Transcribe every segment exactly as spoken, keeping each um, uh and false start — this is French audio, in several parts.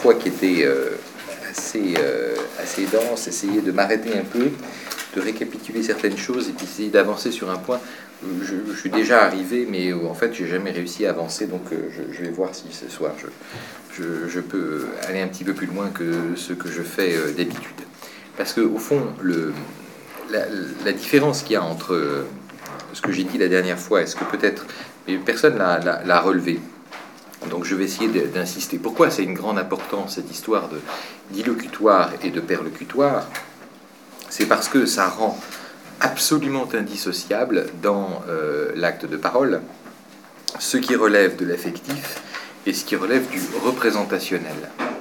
fois qui était euh, assez, euh, assez dense, essayer de m'arrêter un peu, de récapituler certaines choses et puis essayer d'avancer sur un point. Je, je suis déjà arrivé, mais en fait, j'ai jamais réussi à avancer, donc euh, je, je vais voir si ce soir je, je, je peux aller un petit peu plus loin que ce que je fais euh, d'habitude. Parce que au fond, le, la, la différence qu'il y a entre euh, ce que j'ai dit la dernière fois et ce que peut-être personne l'a, l'a, l'a relevé. Donc je vais essayer d'insister. Pourquoi c'est une grande importance cette histoire de, d'illocutoire et de perlocutoire? C'est parce que ça rend absolument indissociable dans euh, l'acte de parole ce qui relève de l'affectif et ce qui relève du représentationnel.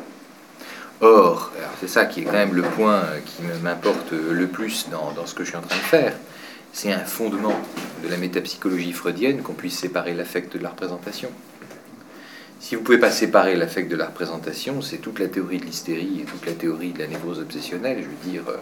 Or, c'est ça qui est quand même le point qui m'importe le plus dans, dans ce que je suis en train de faire, c'est un fondement de la métapsychologie freudienne qu'on puisse séparer l'affect de la représentation. Si vous ne pouvez pas séparer l'affect de la représentation, c'est toute la théorie de l'hystérie et toute la théorie de la névrose obsessionnelle, je veux dire,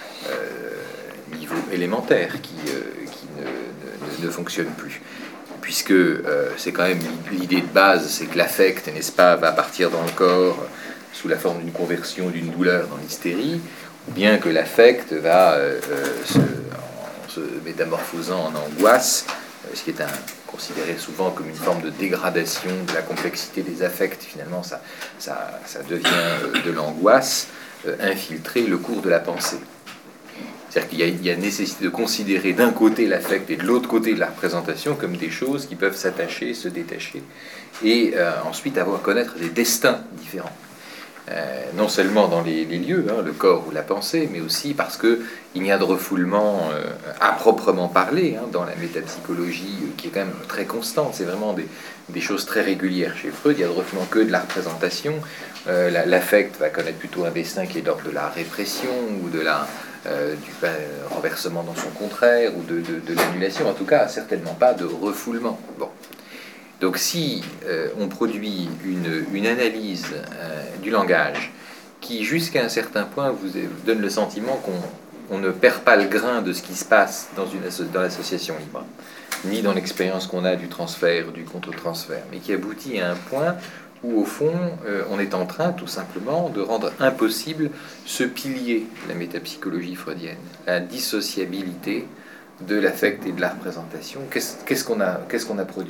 euh, niveau élémentaire, qui, euh, qui ne, ne, ne fonctionne plus. Puisque euh, c'est quand même l'idée de base, c'est que l'affect, n'est-ce pas, va partir dans le corps sous la forme d'une conversion d'une douleur dans l'hystérie, ou bien que l'affect va, euh, se, en se métamorphosant en angoisse, ce qui est un, considéré souvent comme une forme de dégradation de la complexité des affects, finalement ça, ça, ça devient de l'angoisse, euh, infiltrer le cours de la pensée. C'est-à-dire qu'il y a, il y a nécessité de considérer d'un côté l'affect et de l'autre côté la représentation comme des choses qui peuvent s'attacher, se détacher, et euh, ensuite avoir à connaître des destins différents. Euh, non seulement dans les, les lieux, hein, le corps ou la pensée, mais aussi parce qu'il n'y a de refoulement euh, à proprement parler hein, dans la métapsychologie euh, qui est quand même très constante. C'est vraiment des, des choses très régulières chez Freud. Il n'y a de refoulement que de la représentation. Euh, la, l'affect va connaître plutôt un destin qui est d'ordre de la répression ou de la, euh, du ben, renversement dans son contraire ou de, de, de l'annulation. En tout cas, certainement pas de refoulement. Bon. Donc si euh, on produit une, une analyse euh, du langage qui, jusqu'à un certain point, vous donne le sentiment qu'on on ne perd pas le grain de ce qui se passe dans, une, dans l'association libre, ni dans l'expérience qu'on a du transfert, du contre-transfert, mais qui aboutit à un point où, au fond, euh, on est en train, tout simplement, de rendre impossible ce pilier de la métapsychologie freudienne, la dissociabilité de l'affect et de la représentation. Qu'est-ce, qu'est-ce qu'on a, qu'est-ce qu'on a produit ?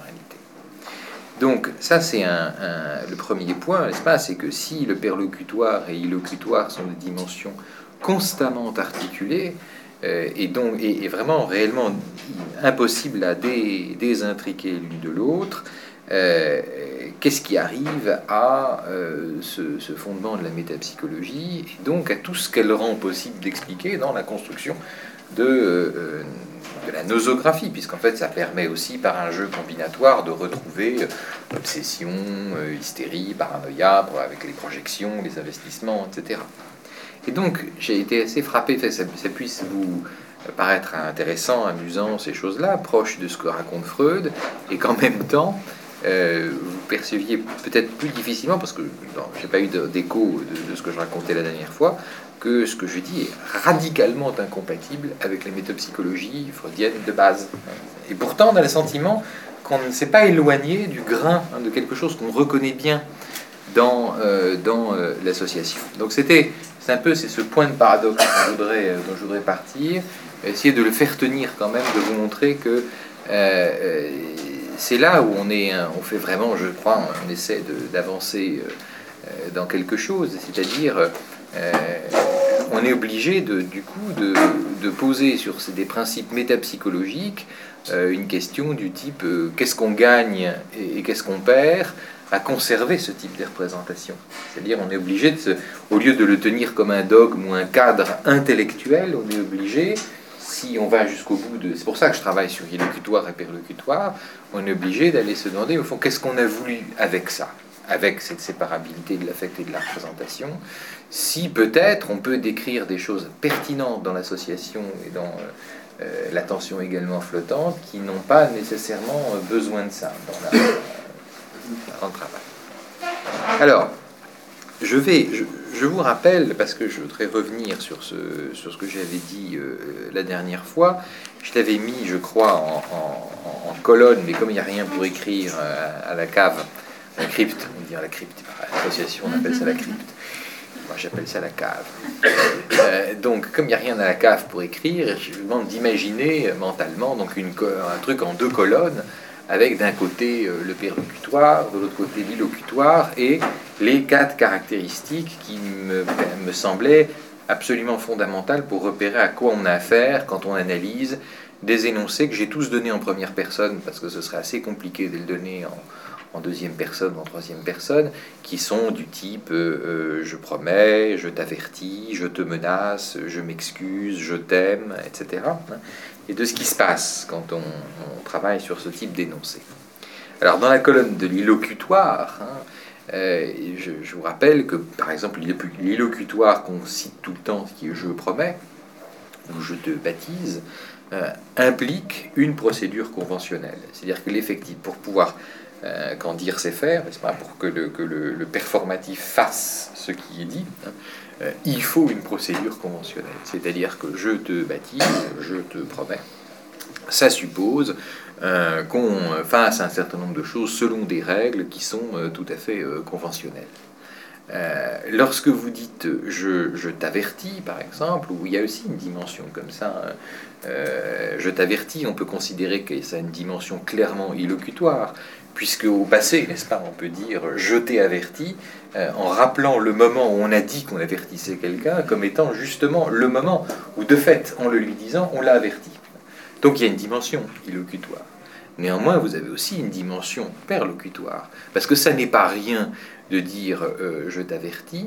Donc ça c'est un, un, le premier point, n'est-ce pas, c'est que si le perlocutoire et illocutoire sont des dimensions constamment articulées euh, et donc et, et vraiment réellement impossibles à dé, désintriquer l'une de l'autre, euh, qu'est-ce qui arrive à euh, ce, ce fondement de la métapsychologie et donc à tout ce qu'elle rend possible d'expliquer dans la construction de... Euh, de la nosographie, puisqu'en fait ça permet aussi par un jeu combinatoire de retrouver euh, obsession, euh, hystérie, paranoïa, avec les projections, les investissements, et cetera. Et donc j'ai été assez frappé, que ça, ça puisse vous paraître intéressant, amusant, ces choses-là, proches de ce que raconte Freud, et qu'en même temps euh, vous perceviez peut-être plus difficilement, parce que je n'ai pas eu d'écho de, de ce que je racontais la dernière fois, que ce que je dis est radicalement incompatible avec la métapsychologie freudienne de base. Et pourtant, on a le sentiment qu'on ne s'est pas éloigné du grain hein, de quelque chose qu'on reconnaît bien dans, euh, dans euh, l'association. Donc c'était, c'est un peu c'est ce point de paradoxe dont je voudrais, dont je voudrais partir, essayer de le faire tenir quand même, de vous montrer que euh, c'est là où on, est, on fait vraiment, je crois, on essaie de, d'avancer euh, dans quelque chose, c'est-à-dire... Euh, on est obligé de, du coup de, de poser sur des principes métapsychologiques euh, une question du type euh, qu'est-ce qu'on gagne et, et qu'est-ce qu'on perd à conserver ce type de représentation. C'est-à-dire on est obligé, de se, au lieu de le tenir comme un dogme ou un cadre intellectuel, on est obligé, si on va jusqu'au bout de... C'est pour ça que je travaille sur illocutoire et perlocutoire, on est obligé d'aller se demander au fond qu'est-ce qu'on a voulu avec ça, avec cette séparabilité de l'affect et de la représentation, si peut-être on peut décrire des choses pertinentes dans l'association et dans euh, l'attention également flottante qui n'ont pas nécessairement besoin de ça dans, la, euh, dans le travail. Alors, je vais, je, je vous rappelle, parce que je voudrais revenir sur ce, sur ce que j'avais dit euh, la dernière fois, je l'avais mis, je crois, en, en, en colonne, mais comme il n'y a rien pour écrire euh, à la cave, la crypte, on dit à la crypte, L'association, on appelle ça la crypte. Moi, j'appelle ça la cave. Euh, donc, comme il n'y a rien à la cave pour écrire, je vous demande d'imaginer mentalement donc une, un truc en deux colonnes, avec d'un côté euh, le perlocutoire, de l'autre côté l'illocutoire, et les quatre caractéristiques qui me, me semblaient absolument fondamentales pour repérer à quoi on a affaire quand on analyse des énoncés que j'ai tous donnés en première personne, parce que ce serait assez compliqué de les donner en, en deuxième personne ou en troisième personne, qui sont du type euh, euh, je promets, je t'avertis, je te menace, je m'excuse, je t'aime, et cetera. Et de ce qui se passe quand on, on travaille sur ce type d'énoncé. Alors dans la colonne de l'illocutoire, hein, euh, je, je vous rappelle que par exemple l'illocutoire qu'on cite tout le temps, qui est je promets, ou je te baptise, euh, implique une procédure conventionnelle. C'est-à-dire que l'effectif, pour pouvoir, euh, quand dire c'est faire, n'est-ce pas, pour que, le, que le, le performatif fasse ce qui est dit, hein, euh, il faut une procédure conventionnelle. C'est-à-dire que je te baptise, je te promets. Ça suppose euh, qu'on fasse un certain nombre de choses selon des règles qui sont euh, tout à fait euh, conventionnelles. Euh, lorsque vous dites je, je t'avertis, par exemple, où il y a aussi une dimension comme ça, euh, je t'avertis, on peut considérer que ça a une dimension clairement illocutoire, puisque au passé, n'est-ce pas, on peut dire je t'ai averti, euh, en rappelant le moment où on a dit qu'on avertissait quelqu'un comme étant justement le moment où, de fait, en le lui disant, on l'a averti. Donc il y a une dimension illocutoire. Néanmoins, vous avez aussi une dimension perlocutoire, parce que ça n'est pas rien de dire euh, je t'avertis,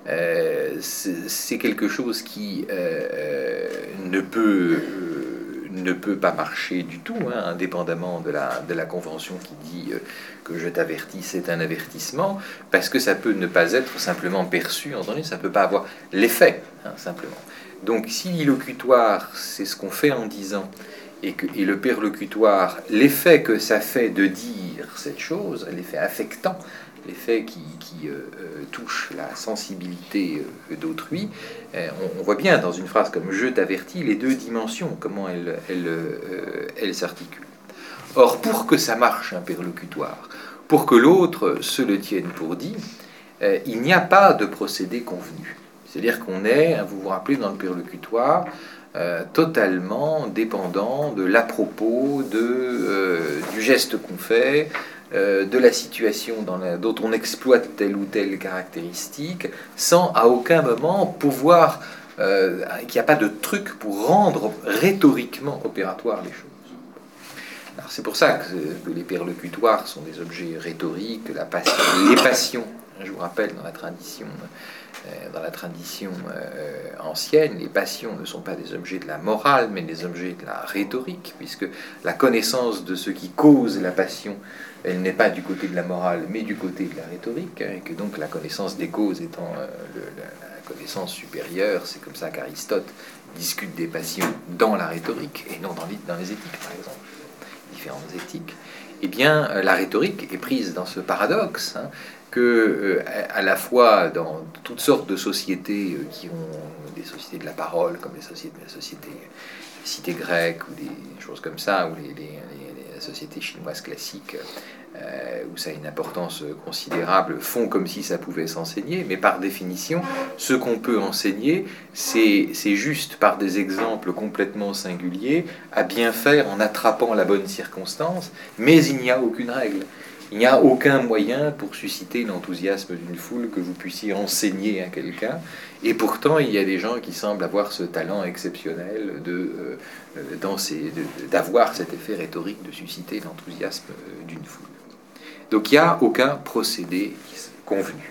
euh, c'est quelque chose qui euh, ne peut euh, ne peut pas marcher du tout, hein, indépendamment de la, de la convention qui dit euh, que je t'avertis, c'est un avertissement, parce que ça peut ne pas être simplement perçu, entendu, ça ne peut pas avoir l'effet, hein, simplement. Donc si l'illocutoire, c'est ce qu'on fait en disant, et, que, et le perlocutoire, l'effet que ça fait de dire cette chose, l'effet affectant, l'effet qui, qui euh, touche la sensibilité euh, d'autrui, euh, on, on voit bien dans une phrase comme « je t'avertis » les deux dimensions, comment elles, elles, euh, elles s'articulent. Or, pour que ça marche un perlocutoire, pour que l'autre se le tienne pour dit, euh, il n'y a pas de procédé convenu. C'est-à-dire qu'on est, vous vous rappelez, dans le perlocutoire, Euh, totalement dépendant de l'à-propos, de, euh, du geste qu'on fait, euh, de la situation dans la, dont on exploite telle ou telle caractéristique, sans à aucun moment pouvoir, euh, qu'il n'y a pas de truc pour rendre rhétoriquement opératoire les choses. Alors c'est pour ça que, que les perlocutoires sont des objets rhétoriques, la passion, les passions, je vous rappelle, dans la tradition dans la tradition euh, ancienne, les passions ne sont pas des objets de la morale, mais des objets de la rhétorique, puisque la connaissance de ce qui cause la passion, elle n'est pas du côté de la morale, mais du côté de la rhétorique, hein, et que donc la connaissance des causes étant euh, le, la, la connaissance supérieure, c'est comme ça qu'Aristote discute des passions dans la rhétorique, et non dans les, dans les éthiques, par exemple, différentes éthiques. Eh bien, la rhétorique est prise dans ce paradoxe, hein, que euh, à la fois dans toutes sortes de sociétés euh, qui ont des sociétés de la parole, comme les sociétés, la société, les cités grecques ou des choses comme ça, ou les, les, les sociétés chinoises classiques, euh, où ça a une importance considérable, font comme si ça pouvait s'enseigner, mais par définition, ce qu'on peut enseigner, c'est, c'est juste par des exemples complètement singuliers, à bien faire en attrapant la bonne circonstance, mais il n'y a aucune règle. Il n'y a aucun moyen pour susciter l'enthousiasme d'une foule que vous puissiez enseigner à quelqu'un. Et pourtant, il y a des gens qui semblent avoir ce talent exceptionnel de, euh, dans ces, de, d'avoir cet effet rhétorique de susciter l'enthousiasme d'une foule. Donc il n'y a aucun procédé convenu.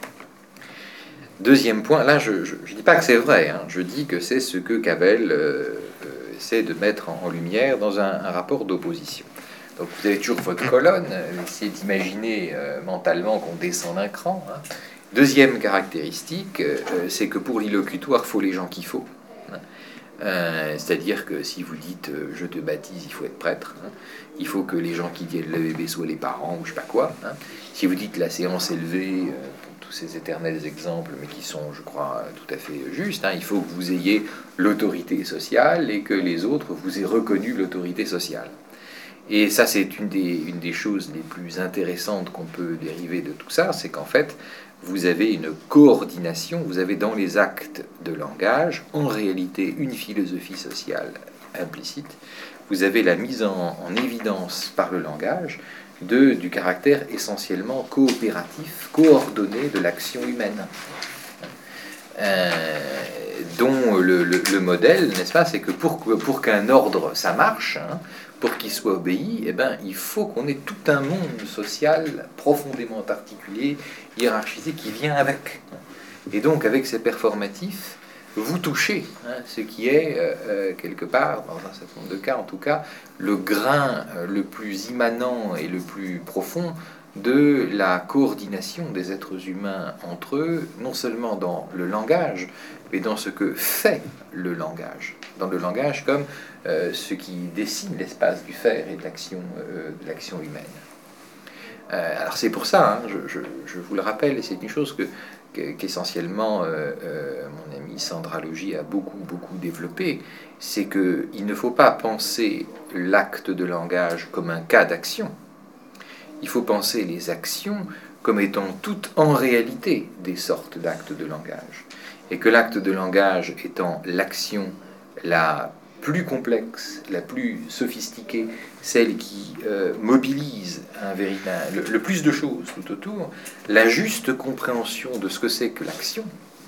Deuxième point, là je ne dis pas que c'est vrai, hein, je dis que c'est ce que Cavell euh, euh, essaie de mettre en, en lumière dans un, un rapport d'opposition. Donc vous avez toujours votre colonne, essayez d'imaginer euh, mentalement qu'on descend d'un cran. Hein. Deuxième caractéristique, euh, c'est que pour l'illocutoire, il faut les gens qu'il faut. Hein. Euh, c'est-à-dire que si vous dites euh, je te baptise, il faut être prêtre. Hein. Il faut que les gens qui viennent le bébé soient les parents ou je sais pas quoi. Hein. Si vous dites la séance est levée, euh, tous ces éternels exemples, mais qui sont, je crois, tout à fait justes, hein, il faut que vous ayez l'autorité sociale et que les autres vous aient reconnu l'autorité sociale. Et ça, c'est une des, une des choses les plus intéressantes qu'on peut dériver de tout ça, c'est qu'en fait, vous avez une coordination, vous avez dans les actes de langage, en réalité, une philosophie sociale implicite. Vous avez la mise en, en évidence par le langage de, du caractère essentiellement coopératif, coordonné de l'action humaine. Euh, dont le, le, le modèle, n'est-ce pas, c'est que pour, pour qu'un ordre, ça marche, hein, pour qu'il soit obéi, eh ben, il faut qu'on ait tout un monde social profondément articulé, hiérarchisé, qui vient avec. Et donc, avec ces performatifs, vous touchez hein, ce qui est, euh, quelque part, dans un certain nombre de cas en tout cas, le grain euh, le plus immanent et le plus profond de la coordination des êtres humains entre eux, non seulement dans le langage, mais dans ce que fait le langage. Dans le langage comme euh, ce qui dessine l'espace du faire et de l'action, euh, de l'action humaine. Euh, alors c'est pour ça, hein, je, je, je vous le rappelle, et c'est une chose que, que, qu'essentiellement euh, euh, mon amie Sandra Logie a beaucoup, beaucoup développé, c'est qu'il ne faut pas penser l'acte de langage comme un cas d'action. Il faut penser les actions comme étant toutes en réalité des sortes d'actes de langage. Et que l'acte de langage étant l'action la plus complexe, la plus sophistiquée, celle qui euh, mobilise un véritable, le, le plus de choses tout autour, la juste compréhension de ce que c'est que l'action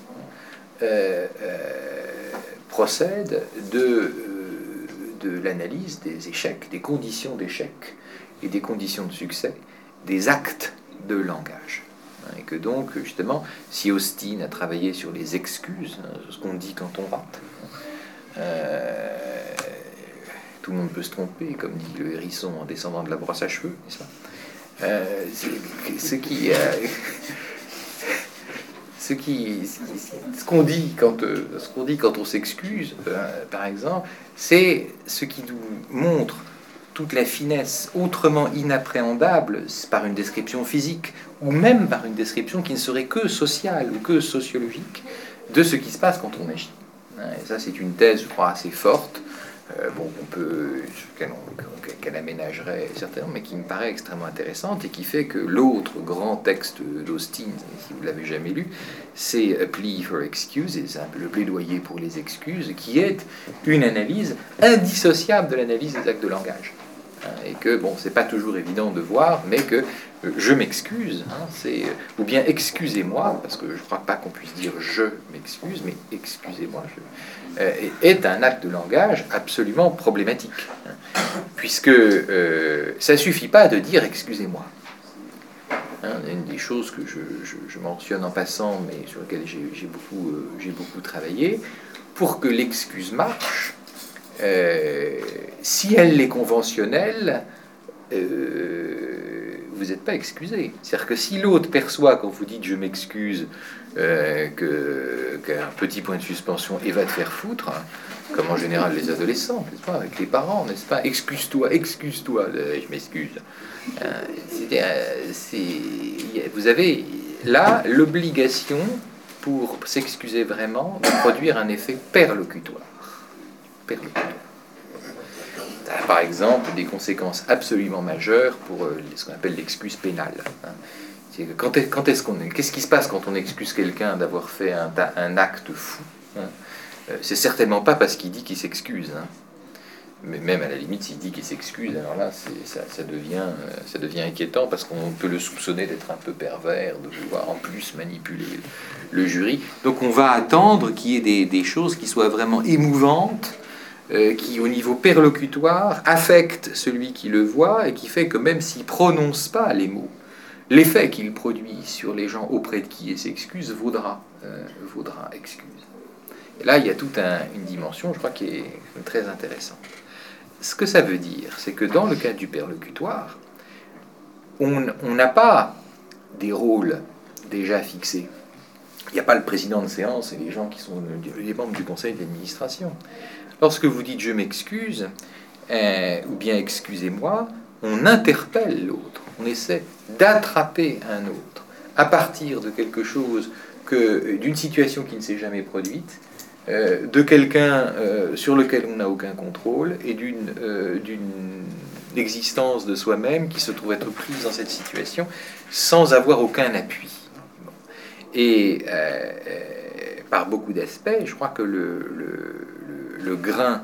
euh, euh, procède de, euh, de l'analyse des échecs, des conditions d'échec et des conditions de succès, des actes de langage. Et que donc, justement, si Austin a travaillé sur les excuses, ce qu'on dit quand on rate, euh, tout le monde peut se tromper, comme dit le hérisson en descendant de la brosse à cheveux, n'est-ce pas euh, ce qui... Euh, ce qui ce qu'on dit quand ce qu'on dit quand on s'excuse, euh, par exemple, c'est ce qui nous montre toute la finesse autrement inappréhendable par une description physique ou même par une description qui ne serait que sociale ou que sociologique de ce qui se passe quand on agit. Et ça, c'est une thèse, je crois, assez forte, euh, bon, on peut, qu'elle, qu'elle aménagerait certainement, mais qui me paraît extrêmement intéressante et qui fait que l'autre grand texte d'Austin, si vous ne l'avez jamais lu, c'est A Plea for Excuses, le plaidoyer pour les excuses, qui est une analyse indissociable de l'analyse des actes de langage. Et que, bon, c'est pas toujours évident de voir, mais que euh, je m'excuse, hein, c'est, ou bien excusez-moi, parce que je crois pas qu'on puisse dire je m'excuse, mais excusez-moi, je, euh, est un acte de langage absolument problématique, hein, puisque euh, ça suffit pas de dire excusez-moi. Hein, une des choses que je, je, je mentionne en passant, mais sur lesquelles j'ai, j'ai, beaucoup, euh, j'ai beaucoup travaillé, pour que l'excuse marche, Euh, si elle est conventionnelle, euh, vous n'êtes pas excusé. C'est-à-dire que si l'autre perçoit, quand vous dites je m'excuse, euh, que, qu'un petit point de suspension et va te faire foutre, hein, comme en général les adolescents, n'est-ce pas, avec les parents, n'est-ce pas, excuse-toi, excuse-toi, euh, je m'excuse. Euh, c'est, euh, c'est, vous avez là l'obligation, pour s'excuser vraiment, de produire un effet perlocutoire. Ça a par exemple des conséquences absolument majeures pour euh, ce qu'on appelle l'excuse pénale. Hein. C'est que quand, est, quand est-ce qu'on est, qu'est-ce qui se passe quand on excuse quelqu'un d'avoir fait un, un acte fou, hein. euh, C'est certainement pas parce qu'il dit qu'il s'excuse, hein. Mais même à la limite, s'il dit qu'il s'excuse, alors là, c'est, ça, ça, devient, euh, ça devient inquiétant parce qu'on peut le soupçonner d'être un peu pervers, de vouloir en plus manipuler le, le jury. Donc on va attendre qu'il y ait des, des choses qui soient vraiment émouvantes, Euh, qui, au niveau perlocutoire, affecte celui qui le voit et qui fait que même s'il ne prononce pas les mots, l'effet qu'il produit sur les gens auprès de qui il s'excuse vaudra, euh, vaudra excuse. Et là, il y a toute un, une dimension, je crois, qui est très intéressante. Ce que ça veut dire, c'est que dans le cas du perlocutoire, on n'a pas des rôles déjà fixés. Il n'y a pas le président de séance et les gens qui sont les membres du conseil d'administration. Lorsque vous dites « je m'excuse euh, » ou bien « excusez-moi », on interpelle l'autre, on essaie d'attraper un autre à partir de quelque chose, que, d'une situation qui ne s'est jamais produite, euh, de quelqu'un euh, sur lequel on n'a aucun contrôle et d'une, euh, d'une, l'existence de soi-même qui se trouve être prise dans cette situation sans avoir aucun appui. Et euh, par beaucoup d'aspects, je crois que le, le, le, le grain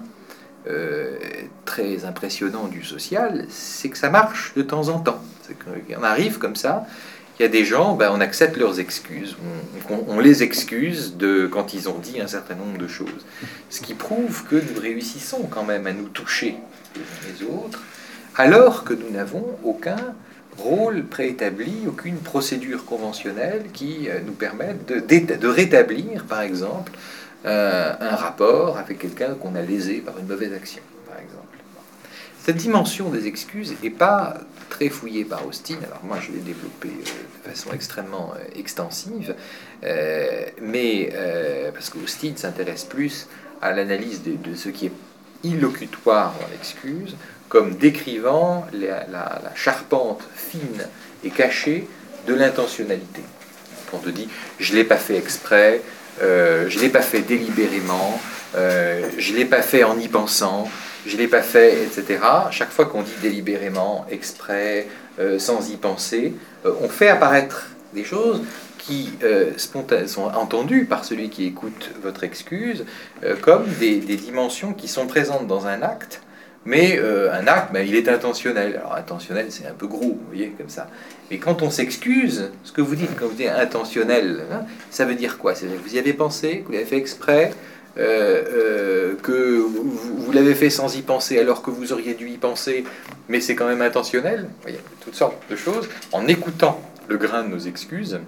euh, très impressionnant du social, c'est que ça marche de temps en temps. C'est qu'on arrive comme ça, il y a des gens, ben, on accepte leurs excuses, on, on, on les excuse de, quand ils ont dit un certain nombre de choses. Ce qui prouve que nous réussissons quand même à nous toucher les uns les autres, alors que nous n'avons aucun rôle préétabli, aucune procédure conventionnelle qui nous permette de, de rétablir, par exemple, euh, un rapport avec quelqu'un qu'on a lésé par une mauvaise action, par exemple. Cette dimension des excuses n'est pas très fouillée par Austin. Alors moi, je l'ai développée euh, de façon extrêmement euh, extensive, euh, mais euh, parce qu'Austin s'intéresse plus à l'analyse de, de ce qui est illocutoire dans l'excuse, comme décrivant la, la, la charpente fine et cachée de l'intentionnalité. On te dit, je ne l'ai pas fait exprès, euh, je ne l'ai pas fait délibérément, euh, je ne l'ai pas fait en y pensant, je ne l'ai pas fait, et cetera. Chaque fois qu'on dit délibérément, exprès, euh, sans y penser, euh, on fait apparaître des choses qui euh, sont entendues par celui qui écoute votre excuse euh, comme des, des dimensions qui sont présentes dans un acte. Mais euh, un acte, ben, il est intentionnel. Alors intentionnel, c'est un peu gros, vous voyez, comme ça. Mais quand on s'excuse, ce que vous dites quand vous dites intentionnel, hein, ça veut dire quoi? C'est-à-dire que vous y avez pensé, que vous l'avez fait exprès, euh, euh, que vous, vous l'avez fait sans y penser alors que vous auriez dû y penser, mais c'est quand même intentionnel. Vous voyez, toutes sortes de choses. En écoutant le grain de nos excuses,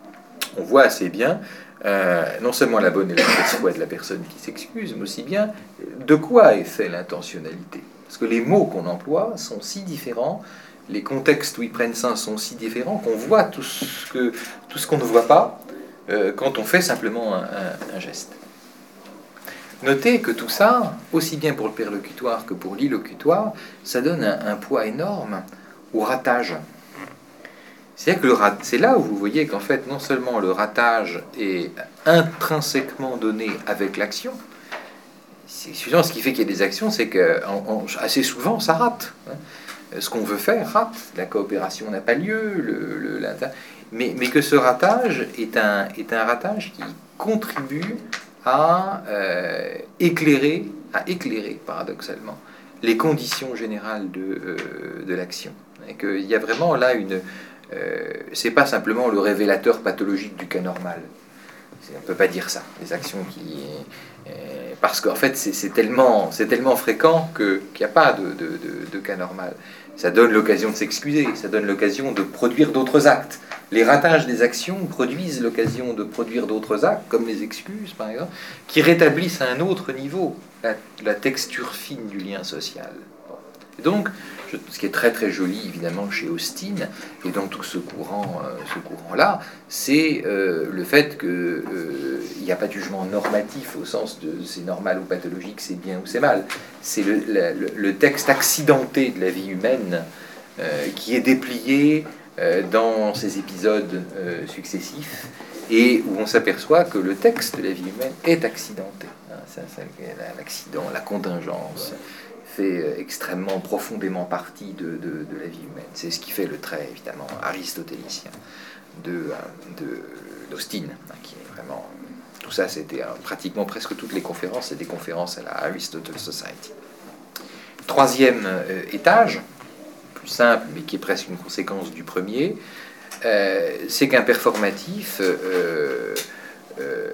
on voit assez bien Euh, non seulement la bonne et la mauvaise foi de la personne qui s'excuse, mais aussi bien de quoi est fait l'intentionnalité. Parce que les mots qu'on emploie sont si différents, les contextes où ils prennent sens sont si différents, qu'on voit tout ce que, tout ce qu'on ne voit pas euh, quand on fait simplement un, un, un geste. Notez que tout ça, aussi bien pour le perlocutoire que pour l'illocutoire, ça donne un, un poids énorme au ratage. C'est-à-dire que le rat... c'est là où vous voyez qu'en fait, non seulement le ratage est intrinsèquement donné avec l'action, c'est suffisant. Ce qui fait qu'il y a des actions, c'est que assez souvent, ça rate. Ce qu'on veut faire rate. La coopération n'a pas lieu, le, le, la... mais, mais que ce ratage est un, est un ratage qui contribue à euh, éclairer, à éclairer, paradoxalement, les conditions générales de, euh, de l'action. Et qu'il y a vraiment là une... Euh, c'est pas simplement le révélateur pathologique du cas normal. On ne peut pas dire ça. Les actions qui... Euh, parce qu'en fait, c'est tellement, c'est tellement fréquent que, qu'il n'y a pas de, de, de, de cas normal. Ça donne l'occasion de s'excuser, ça donne l'occasion de produire d'autres actes. Les ratages des actions produisent l'occasion de produire d'autres actes, comme les excuses, par exemple, qui rétablissent à un autre niveau la, la texture fine du lien social. Et donc, je, ce qui est très très joli évidemment chez Austin et dans tout ce courant, euh, ce courant-là, c'est euh, le fait qu'il euh, n'y a pas de jugement normatif au sens de c'est normal ou pathologique, c'est bien ou c'est mal. C'est le, le, le texte accidenté de la vie humaine euh, qui est déplié euh, dans ces épisodes euh, successifs et où on s'aperçoit que le texte de la vie humaine est accidenté. Hein, ça, ça, l'accident, la contingence fait extrêmement profondément partie de, de, de la vie humaine. C'est ce qui fait le trait, évidemment, aristotélicien de, de, d'Austin, hein, qui est vraiment... Tout ça, c'était hein, pratiquement presque toutes les conférences, c'est des conférences à la Aristotle Society. Troisième euh, étage, plus simple, mais qui est presque une conséquence du premier, euh, c'est qu'un performatif, euh, euh,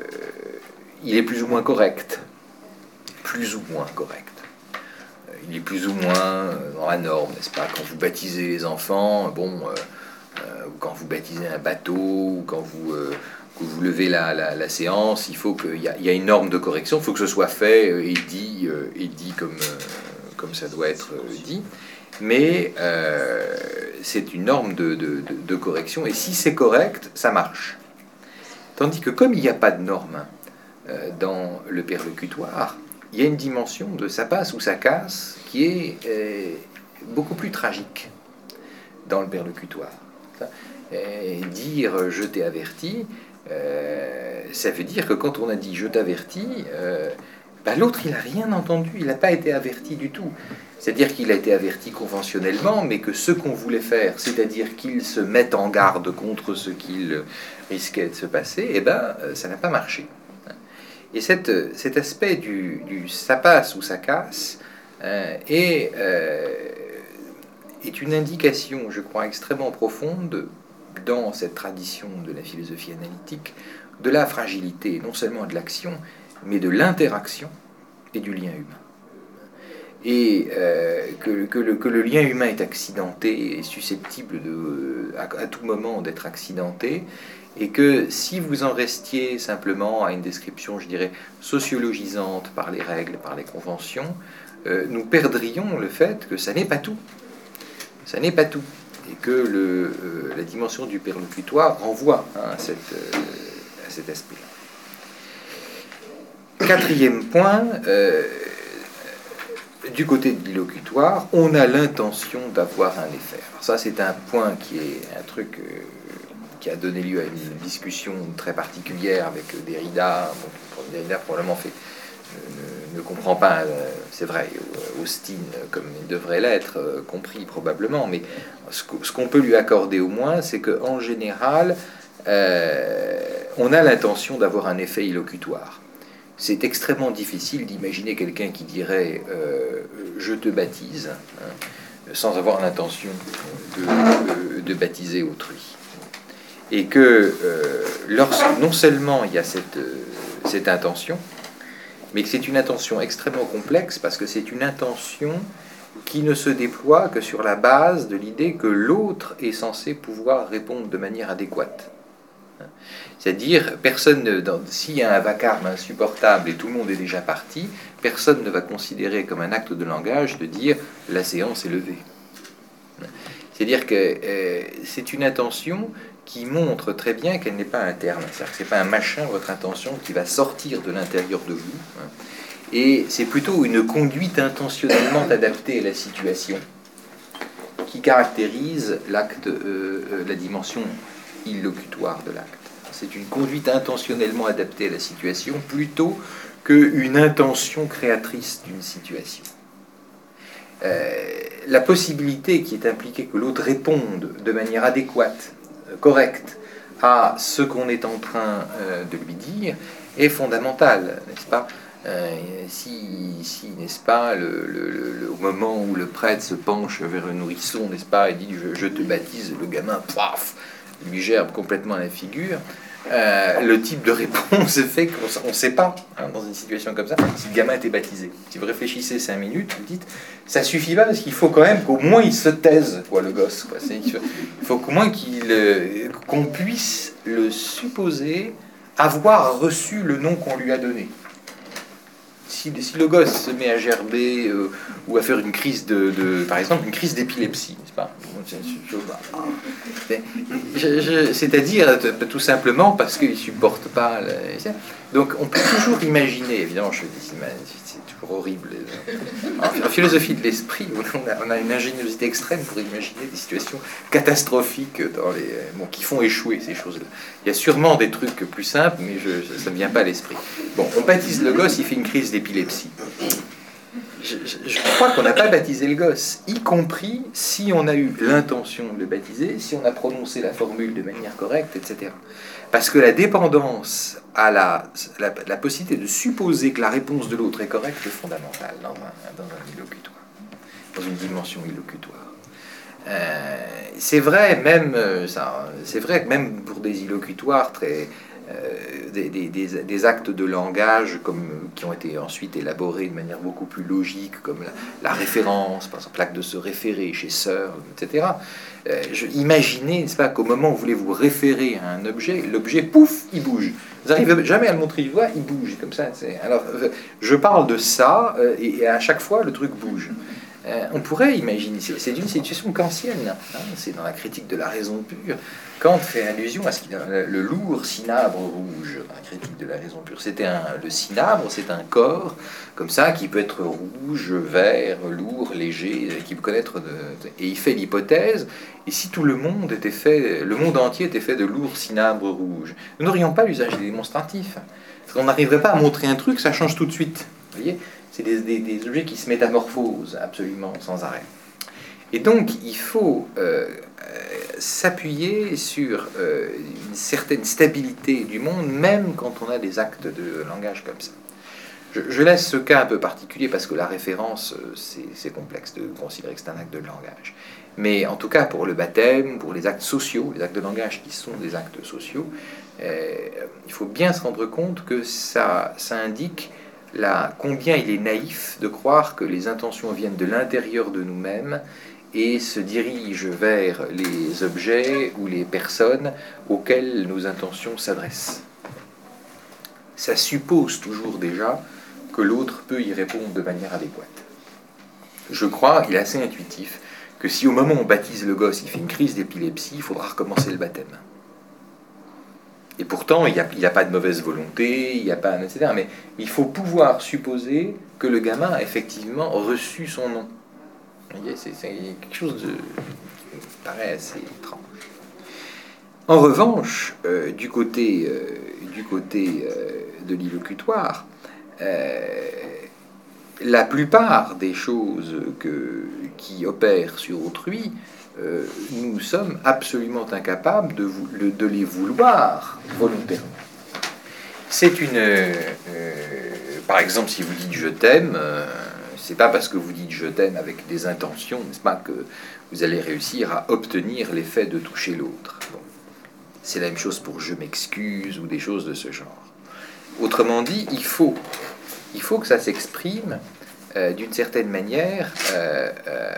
il est plus ou moins correct. Plus ou moins correct. Il est plus ou moins dans la norme, n'est-ce pas? Quand vous baptisez les enfants, bon, euh, euh, ou quand vous baptisez un bateau, ou quand vous, euh, que vous levez la, la, la séance, il faut qu'il y, y a une norme de correction, il faut que ce soit fait et dit, euh, et dit comme, euh, comme ça doit être dit. Mais euh, c'est une norme de, de, de, de correction, et si c'est correct, ça marche. Tandis que comme il n'y a pas de norme euh, dans le perlocutoire, il y a une dimension de ça passe ou ça casse qui est euh, beaucoup plus tragique dans le perlocutoire. Et dire je t'ai averti, euh, ça veut dire que quand on a dit je t'avertis, euh, bah, l'autre il n'a rien entendu, il n'a pas été averti du tout. C'est-à-dire qu'il a été averti conventionnellement, mais que ce qu'on voulait faire, c'est-à-dire qu'il se mette en garde contre ce qu'il risquait de se passer, eh ben, ça n'a pas marché. Et cette, cet aspect du, du ça passe ou ça casse euh, est, euh, est une indication, je crois, extrêmement profonde dans cette tradition de la philosophie analytique, de la fragilité, non seulement de l'action, mais de l'interaction et du lien humain. Et euh, que, que, le, que le lien humain est accidenté, est susceptible de, à, à tout moment d'être accidenté, et que si vous en restiez simplement à une description, je dirais, sociologisante par les règles, par les conventions, euh, nous perdrions le fait que ça n'est pas tout. Ça n'est pas tout. Et que le, euh, la dimension du perlocutoire renvoie hein, à, cette, euh, à cet aspect-là. Quatrième point, euh, du côté de l'illocutoire, on a l'intention d'avoir un effet. Alors ça, c'est un point qui est un truc euh, qui a donné lieu à une discussion très particulière avec Derrida. Bon, Derrida probablement fait, ne, ne comprend pas, euh, c'est vrai, Austin comme il devrait l'être, euh, compris probablement, mais ce, ce qu'on peut lui accorder au moins, c'est qu'en général, euh, on a l'intention d'avoir un effet illocutoire. C'est extrêmement difficile d'imaginer quelqu'un qui dirait euh, « je te baptise hein, », sans avoir l'intention de, de, de baptiser autrui. Et que euh, lorsque, non seulement il y a cette, euh, cette intention, mais que c'est une intention extrêmement complexe, parce que c'est une intention qui ne se déploie que sur la base de l'idée que l'autre est censé pouvoir répondre de manière adéquate. C'est-à-dire, personne ne, dans, s'il y a un vacarme insupportable et tout le monde est déjà parti, personne ne va considérer comme un acte de langage de dire « la séance est levée ». C'est-à-dire que euh, c'est une intention qui montre très bien qu'elle n'est pas interne. C'est-à-dire que ce n'est pas un machin, votre intention, qui va sortir de l'intérieur de vous. Hein. Et c'est plutôt une conduite intentionnellement adaptée à la situation qui caractérise l'acte, euh, euh, la dimension illocutoire de l'acte. C'est une conduite intentionnellement adaptée à la situation plutôt qu'une intention créatrice d'une situation. Euh, la possibilité qui est impliquée que l'autre réponde de manière adéquate, correcte, à ce qu'on est en train euh, de lui dire est fondamentale, n'est-ce pas ? Euh, si, si n'est-ce pas, le, le, le, au moment où le prêtre se penche vers le nourrisson, n'est-ce pas, et dit je, je te baptise, le gamin, paf, lui gerbe complètement la figure. Euh, le type de réponse fait qu'on ne sait pas, hein, dans une situation comme ça, si le gamin était baptisé. Si vous réfléchissez cinq minutes, vous dites, ça suffit pas, parce qu'il faut quand même qu'au moins il se taise, quoi, le gosse. Quoi. Il faut qu'au moins qu'il, euh, qu'on puisse le supposer avoir reçu le nom qu'on lui a donné. Si, si le gosse se met à gerber euh, ou à faire une crise de, de, par exemple, une crise d'épilepsie, n'est-ce pas ? C'est-à-dire tout simplement parce qu'il ne supporte pas. Le... Donc on peut toujours imaginer, évidemment, je dis, c'est toujours horrible. En philosophie de l'esprit, on a, on a une ingéniosité extrême pour imaginer des situations catastrophiques dans les, bon, qui font échouer ces choses-là. Il y a sûrement des trucs plus simples, mais je, ça ne me vient pas à l'esprit. Bon, on baptise le gosse, il fait une crise d'épilepsie. Je, je, je crois qu'on n'a pas baptisé le gosse, y compris si on a eu l'intention de le baptiser, si on a prononcé la formule de manière correcte, et cetera. Parce que la dépendance à la, la, la possibilité de supposer que la réponse de l'autre est correcte est fondamentale dans un, dans un illocutoire, dans une dimension illocutoire. Euh, c'est vrai même ça, c'est vrai que même pour des illocutoires très Euh, des, des, des actes de langage comme, qui ont été ensuite élaborés de manière beaucoup plus logique, comme la, la référence, par exemple l'acte de se référer chez Searle, et cetera. Euh, je, imaginez, n'est-ce pas, qu'au moment où vous voulez vous référer à un objet, l'objet, pouf, il bouge. Vous n'arrivez jamais à le montrer du doigt, il bouge, comme ça. C'est... Alors, euh, je parle de ça, euh, et, et à chaque fois, le truc bouge. Euh, on pourrait imaginer, c'est, c'est une situation kantienne, hein, c'est dans la critique de la raison pure. Kant fait allusion à ce qu'il a le lourd cinabre rouge, dans la critique de la raison pure. C'était un, le cinabre, c'est un corps comme ça qui peut être rouge, vert, lourd, léger, qui peut connaître de, de, et il fait l'hypothèse. Et si tout le monde était fait, le monde entier était fait de lourd cinabre rouge, nous n'aurions pas l'usage des démonstratifs. On n'arriverait pas à montrer un truc, ça change tout de suite. Vous voyez ? c'est des, des, des objets qui se métamorphosent absolument sans arrêt. Et donc, il faut euh, euh, s'appuyer sur euh, une certaine stabilité du monde, même quand on a des actes de langage comme ça. Je, je laisse ce cas un peu particulier parce que la référence, c'est complexe de considérer que c'est un acte de langage. Mais en tout cas, pour le baptême, pour les actes sociaux, les actes de langage qui sont des actes sociaux, euh, il faut bien se rendre compte que ça, ça indique la, combien il est naïf de croire que les intentions viennent de l'intérieur de nous-mêmes et se dirigent vers les objets ou les personnes auxquelles nos intentions s'adressent. Ça suppose toujours déjà que l'autre peut y répondre de manière adéquate. Je crois, il est assez intuitif, que si au moment où on baptise le gosse, il fait une crise d'épilepsie, il faudra recommencer le baptême. Et pourtant, il n'y a, a pas de mauvaise volonté, il n'y a pas, et cetera. Mais il faut pouvoir supposer que le gamin a effectivement reçu son nom. C'est quelque chose de, qui me paraît assez étrange. En revanche, euh, du côté, euh, du côté euh, de l'illocutoire, euh, la plupart des choses que, qui opèrent sur autrui, euh, nous sommes absolument incapables de, de les vouloir volontairement. C'est une... Euh, par exemple, si vous dites « je t'aime euh, », c'est pas parce que vous dites « je t'aime » avec des intentions, n'est-ce pas, que vous allez réussir à obtenir l'effet de toucher l'autre. Bon. C'est la même chose pour « je m'excuse » ou des choses de ce genre. Autrement dit, il faut, il faut que ça s'exprime euh, d'une certaine manière euh, euh,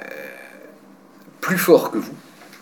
plus fort que vous,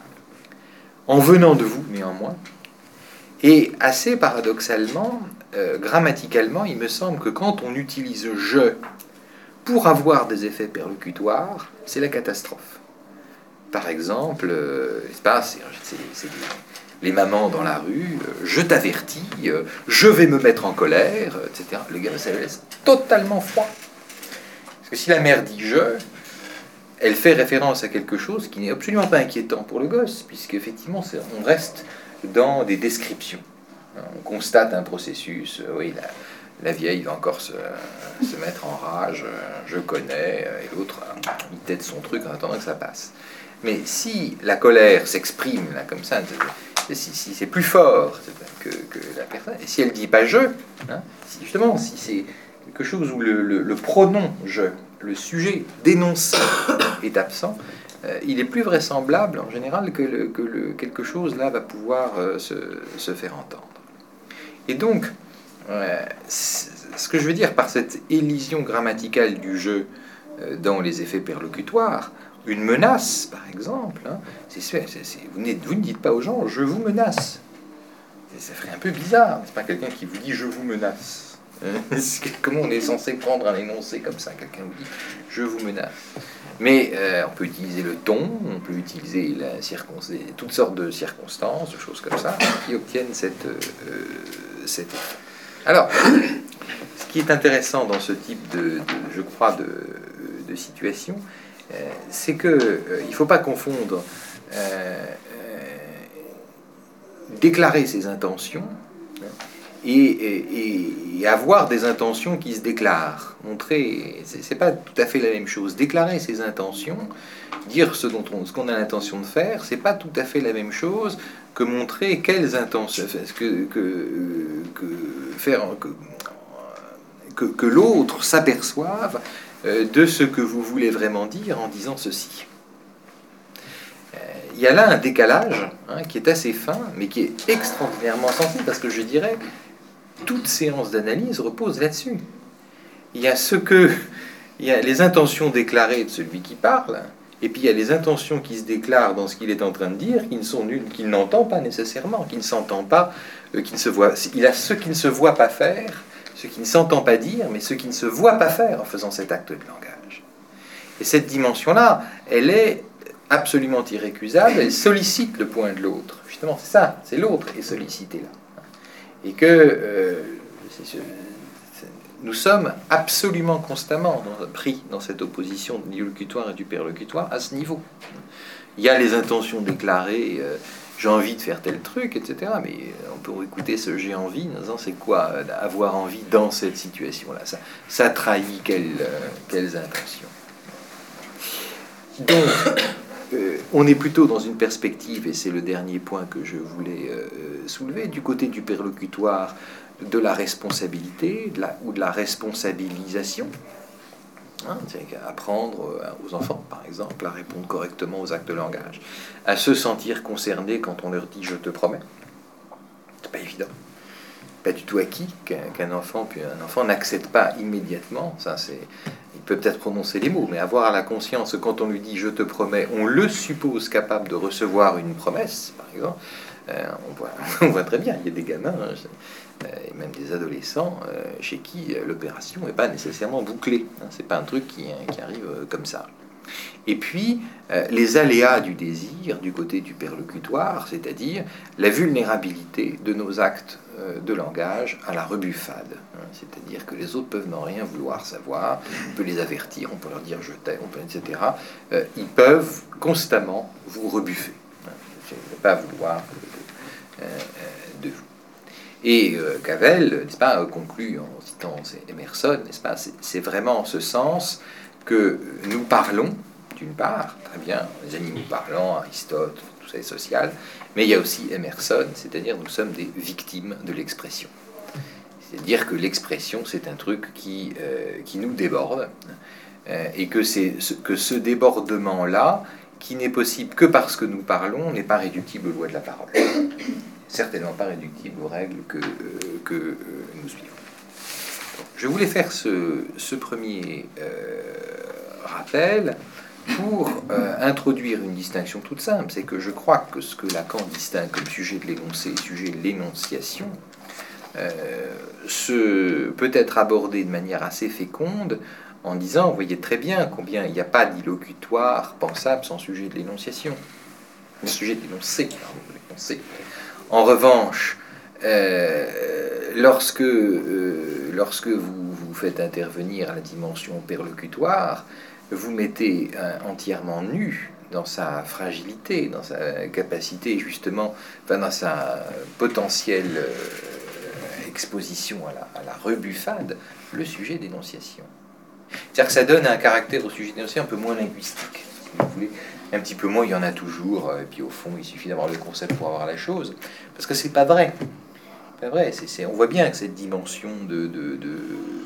en venant de vous néanmoins, et assez paradoxalement, euh, grammaticalement, il me semble que quand on utilise « je » pour avoir des effets perlocutoires, c'est la catastrophe. Par exemple, euh, c'est les mamans dans la rue, euh, je t'avertis, euh, je vais me mettre en colère, et cetera. Le gars, ça le laisse totalement froid. Parce que si la mère dit « je », elle fait référence à quelque chose qui n'est absolument pas inquiétant pour le gosse, puisqu'effectivement, on reste dans des descriptions. On constate un processus, euh, oui, la, la vieille va encore se, se mettre en rage, euh, je connais, et l'autre, euh, il tête son truc en attendant que ça passe. Mais si la colère s'exprime là comme ça, si, si c'est plus fort que, que la personne, et si elle dit pas je, hein, si justement, si c'est quelque chose où le, le, le pronom je, le sujet dénoncé est absent, euh, il est plus vraisemblable en général que, le, que le, quelque chose là va pouvoir euh, se, se faire entendre. Et donc, euh, ce que je veux dire par cette élision grammaticale du je euh, dans les effets perlocutoires, une menace, par exemple, hein, c'est, c'est, c'est, vous, vous ne dites pas aux gens « je vous menace ». Ça ferait un peu bizarre, c'est pas quelqu'un qui vous dit « je vous menace ». Comment on est censé prendre un énoncé comme ça? Quelqu'un vous dit « je vous menace ». Mais euh, on peut utiliser le ton, on peut utiliser la circonstance, toutes sortes de circonstances, de choses comme ça, qui obtiennent cette, euh, cette effet. Alors, ce qui est intéressant dans ce type de, de je crois, de, de situation, euh, c'est qu'il euh, ne faut pas confondre euh, euh, déclarer ses intentions et, et, et avoir des intentions qui se déclarent. Montrer, c'est pas tout à fait la même chose. Déclarer ses intentions, dire ce dont on, ce qu'on a l'intention de faire, c'est pas tout à fait la même chose que montrer quelles intentions, que, que, que faire que, que, que l'autre s'aperçoive de ce que vous voulez vraiment dire en disant ceci. Il y a là un décalage hein, qui est assez fin, mais qui est extraordinairement sensible, parce que je dirais toute séance d'analyse repose là-dessus. Il y a ce que, il y a les intentions déclarées de celui qui parle, et puis il y a les intentions qui se déclarent dans ce qu'il est en train de dire, qui ne sont nulles, qu'il n'entend pas nécessairement, qui ne s'entend pas, euh, qui ne se voit. Il a ce qui ne se voit pas faire, ce qui ne s'entend pas dire, mais ce qui ne se voit pas faire en faisant cet acte de langage. Et cette dimension-là, elle est absolument irrécusable, elle sollicite le point de l'autre. Justement, c'est ça, c'est l'autre est sollicité là. Et que euh, c'est, c'est, nous sommes absolument constamment dans, pris dans cette opposition de l'illocutoire et du perlocutoire à ce niveau. Il y a les intentions déclarées, euh, j'ai envie de faire tel truc, et cetera. Mais on peut écouter ce j'ai envie, en disant c'est quoi avoir envie dans cette situation-là. Ça, ça trahit quelles, quelles intentions. Donc, euh, on est plutôt dans une perspective, et c'est le dernier point que je voulais euh, soulever, du côté du perlocutoire, de la responsabilité de la, ou de la responsabilisation. Hein, c'est apprendre aux enfants, par exemple, à répondre correctement aux actes de langage, à se sentir concernés quand on leur dit « je te promets ». C'est pas évident. Pas du tout acquis qu'un enfant, puis un enfant n'accepte pas immédiatement. Ça, c'est, il peut peut-être prononcer les mots, mais avoir la conscience que quand on lui dit « je te promets », on le suppose capable de recevoir une promesse, par exemple. Euh, on, voit, on voit très bien, il y a des gamins, hein, et même des adolescents, euh, chez qui euh, l'opération n'est pas nécessairement bouclée. Hein, c'est pas un truc qui, qui arrive euh, comme ça. Et puis, euh, les aléas du désir, du côté du perlocutoire, c'est-à-dire la vulnérabilité de nos actes euh, de langage à la rebuffade. Hein, c'est-à-dire que les autres peuvent n'en rien vouloir savoir, on peut les avertir, on peut leur dire « je t'aime », on peut, et cetera. Euh, ils peuvent constamment vous rebuffer. Hein, je ne vais pas vouloir euh, euh, de vous. Et euh, Cavell, n'est-ce pas, conclut en citant Emerson, n'est-ce pas, c'est, c'est vraiment en ce sens que nous parlons, d'une part, très bien, les animaux parlants, Aristote, tout ça est social, mais il y a aussi Emerson, c'est-à-dire nous sommes des victimes de l'expression. C'est-à-dire que l'expression, c'est un truc qui, euh, qui nous déborde, euh, et que, c'est, que ce débordement-là, qui n'est possible que parce que nous parlons, n'est pas réductible aux lois de la parole. Certainement pas réductible aux règles que, euh, que euh, nous suivons. Je voulais faire ce, ce premier euh, rappel pour euh, introduire une distinction toute simple. C'est que je crois que ce que Lacan distingue comme sujet de l'énoncé et sujet de l'énonciation euh, se, peut être abordé de manière assez féconde en disant, vous voyez très bien combien il n'y a pas d'illocutoire pensable sans sujet de l'énonciation. Le sujet de l'énoncé, pardon, l'énoncé. En revanche, euh, lorsque, euh, lorsque vous, vous faites intervenir la dimension perlocutoire, vous mettez un, entièrement nu dans sa fragilité, dans sa capacité justement, enfin dans sa potentielle euh, exposition à la, à la rebuffade, le sujet d'énonciation. C'est-à-dire que ça donne un caractère au sujet d'énonciation un peu moins linguistique, si vous voulez. Un petit peu moins, il y en a toujours, et puis au fond, il suffit d'avoir le concept pour avoir la chose, parce que c'est pas vrai. Pas vrai. C'est, c'est, on voit bien que cette dimension de, de, de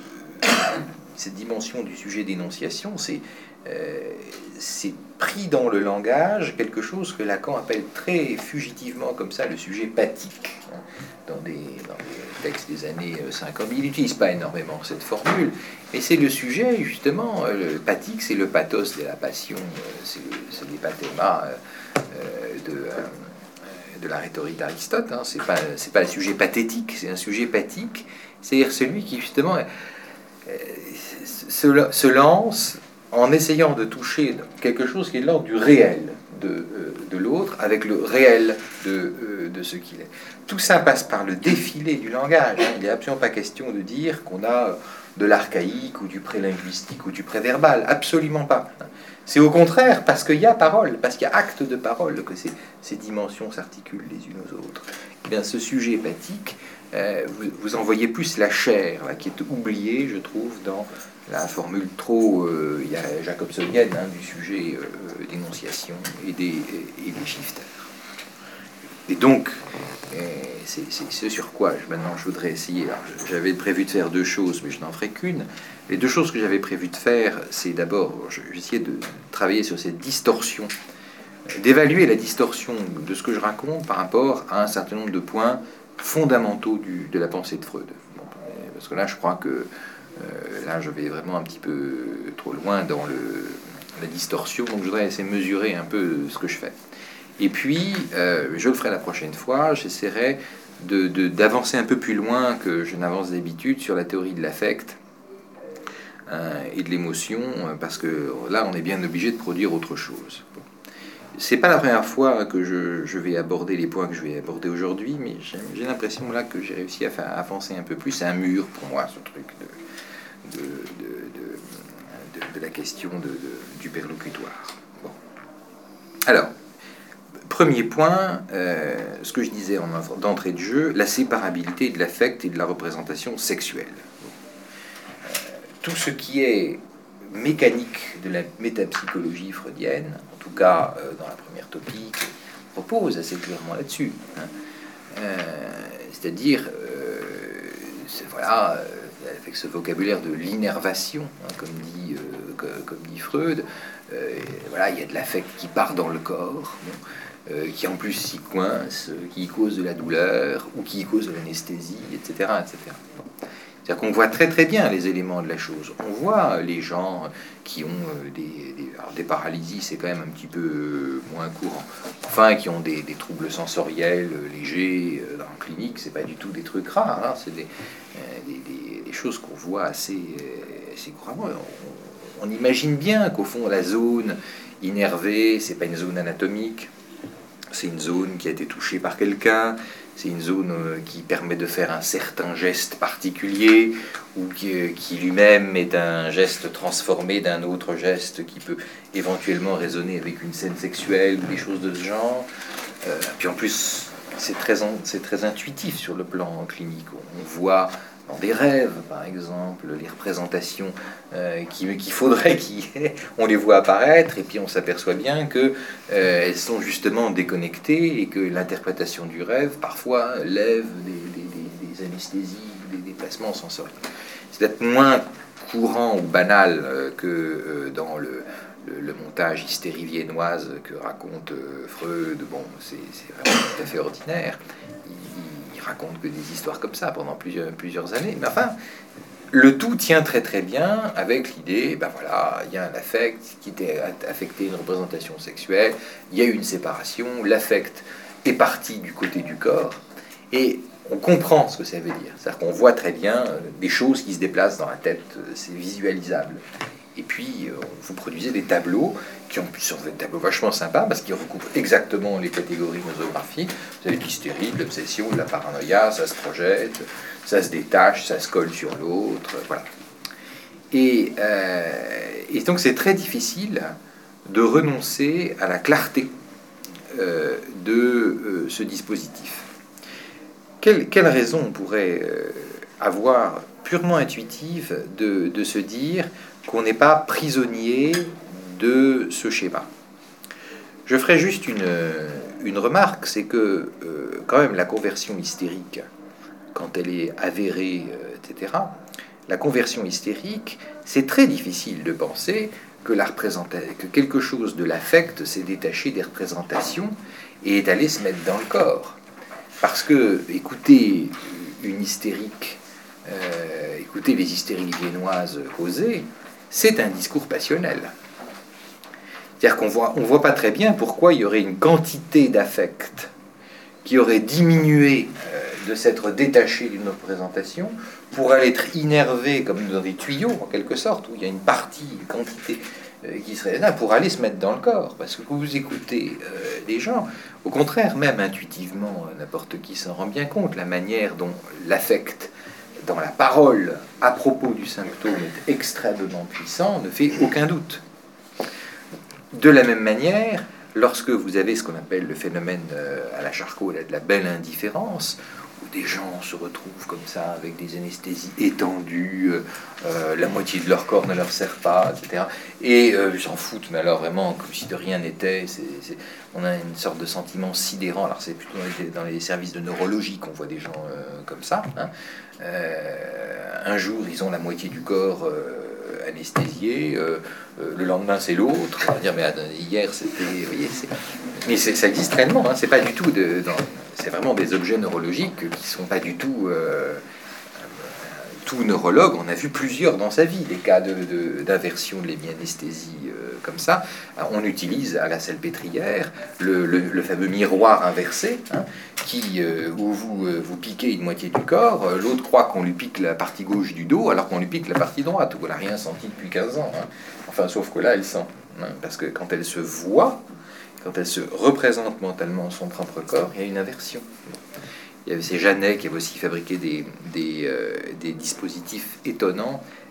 cette dimension du sujet d'énonciation, c'est, euh, c'est pris dans le langage quelque chose que Lacan appelle très fugitivement comme ça le sujet pathique. Hein, dans, des, dans des textes des années cinquante, il n'utilise pas énormément cette formule, mais c'est le sujet, justement, le pathique, c'est le pathos de la passion, c'est, le, c'est les pathémas de, de la rhétorique d'Aristote. Hein, c'est pas, c'est pas un sujet pathétique, c'est un sujet pathique, c'est-à-dire celui qui, justement, se, se lance en essayant de toucher quelque chose qui est de l'ordre du réel de, de l'autre, avec le réel de, de ce qu'il est. Tout ça passe par le défilé du langage. Hein. Il n'est absolument pas question de dire qu'on a de l'archaïque ou du prélinguistique ou du préverbal. Absolument pas. C'est au contraire parce qu'il y a parole, parce qu'il y a acte de parole que ces, ces dimensions s'articulent les unes aux autres. Et bien, ce sujet pathique, euh, vous, vous en voyez plus la chair, là, qui est oubliée, je trouve, dans la formule trop euh, il y a jacobsonienne hein, du sujet euh, d'énonciation et des, et, et des shifters. Et donc, euh, c'est, c'est ce sur quoi je, maintenant je voudrais essayer. Alors, j'avais prévu de faire deux choses, mais je n'en ferai qu'une. Les deux choses que j'avais prévu de faire, c'est d'abord, j'essayais de travailler sur cette distorsion, d'évaluer la distorsion de ce que je raconte par rapport à un certain nombre de points fondamentaux du, de la pensée de Freud. Bon, parce que là, je crois que euh, là, je vais vraiment un petit peu trop loin dans le, la distorsion, donc je voudrais essayer de mesurer un peu ce que je fais. Et puis, euh, je le ferai la prochaine fois, j'essaierai de, de, d'avancer un peu plus loin que je n'avance d'habitude sur la théorie de l'affect euh, et de l'émotion, parce que là, on est bien obligé de produire autre chose. Bon. C'est pas la première fois que je, je vais aborder les points que je vais aborder aujourd'hui, mais j'ai, j'ai l'impression là que j'ai réussi à faire avancer un peu plus. C'est un mur pour moi, ce truc de, de, de, de, de, de la question de, de, du perlocutoire. Bon. Alors, premier point, euh, ce que je disais en d'entrée de jeu, la séparabilité de l'affect et de la représentation sexuelle. Euh, tout ce qui est mécanique de la métapsychologie freudienne, en tout cas euh, dans la première topique, repose assez clairement là-dessus. Hein. Euh, C'est-à-dire, euh, c'est, voilà, euh, avec ce vocabulaire de l'innervation, hein, comme, dit, euh, que, comme dit Freud, euh, voilà, il y a de l'affect qui part dans le corps, bon, euh, qui en plus s'y coince, qui cause de la douleur, ou qui cause de l'anesthésie, et cetera, et cetera. Bon. C'est-à-dire qu'on voit très très bien les éléments de la chose. On voit les gens qui ont des, des, alors des paralysies, c'est quand même un petit peu moins courant. Enfin, qui ont des, des troubles sensoriels légers dans la clinique, c'est pas du tout des trucs rares. Hein, c'est des, des, des, des choses qu'on voit assez, assez couramment. On, on imagine bien qu'au fond, la zone innervée, c'est pas une zone anatomique, c'est une zone qui a été touchée par quelqu'un. C'est une zone qui permet de faire un certain geste particulier ou qui, qui lui-même est un geste transformé d'un autre geste qui peut éventuellement résonner avec une scène sexuelle ou des choses de ce genre. Euh, puis en plus, c'est très, c'est très intuitif sur le plan clinique. On voit dans des rêves, par exemple, les représentations euh, qu'il qui faudrait qu'on les voit apparaître, et puis on s'aperçoit bien qu'elles euh, sont justement déconnectées et que l'interprétation du rêve, parfois, lève des, des, des, des anesthésies, des déplacements sensoriels. C'est peut-être moins courant ou banal euh, que euh, dans le, le, le montage hystérie viennoise que raconte euh, Freud. Bon, c'est vraiment tout à fait ordinaire. Raconte que des histoires comme ça pendant plusieurs, plusieurs années. Mais enfin, le tout tient très très bien avec l'idée, ben voilà, il y a un affect qui était affecté, une représentation sexuelle, il y a eu une séparation, l'affect est parti du côté du corps, et on comprend ce que ça veut dire. C'est-à-dire qu'on voit très bien des choses qui se déplacent dans la tête, c'est visualisable. Et puis, euh, vous produisez des tableaux qui ont pu être des tableaux vachement sympas parce qu'ils recouvrent exactement les catégories nosographiques. Vous avez l'hystérie, l'obsession, la paranoïa, ça se projette, ça se détache, ça se colle sur l'autre, voilà. Et, euh, et donc, c'est très difficile de renoncer à la clarté euh, de euh, ce dispositif. Quelle, quelle raison on pourrait euh, avoir purement intuitive de, de se dire qu'on n'est pas prisonnier de ce schéma. Je ferai juste une, une remarque, c'est que euh, quand même la conversion hystérique, quand elle est avérée, euh, et cetera, la conversion hystérique, c'est très difficile de penser que, la que quelque chose de l'affect s'est détaché des représentations et est allé se mettre dans le corps. Parce que, écoutez, une hystérique, euh, écoutez les hystériques viennoises causées, c'est un discours passionnel. C'est-à-dire qu'on voit, on voit pas très bien pourquoi il y aurait une quantité d'affect qui aurait diminué euh, de s'être détaché d'une représentation pour aller être innervé comme dans des tuyaux, en quelque sorte, où il y a une partie, une quantité euh, qui serait là pour aller se mettre dans le corps. Parce que quand vous écoutez euh, les gens, au contraire, même intuitivement, n'importe qui s'en rend bien compte, la manière dont l'affect dans la parole à propos du symptôme est extrêmement puissant, ne fait aucun doute. De la même manière, lorsque vous avez ce qu'on appelle le phénomène euh, à la Charcot, de la belle indifférence, où des gens se retrouvent comme ça avec des anesthésies étendues, euh, la moitié de leur corps ne leur sert pas, et cetera. Et euh, ils s'en foutent, mais alors vraiment comme si de rien n'était. C'est, c'est, on a une sorte de sentiment sidérant. Alors c'est plutôt dans les, dans les services de neurologie qu'on voit des gens euh, comme ça. Hein. Euh, un jour, ils ont la moitié du corps euh, anesthésié. Euh, euh, le lendemain, c'est l'autre. On va dire, mais attendez, hier, c'était... Vous voyez, c'est... Mais c'est, ça existe réellement. Hein. C'est pas du tout... De, dans... C'est vraiment des objets neurologiques qui sont pas du tout... Euh... Tout neurologue, on a vu plusieurs dans sa vie, des cas de, de, d'inversion de l'hémianesthésie euh, comme ça. Alors, on utilise à la salpêtrière le, le, le fameux miroir inversé, hein, qui, euh, où vous, euh, vous piquez une moitié du corps, euh, l'autre croit qu'on lui pique la partie gauche du dos, alors qu'on lui pique la partie droite, où elle n'a rien senti depuis quinze ans. Hein. Enfin, sauf que là, elle sent. Hein, parce que quand elle se voit, quand elle se représente mentalement son propre corps, il y a une inversion. Il y avait ces Janet qui avait aussi fabriqué des, des, euh, des dispositifs étonnants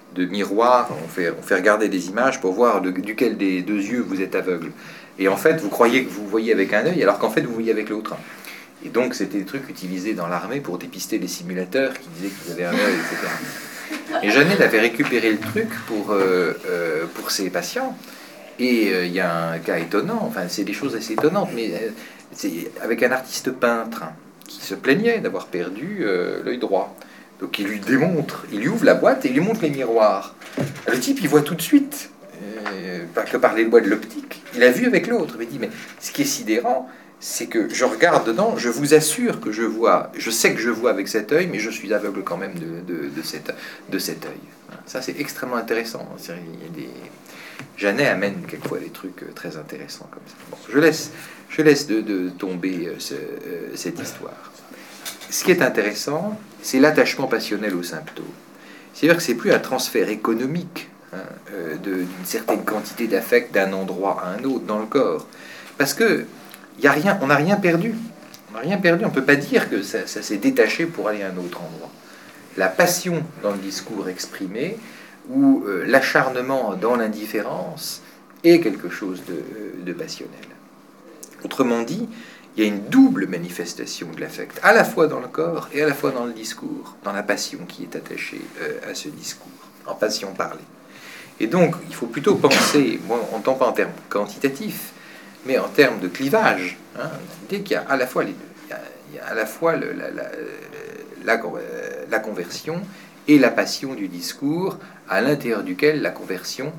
de miroir, on fait, on fait regarder des images pour voir de, duquel des deux yeux vous êtes aveugle. Et en fait, vous croyez que vous voyez avec un œil, alors qu'en fait, vous voyez avec l'autre. Et donc, c'était des trucs utilisés dans l'armée pour dépister les simulateurs qui disaient qu'ils avaient un œil, et cetera. Et Janet avait récupéré le truc pour, euh, euh, pour ses patients. Et il euh, y a un cas étonnant, enfin, c'est des choses assez étonnantes, mais euh, c'est avec un artiste peintre qui se plaignait d'avoir perdu euh, l'œil droit. Donc, il lui démontre, il lui ouvre la boîte et il lui montre les miroirs. Le type, il voit tout de suite, euh, pas que par les lois de l'optique, il a vu avec l'autre. Il dit, mais ce qui est sidérant, c'est que je regarde dedans, je vous assure que je vois, je sais que je vois avec cet œil, mais je suis aveugle quand même de, de, de, cette, de cet œil. Ça, c'est extrêmement intéressant. Il y a des... Janet amène quelquefois des trucs très intéressants comme ça. Bon, je laisse, je laisse de, de tomber ce, euh, cette histoire. Ce qui est intéressant, c'est l'attachement passionnel aux symptômes. C'est-à-dire que c'est plus un transfert économique hein, euh, de, d'une certaine quantité d'affect d'un endroit à un autre dans le corps. Parce que y a rien, on n'a rien perdu. On n'a rien perdu. On ne peut pas dire que ça, ça s'est détaché pour aller à un autre endroit. La passion dans le discours exprimé ou euh, l'acharnement dans l'indifférence est quelque chose de, de passionnel. Autrement dit, il y a une double manifestation de l'affect, à la fois dans le corps et à la fois dans le discours, dans la passion qui est attachée euh, à ce discours, en passion parlée. Et donc, il faut plutôt penser, moi, on n'entend pas en termes quantitatifs, mais en termes de clivage, hein, l'idée qu'il y a à la fois les deux. Il y a, il y a à la fois le, la, la, la, la conversion et la passion du discours, à l'intérieur duquel la conversion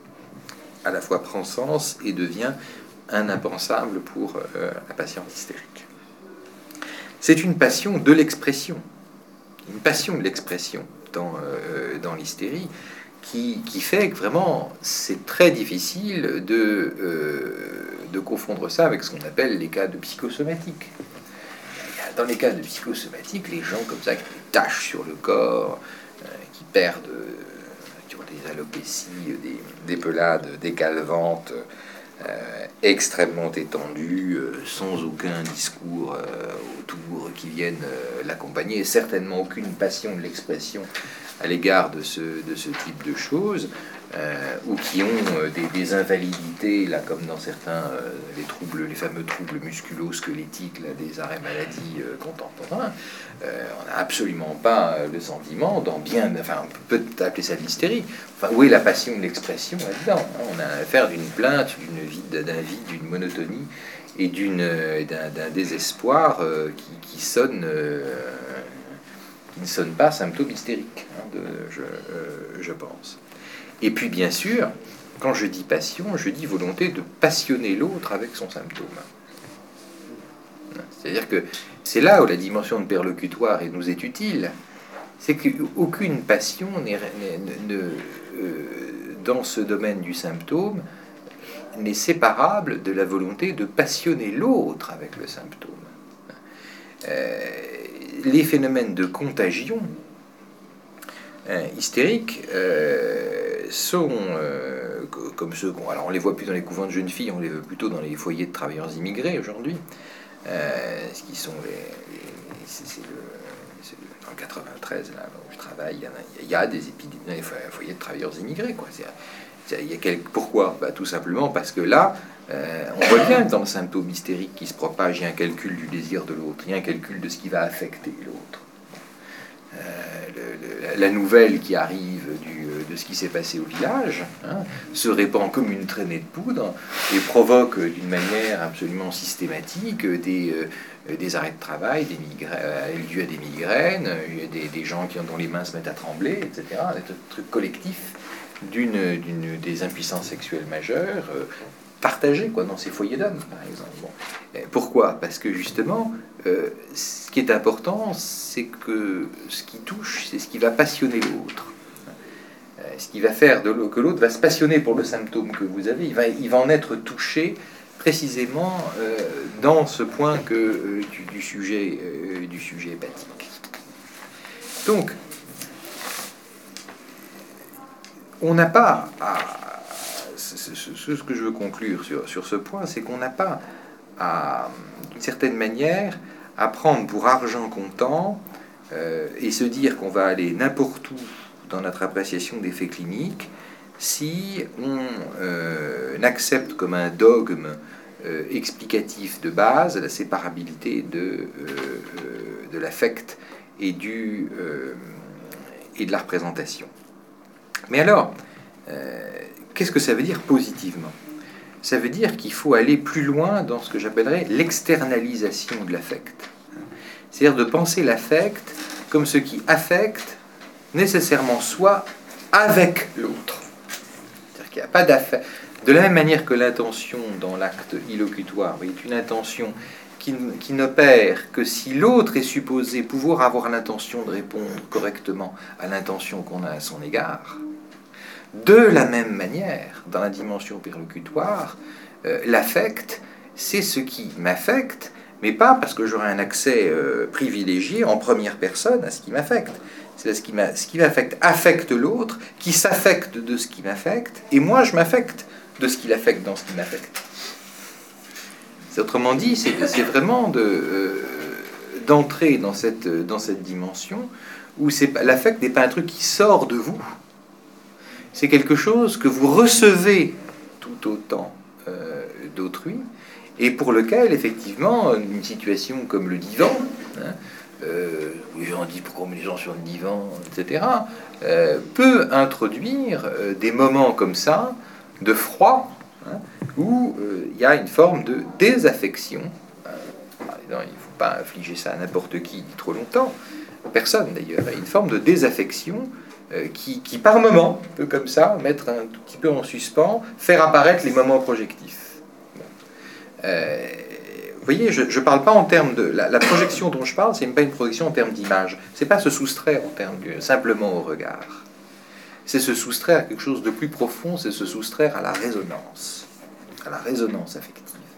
à la fois prend sens et devient un impensable pour euh, la patiente hystérique. C'est une passion de l'expression, une passion de l'expression dans, euh, dans l'hystérie, qui, qui fait que vraiment c'est très difficile de, euh, de confondre ça avec ce qu'on appelle les cas de psychosomatique. Dans les cas de psychosomatique, les gens comme ça qui ont des taches sur le corps, euh, qui perdent, euh, qui ont des alopécies, des, des pelades décalvantes, euh, extrêmement étendues, euh, sans aucun discours euh, autour qui vienne euh, l'accompagner, et certainement aucune passion de l'expression à l'égard de ce, de ce type de choses, euh, ou qui ont euh, des, des invalidités, là, comme dans certains, euh, les troubles, les fameux troubles musculo-squelettiques, là, des arrêts maladies euh, contemporains, euh, on n'a absolument pas euh, le sentiment, dans bien, enfin, on peut appeler ça de l'hystérie. Enfin, où est la passion de l'expression là-dedans, hein? On a affaire d'une plainte, d'une vide, d'un vide, d'une monotonie et d'une, d'un, d'un désespoir euh, qui, qui sonne. Euh, qui ne sonne pas symptôme hystérique, hein, de, je, euh, je pense. Et puis, bien sûr, quand je dis passion, je dis volonté de passionner l'autre avec son symptôme. C'est-à-dire que c'est là où la dimension de perlocutoire nous est utile. C'est qu'aucune passion n'est, n'est, ne, euh, dans ce domaine du symptôme n'est séparable de la volonté de passionner l'autre avec le symptôme. Euh, les phénomènes de contagion euh, hystérique euh, sont euh, comme ceux qu'on, alors on les voit plus dans les couvents de jeunes filles, on les voit plutôt dans les foyers de travailleurs immigrés aujourd'hui, euh, ce qui sont les, les c'est, c'est le, c'est le, en quatre-vingt-treize là où je travaille, il y, a, il y a des épidémies dans les foyers de travailleurs immigrés, quoi. C'est, il y a quelques, pourquoi bah, tout simplement parce que là, euh, on voit bien que dans le symptôme hystérique qui se propage, il y a un calcul du désir de l'autre, il y a un calcul de ce qui va affecter l'autre. Euh, le, le, la nouvelle qui arrive du, de ce qui s'est passé au village hein, se répand comme une traînée de poudre et provoque d'une manière absolument systématique des, euh, des arrêts de travail, des migraines, dû à des migraines, des, des gens qui, dont les mains se mettent à trembler, et cetera. Des trucs collectifs d'une, d'une des impuissances sexuelles majeures euh, partagées quoi, dans ces foyers d'hommes, par exemple. Bon. Pourquoi ? Parce que justement, euh, ce qui est important, c'est que ce qui touche, c'est ce qui va passionner l'autre. Euh, ce qui va faire de l'autre, que l'autre va se passionner pour le symptôme que vous avez, il va, il va en être touché précisément euh, dans ce point que, euh, du, du, sujet, euh, du sujet hépatique. Donc, on n'a pas à... Ce que je veux conclure sur, sur ce point, c'est qu'on n'a pas à, d'une certaine manière, à prendre pour argent comptant euh, et se dire qu'on va aller n'importe où dans notre appréciation des faits cliniques si on euh, accepte comme un dogme euh, explicatif de base la séparabilité de, euh, de l'affect et, du, euh, et de la représentation. Mais alors, euh, qu'est-ce que ça veut dire positivement? Ça veut dire qu'il faut aller plus loin dans ce que j'appellerais l'externalisation de l'affect. C'est-à-dire de penser l'affect comme ce qui affecte nécessairement soi avec l'autre. C'est-à-dire qu'il n'y a pas d'affect. De la même manière que l'intention dans l'acte illocutoire est une intention qui, qui n'opère que si l'autre est supposé pouvoir avoir l'intention de répondre correctement à l'intention qu'on a à son égard, de la même manière, dans la dimension perlocutoire, euh, l'affect, c'est ce qui m'affecte, mais pas parce que j'aurai un accès euh, privilégié en première personne à ce qui m'affecte. C'est ce qui m'affecte affecte l'autre, qui s'affecte de ce qui m'affecte, et moi je m'affecte de ce qui l'affecte dans ce qui m'affecte. Autrement dit, c'est vraiment de, euh, d'entrer dans cette, dans cette dimension où l'affect n'est pas un truc qui sort de vous, c'est quelque chose que vous recevez tout autant euh, d'autrui, et pour lequel, effectivement, une situation comme le divan, hein, euh, où les gens disent pourquoi on met les gens sur le divan, et cetera, euh, peut introduire euh, des moments comme ça, de froid, hein, où euh, il y a une forme de désaffection. Euh, il ne faut pas infliger ça à n'importe qui trop longtemps, personne d'ailleurs, il y a une forme de désaffection euh, qui, qui, par moment, peut comme ça, mettre un tout petit peu en suspens, faire apparaître les moments projectifs. Bon. Euh, vous voyez, je ne parle pas en termes de... La, la projection dont je parle, ce n'est pas une projection en termes d'image. Ce n'est pas se soustraire en termes de, simplement au regard. C'est se soustraire à quelque chose de plus profond, c'est se soustraire à la résonance, à la résonance affective.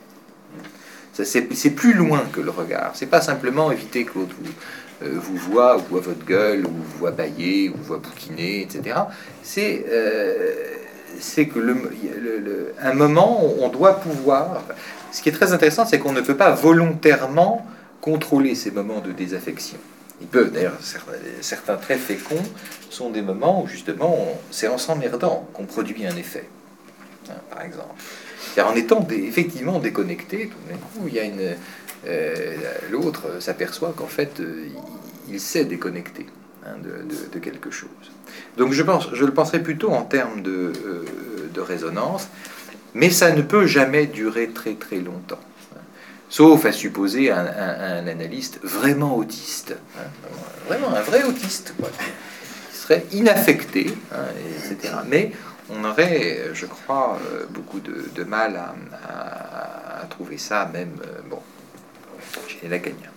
C'est plus loin que le regard. C'est pas simplement éviter que l'autre vous, euh, vous voit, ou voit votre gueule, ou vous voit bâiller, ou vous voit bouquiner, et cetera. C'est euh, que le, le, le, un moment, on doit pouvoir... Ce qui est très intéressant, c'est qu'on ne peut pas volontairement contrôler ces moments de désaffection. Il peut, d'ailleurs, certains traits féconds sont des moments où, justement, c'est en s'emmerdant qu'on produit un effet, hein, par exemple. Car en étant dé, effectivement déconnecté, tout d'un coup, il y a une... Euh, l'autre s'aperçoit qu'en fait, euh, il, il s'est déconnecté, hein, de, de, de quelque chose. Donc je, pense, je le penserais plutôt en termes de, euh, de résonance, mais ça ne peut jamais durer très très longtemps. Sauf à supposer un, un, un analyste vraiment autiste, hein, vraiment un vrai autiste, quoi, qui serait inaffecté, hein, et cetera. Mais on aurait, je crois, beaucoup de, de mal à, à, à trouver ça, même, bon, chez la Lacanien.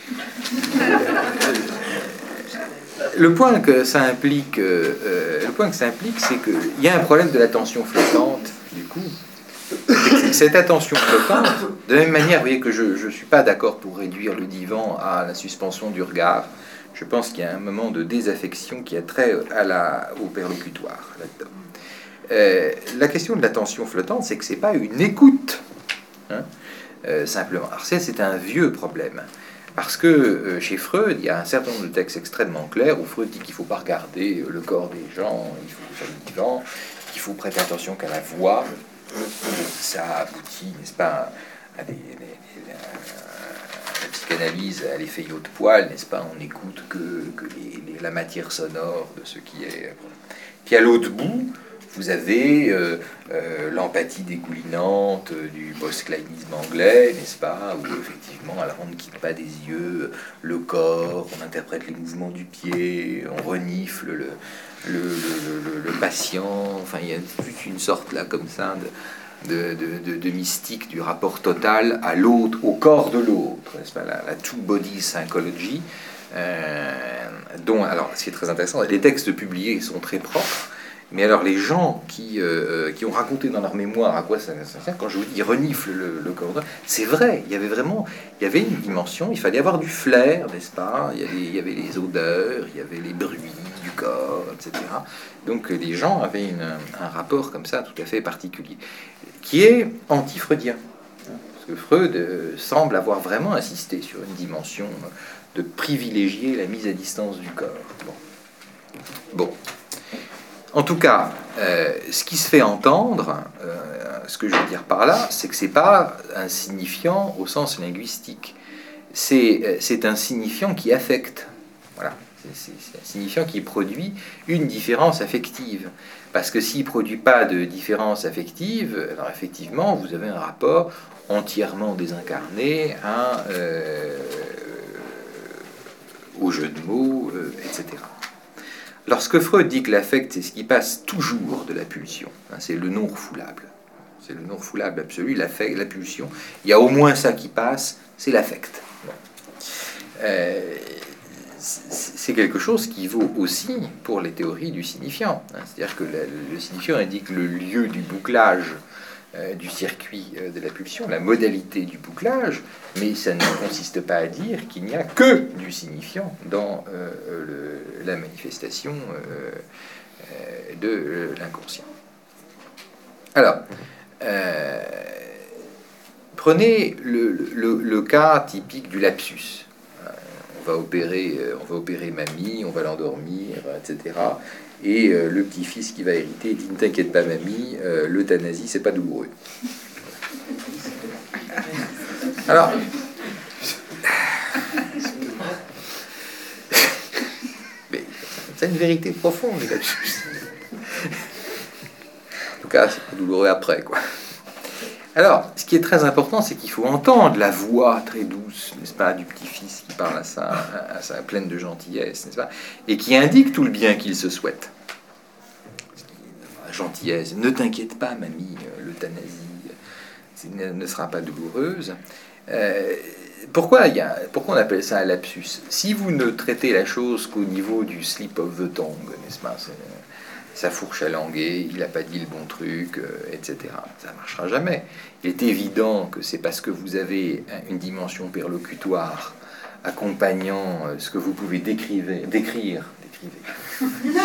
Le point que ça implique, euh, le point que ça implique, c'est qu'il y a un problème de l'attention flottante, du coup. Cette attention flottante, de la même manière, vous voyez que je ne suis pas d'accord pour réduire le divan à la suspension du regard. Je pense qu'il y a un moment de désaffection qui a trait à la, au perlocutoire là-dedans. Euh, la question de l'attention flottante, c'est que c'est pas une écoute, hein, euh, simplement. Alors ça, c'est un vieux problème. Parce que euh, chez Freud, il y a un certain nombre de textes extrêmement clairs où Freud dit qu'il ne faut pas regarder le corps des gens, il faut sur le divan, qu'il faut prêter attention qu'à la voix. Ça aboutit, n'est-ce pas, à des, des, des, la psychanalyse, à l'effet de poil, n'est-ce pas, on n'écoute que, que les, les, la matière sonore de ce qui est... Puis à l'autre bout, vous avez euh, euh, l'empathie dégoulinante du post-clinisme anglais, n'est-ce pas, où effectivement, alors on ne quitte pas des yeux le corps, on interprète les mouvements du pied, on renifle le... Le, le, le, le patient, enfin il y a toute une sorte là comme ça de, de, de, de mystique du rapport total à l'autre, au corps de l'autre, n'est-ce pas, la, la two-body psychology, euh, dont, alors ce qui est très intéressant, les textes publiés sont très propres, mais alors les gens qui, euh, qui ont raconté dans leur mémoire à quoi ça sert, quand je vous dis ils reniflent le, le corps, c'est vrai, il y avait vraiment, il y avait une dimension, il fallait avoir du flair, n'est-ce pas, il y avait, il y avait les odeurs, il y avait les bruits du corps, et cetera. Donc les gens avaient une, un rapport comme ça tout à fait particulier, qui est anti-freudien. Parce que Freud euh, semble avoir vraiment insisté sur une dimension de privilégier la mise à distance du corps. Bon. Bon. En tout cas, euh, ce qui se fait entendre, euh, ce que je veux dire par là, c'est que c'est pas un signifiant au sens linguistique. C'est, c'est un signifiant qui affecte. Voilà. C'est, c'est un signifiant qui produit une différence affective. Parce que s'il ne produit pas de différence affective, alors effectivement, vous avez un rapport entièrement désincarné à, euh, au jeu de mots, euh, et cetera. Lorsque Freud dit que l'affect, c'est ce qui passe toujours de la pulsion, hein, c'est le non refoulable. C'est le non refoulable absolu, l'affect, la pulsion. Il y a au moins ça qui passe, c'est l'affect. Bon. Euh, c'est quelque chose qui vaut aussi pour les théories du signifiant. Hein. C'est-à-dire que le, le signifiant indique le lieu du bouclage euh, du circuit euh, de la pulsion, la modalité du bouclage, mais ça ne consiste pas à dire qu'il n'y a que du signifiant dans euh, le, la manifestation euh, euh, de euh, l'inconscient. Alors, euh, prenez le, le, le cas typique du lapsus. On va opérer, on va opérer mamie, on va l'endormir, et cetera. Et euh, le petit-fils qui va hériter dit « Ne t'inquiète pas, mamie, euh, l'euthanasie, c'est pas douloureux. » Alors, mais c'est une vérité profonde, les lapsus. En tout cas, c'est pas douloureux après, quoi. Alors, ce qui est très important, c'est qu'il faut entendre la voix très douce, n'est-ce pas, du petit-fils qui parle à ça, à ça, pleine de gentillesse, n'est-ce pas, et qui indique tout le bien qu'il se souhaite. Gentillesse, ne t'inquiète pas, mamie, l'euthanasie ne, ne sera pas douloureuse. Euh, pourquoi, il y a, pourquoi on appelle ça un lapsus? Si vous ne traitez la chose qu'au niveau du slip of the tongue, n'est-ce pas, c'est, sa fourche à languer, il n'a pas dit le bon truc, euh, et cetera. Ça ne marchera jamais. Il est évident que c'est parce que vous avez une dimension perlocutoire accompagnant euh, ce que vous pouvez décrire, décrire, décrire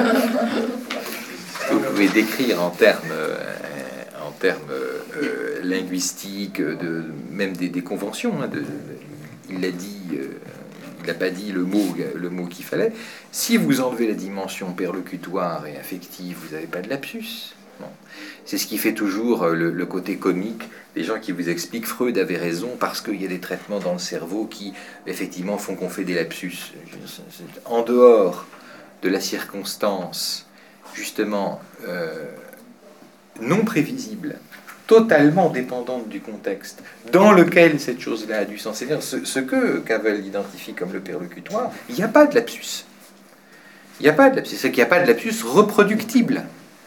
ce que vous pouvez décrire en termes, euh, en termes euh, linguistiques, de, même des, des conventions. Hein, de, de, il l'a dit. Euh, Il n'a pas dit le mot, le mot qu'il fallait. Si vous enlevez la dimension perlocutoire et affective, vous n'avez pas de lapsus. Bon. C'est ce qui fait toujours le, le côté comique des gens qui vous expliquent Freud avait raison parce qu'il y a des traitements dans le cerveau qui, effectivement, font qu'on fait des lapsus. En dehors de la circonstance, justement, euh, non prévisible, totalement dépendante du contexte dans lequel cette chose-là a du sens. C'est-à-dire ce, ce que Cavell identifie comme le perlocutoire, il n'y a pas de lapsus. Il n'y a pas de lapsus. C'est qu'il n'y a pas de lapsus reproductible.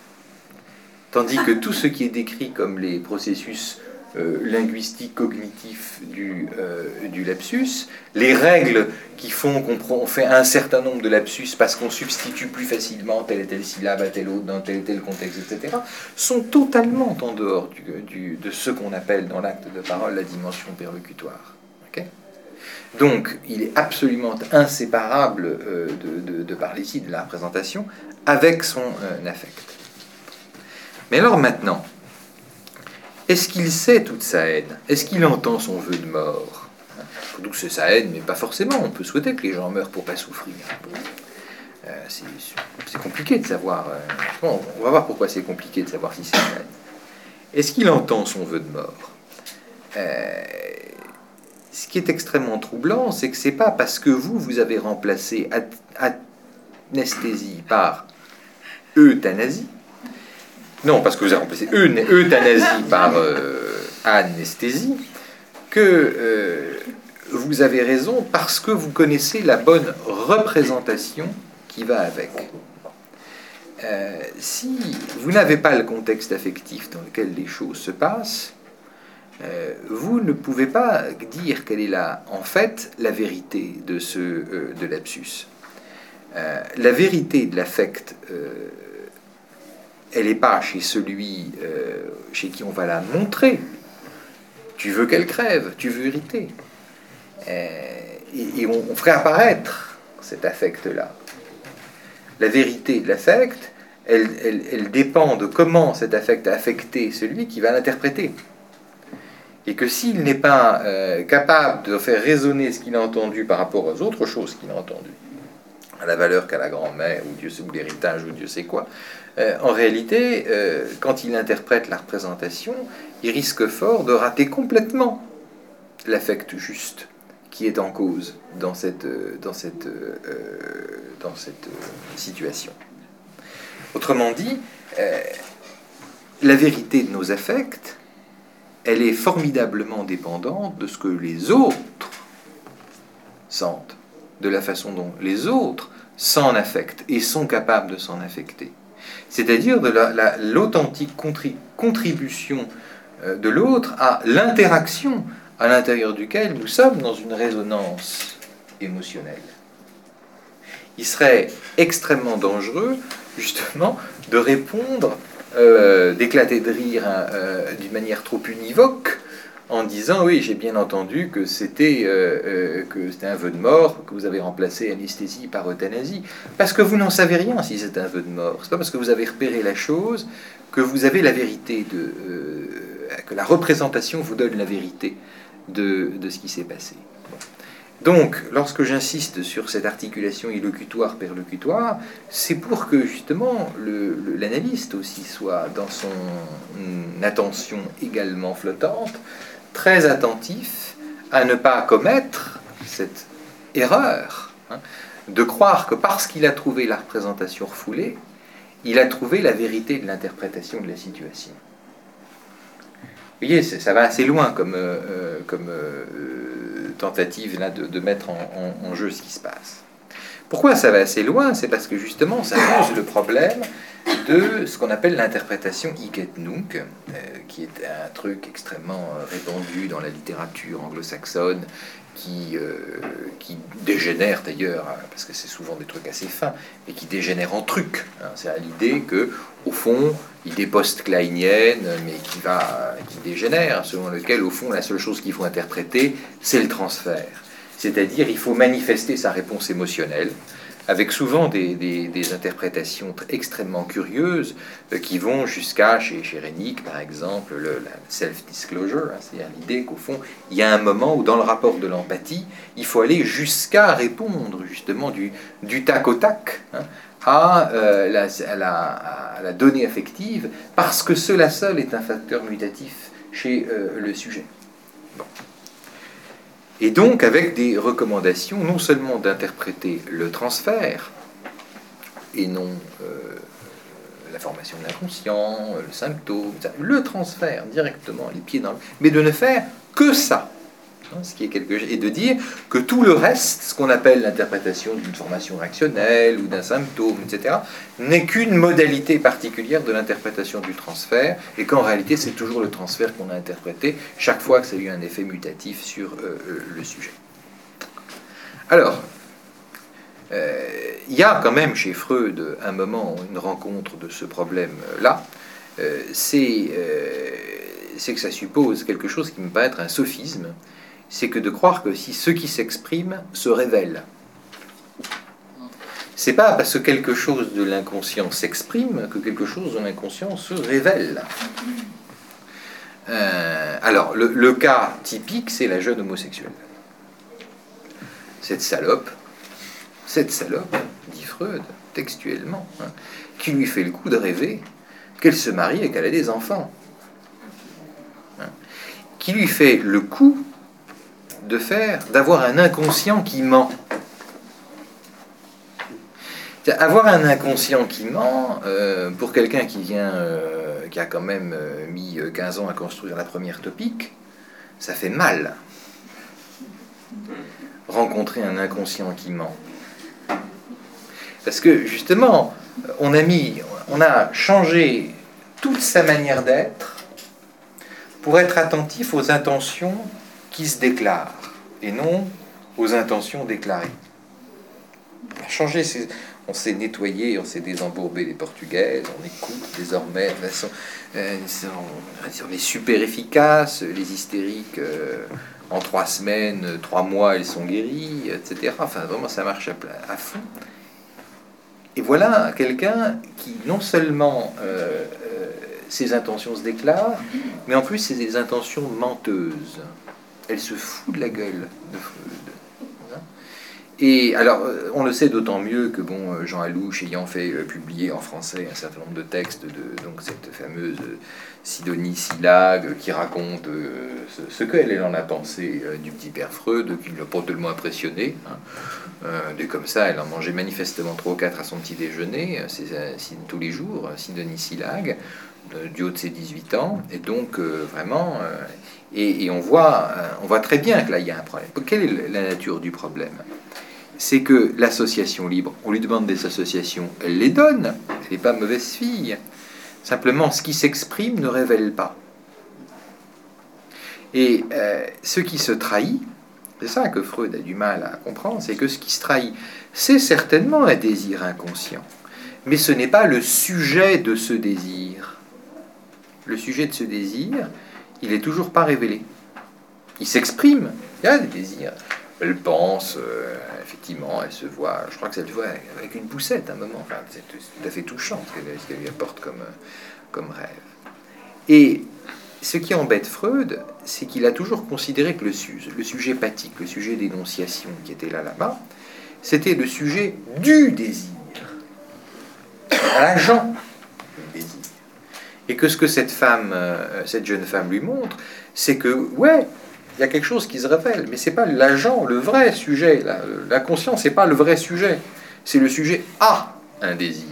Tandis que tout ce qui est décrit comme les processus euh, linguistiques, cognitifs du, euh, du lapsus, les règles qui font qu'on on fait un certain nombre de lapsus parce qu'on substitue plus facilement telle et telle syllabe à telle autre dans tel et tel contexte, et cetera, sont totalement en dehors du, du, de ce qu'on appelle dans l'acte de parole la dimension perlocutoire. Okay ? Donc, il est absolument inséparable euh, de, de, de parler ici de la représentation avec son euh, affect. Mais alors maintenant, est-ce qu'il sait toute sa haine? Est-ce qu'il entend son vœu de mort? Donc c'est sa haine, mais pas forcément. On peut souhaiter que les gens meurent pour pas souffrir. Euh, c'est, c'est compliqué de savoir. Euh, bon, on va voir pourquoi c'est compliqué de savoir si c'est sa haine. Est-ce qu'il entend son vœu de mort? euh, Ce qui est extrêmement troublant, c'est que c'est pas parce que vous, vous avez remplacé anesthésie par euthanasie. Non, parce que vous avez remplacé euthanasie par euh, anesthésie, que euh, vous avez raison parce que vous connaissez la bonne représentation qui va avec. Euh, si vous n'avez pas le contexte affectif dans lequel les choses se passent, euh, vous ne pouvez pas dire quelle est la, en fait la vérité de ce euh, de lapsus. Euh, la vérité de l'affect, euh, elle n'est pas chez celui euh, chez qui on va la montrer. Tu veux qu'elle crève, tu veux hériter. Euh, et, et on, on ferait apparaître cet affect-là. La vérité de l'affect, elle, elle, elle dépend de comment cet affect a affecté celui qui va l'interpréter. Et que s'il n'est pas euh, capable de faire résonner ce qu'il a entendu par rapport aux autres choses qu'il a entendues, à la valeur qu'a la grand-mère, ou Dieu sait, ou l'héritage, ou Dieu sait quoi. Euh, en réalité, euh, quand il interprète la représentation, il risque fort de rater complètement l'affect juste qui est en cause dans cette, dans cette, euh, dans cette situation. Autrement dit, euh, la vérité de nos affects, elle est formidablement dépendante de ce que les autres sentent, de la façon dont les autres s'en affectent et sont capables de s'en affecter. C'est-à-dire de la, la, l'authentique contri- contribution de l'autre à l'interaction à l'intérieur duquel nous sommes dans une résonance émotionnelle. Il serait extrêmement dangereux, justement, de répondre, euh, d'éclater de rire euh, d'une manière trop univoque, en disant « oui, j'ai bien entendu que c'était, euh, euh, que c'était un vœu de mort, que vous avez remplacé anesthésie par euthanasie », parce que vous n'en savez rien si c'est un vœu de mort. C'est pas parce que vous avez repéré la chose que vous avez la vérité, de, euh, que la représentation vous donne la vérité de, de ce qui s'est passé. Bon. Donc, lorsque j'insiste sur cette articulation illocutoire-perlocutoire, c'est pour que justement le, le, l'analyste aussi soit dans son attention également flottante, très attentif à ne pas commettre cette erreur, hein, de croire que parce qu'il a trouvé la représentation refoulée, il a trouvé la vérité de l'interprétation de la situation. Vous voyez, ça va assez loin comme, euh, comme euh, tentative là, de, de mettre en, en, en jeu ce qui se passe. Pourquoi ça va assez loin? C'est parce que justement, ça pose le problème de ce qu'on appelle l'interprétation hic et nunc, euh, qui est un truc extrêmement répandu dans la littérature anglo-saxonne, qui, euh, qui dégénère d'ailleurs, parce que c'est souvent des trucs assez fins, mais qui dégénère en truc. Hein. C'est à l'idée que, au fond, idée post-kleinienne, mais qui va, qui dégénère, selon lequel, au fond, la seule chose qu'il faut interpréter, c'est le transfert. C'est-à-dire, il faut manifester sa réponse émotionnelle, avec souvent des, des, des interprétations extrêmement curieuses euh, qui vont jusqu'à, chez, chez Rennick par exemple, le, la self-disclosure, hein, c'est-à-dire l'idée qu'au fond, il y a un moment où dans le rapport de l'empathie, il faut aller jusqu'à répondre justement du, du tac au tac, hein, à, euh, la, à, la, à la donnée affective, parce que cela seul est un facteur mutatif chez euh, le sujet. Bon. Et donc avec des recommandations non seulement d'interpréter le transfert, et non euh, la formation de l'inconscient, le symptôme, le transfert directement, les pieds dans le... mais de ne faire que ça. Ce qui est quelque chose, et de dire que tout le reste, ce qu'on appelle l'interprétation d'une formation réactionnelle ou d'un symptôme, et cetera, n'est qu'une modalité particulière de l'interprétation du transfert, et qu'en réalité c'est toujours le transfert qu'on a interprété chaque fois que ça a eu un effet mutatif sur euh, le sujet. Alors, euh, il y a quand même chez Freud un moment, une rencontre de ce problème-là, euh, c'est, euh, c'est que ça suppose quelque chose qui me paraît être un sophisme, c'est que de croire que si ce qui s'exprime se révèle. C'est pas parce que quelque chose de l'inconscient s'exprime que quelque chose de l'inconscient se révèle. Euh, alors, le, le cas typique, c'est la jeune homosexuelle. Cette salope, cette salope, dit Freud, textuellement, hein, qui lui fait le coup de rêver qu'elle se marie et qu'elle a des enfants. Hein, qui lui fait le coup de faire, d'avoir un inconscient qui ment. Avoir un inconscient qui ment, euh, pour quelqu'un qui vient, euh, qui a quand même euh, mis quinze ans à construire la première topique, ça fait mal. Rencontrer un inconscient qui ment. Parce que justement, on a mis, on a changé toute sa manière d'être pour être attentif aux intentions qui se déclarent, et non aux intentions déclarées. On a changé, on s'est nettoyé, on s'est désembourbé les portugaises, on écoute désormais de façon, euh, on est super efficace, les hystériques, euh, en trois semaines, trois mois, elles sont guéries, et cetera. Enfin, vraiment, ça marche à, à fond. Et voilà quelqu'un qui, non seulement euh, euh, ses intentions se déclarent, mais en plus, c'est des intentions menteuses. Elle se fout de la gueule de Freud. Et alors, on le sait d'autant mieux que bon, Jean Alouche, ayant fait publier en français un certain nombre de textes de donc, cette fameuse Sidonie Silag, qui raconte euh, ce, ce qu'elle en a pensé euh, du petit père Freud, qui ne l'a pas tellement impressionné. Hein. Euh, dès comme ça, elle en mangeait manifestement trois ou quatre à son petit déjeuner, c'est, c'est, tous les jours, Sidonie Silag, euh, du haut de ses dix-huit ans. Et donc, euh, vraiment, euh, et, et on, voit, euh, on voit très bien que là, il y a un problème. Quelle est la nature du problème ? C'est que l'association libre, on lui demande des associations, elle les donne, elle n'est pas mauvaise fille. Simplement, ce qui s'exprime ne révèle pas. Et euh, ce qui se trahit, c'est ça que Freud a du mal à comprendre, c'est que ce qui se trahit, c'est certainement un désir inconscient, mais ce n'est pas le sujet de ce désir. Le sujet de ce désir, il n'est toujours pas révélé. Il s'exprime, il y a des désirs. Elle pense, euh, effectivement, elle se voit, je crois que ça se voit avec une poussette à un moment, enfin, c'est tout à fait touchant ce qu'elle, ce qu'elle lui apporte comme, comme rêve. Et ce qui embête Freud, c'est qu'il a toujours considéré que le, su- le sujet pathique, le sujet d'énonciation qui était là, là-bas, c'était le sujet du désir, l'agent du désir. Et que ce que cette femme, euh, cette jeune femme lui montre, c'est que, ouais, il y a quelque chose qui se révèle, mais c'est pas l'agent, le vrai sujet. La, la conscience, c'est pas le vrai sujet. C'est le sujet a un désir.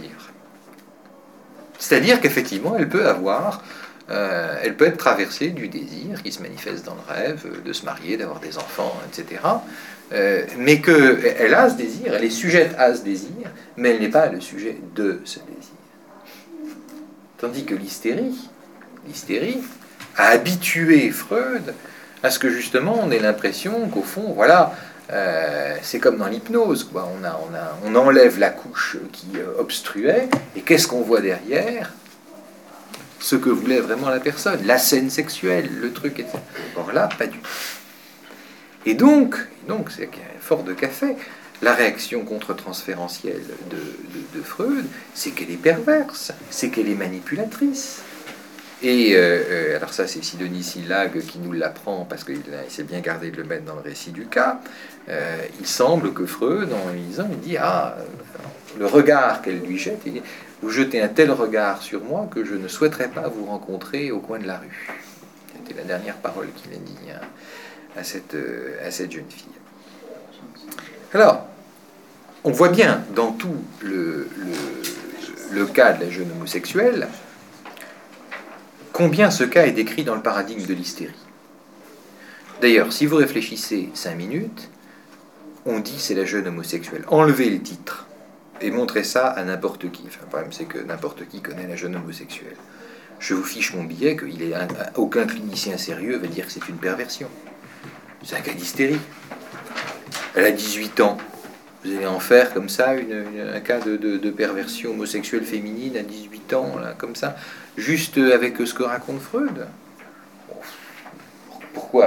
C'est-à-dire qu'effectivement, elle peut avoir, euh, elle peut être traversée du désir qui se manifeste dans le rêve, de se marier, d'avoir des enfants, et cetera. Euh, mais qu'elle a ce désir, elle est sujette à ce désir, mais elle n'est pas le sujet de ce désir. Tandis que l'hystérie, l'hystérie a habitué Freud à ce que justement on ait l'impression qu'au fond, voilà, euh, c'est comme dans l'hypnose, quoi. On, a, on, a, on enlève la couche qui euh, obstruait, et qu'est-ce qu'on voit derrière ? Ce que voulait vraiment la personne, la scène sexuelle, le truc, et cetera. Or là, pas du tout. Et donc, donc c'est fort de café, la réaction contre-transférentielle de, de, de Freud, c'est qu'elle est perverse, c'est qu'elle est manipulatrice. Et euh, alors ça, c'est Sidonie Silag qui nous l'apprend, parce qu'il s'est bien gardé de le mettre dans le récit du cas. Euh, il semble que Freud, en lisant, il dit « Ah, le regard qu'elle lui jette, il dit, vous jetez un tel regard sur moi que je ne souhaiterais pas vous rencontrer au coin de la rue. » C'était la dernière parole qu'il a dit hein, à, cette, à cette jeune fille. Alors, on voit bien dans tout le, le, le cas de la jeune homosexuelle combien ce cas est décrit dans le paradigme de l'hystérie. D'ailleurs, si vous réfléchissez cinq minutes, on dit c'est la jeune homosexuelle. Enlevez le titre et montrez ça à n'importe qui. Enfin, le problème, c'est que n'importe qui connaît la jeune homosexuelle. Je vous fiche mon billet qu'il est un, aucun clinicien sérieux va dire que c'est une perversion. C'est un cas d'hystérie. Elle a dix-huit ans. Vous allez en faire comme ça une, une, un cas de, de, de perversion homosexuelle féminine à dix-huit ans, là, comme ça, juste avec ce que raconte Freud. Pourquoi ?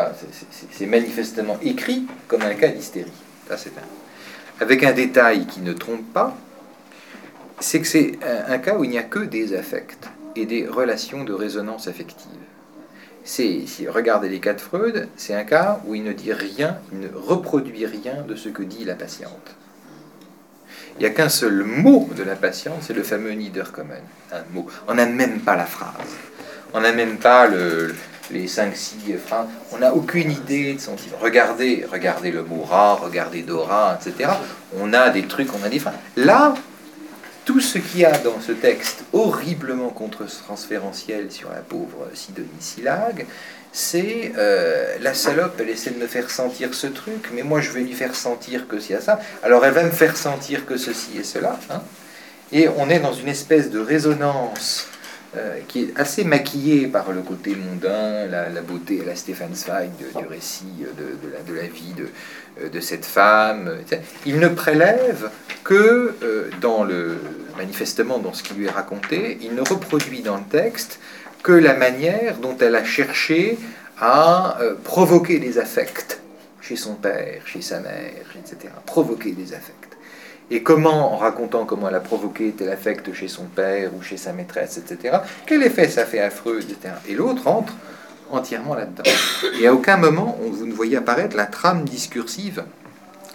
c'est, c'est, c'est manifestement écrit comme un cas d'hystérie. Ça, c'est un... Avec un détail qui ne trompe pas, c'est que c'est un, un cas où il n'y a que des affects et des relations de résonance affective. C'est, si regardez les cas de Freud, c'est un cas où il ne dit rien, il ne reproduit rien de ce que dit la patiente. Il n'y a qu'un seul mot de la patiente, c'est le fameux Niederkommen. Un mot. On n'a même pas la phrase. On n'a même pas le, les cinq six phrases. On n'a aucune idée de son type. Regardez, regardez le mot rat, regardez Dora, et cetera. On a des trucs, on a des phrases. Là, tout ce qu'il y a dans ce texte horriblement contre-transférentiel sur la pauvre Sidonie Silag, c'est euh, la salope, elle essaie de me faire sentir ce truc, mais moi je vais lui faire sentir que s'il y a ça, alors elle va me faire sentir que ceci et cela, hein, et on est dans une espèce de résonance euh, qui est assez maquillée par le côté mondain, la, la beauté à la Stefan Zweig de, du récit de, de, la, de la vie de, de cette femme. Il ne prélève que euh, dans le, manifestement dans ce qui lui est raconté, il ne reproduit dans le texte que la manière dont elle a cherché à euh, provoquer des affects chez son père, chez sa mère, et cetera. Provoquer des affects. Et comment, en racontant comment elle a provoqué tel affect chez son père ou chez sa maîtresse, et cetera, quel effet ça fait à Freud, et cetera. Et l'autre entre entièrement là-dedans. Et à aucun moment, on, vous ne voyez apparaître la trame discursive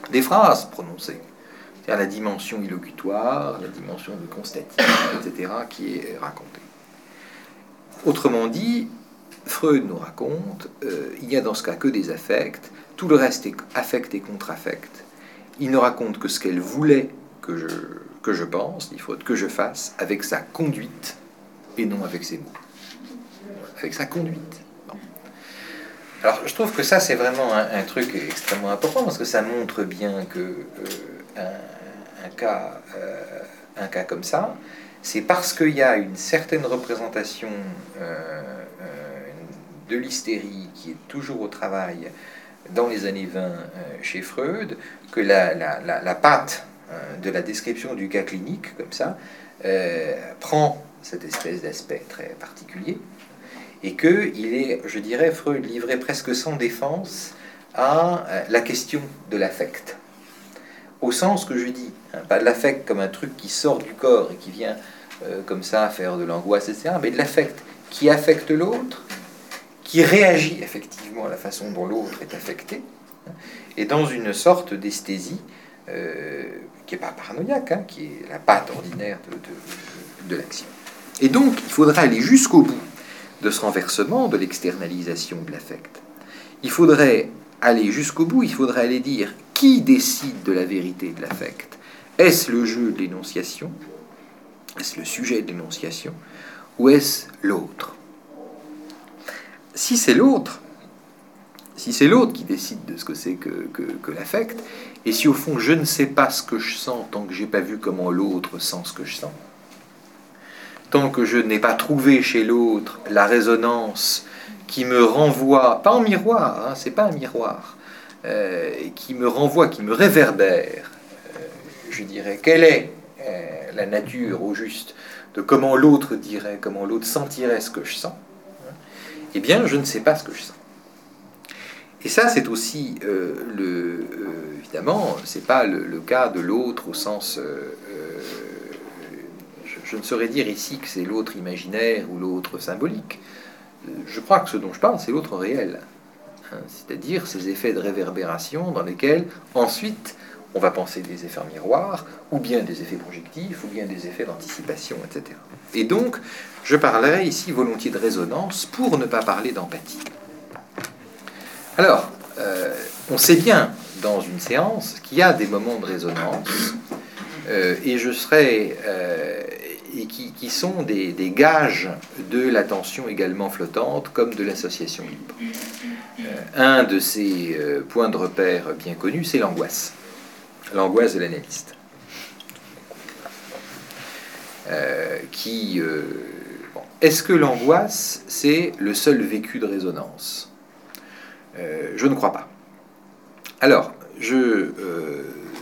des phrases prononcées. C'est-à-dire la dimension illocutoire, la dimension de constative, et cetera, qui est racontée. Autrement dit, Freud nous raconte, euh, il n'y a dans ce cas que des affects, tout le reste est affect et contre-affect. Il ne raconte que ce qu'elle voulait que je, que je pense, dit Freud, que je fasse, avec sa conduite, et non avec ses mots. Avec sa conduite. Bon. Alors, je trouve que ça, c'est vraiment un, un truc extrêmement important, parce que ça montre bien que euh, un, un, cas, euh, un cas comme ça, c'est parce qu'il y a une certaine représentation euh, euh, de l'hystérie qui est toujours au travail dans les années vingt euh, chez Freud, que la, la, la, la patte euh, de la description du cas clinique, comme ça, euh, prend cette espèce d'aspect très particulier, et qu'il est, je dirais, Freud livré presque sans défense à euh, la question de l'affect. Au sens que je dis, hein, pas de l'affect comme un truc qui sort du corps et qui vient euh, comme ça faire de l'angoisse, et cetera, mais de l'affect qui affecte l'autre, qui réagit effectivement à la façon dont l'autre est affecté, hein, et dans une sorte d'esthésie euh, qui n'est pas paranoïaque, hein, qui est la patte ordinaire de, de, de l'action. Et donc, il faudra aller jusqu'au bout de ce renversement, de l'externalisation de l'affect. Il faudrait aller jusqu'au bout, il faudrait aller dire qui décide de la vérité de l'affect. Est-ce le jeu de l'énonciation? Est-ce le sujet de l'énonciation? Ou est-ce l'autre? Si c'est l'autre, si c'est l'autre qui décide de ce que c'est que, que, que l'affect, et si au fond je ne sais pas ce que je sens tant que j'ai pas vu comment l'autre sent ce que je sens, tant que je n'ai pas trouvé chez l'autre la résonance qui me renvoie, pas en miroir, hein, c'est pas un miroir, euh, qui me renvoie, qui me réverbère, euh, je dirais, quelle est euh, la nature au juste de comment l'autre dirait, comment l'autre sentirait ce que je sens, hein, eh bien, je ne sais pas ce que je sens. Et ça, c'est aussi, euh, le, euh, évidemment, c'est pas le, le cas de l'autre au sens... Euh, euh, je, je ne saurais dire ici que c'est l'autre imaginaire ou l'autre symbolique. Je crois que ce dont je parle, c'est l'autre réel. Hein, c'est-à-dire ces effets de réverbération dans lesquels, ensuite, on va penser des effets miroirs, ou bien des effets projectifs, ou bien des effets d'anticipation, et cetera. Et donc, je parlerai ici volontiers de résonance pour ne pas parler d'empathie. Alors, euh, on sait bien dans une séance qu'il y a des moments de résonance, euh, et je serai... Euh, et qui, qui sont des, des gages de l'attention également flottante, comme de l'association libre. Euh, un de ces euh, points de repère bien connus, c'est l'angoisse. L'angoisse de l'analyste. Euh, qui, euh, bon, est-ce que l'angoisse, c'est le seul vécu de résonance? euh, Je ne crois pas. Alors, je... Euh,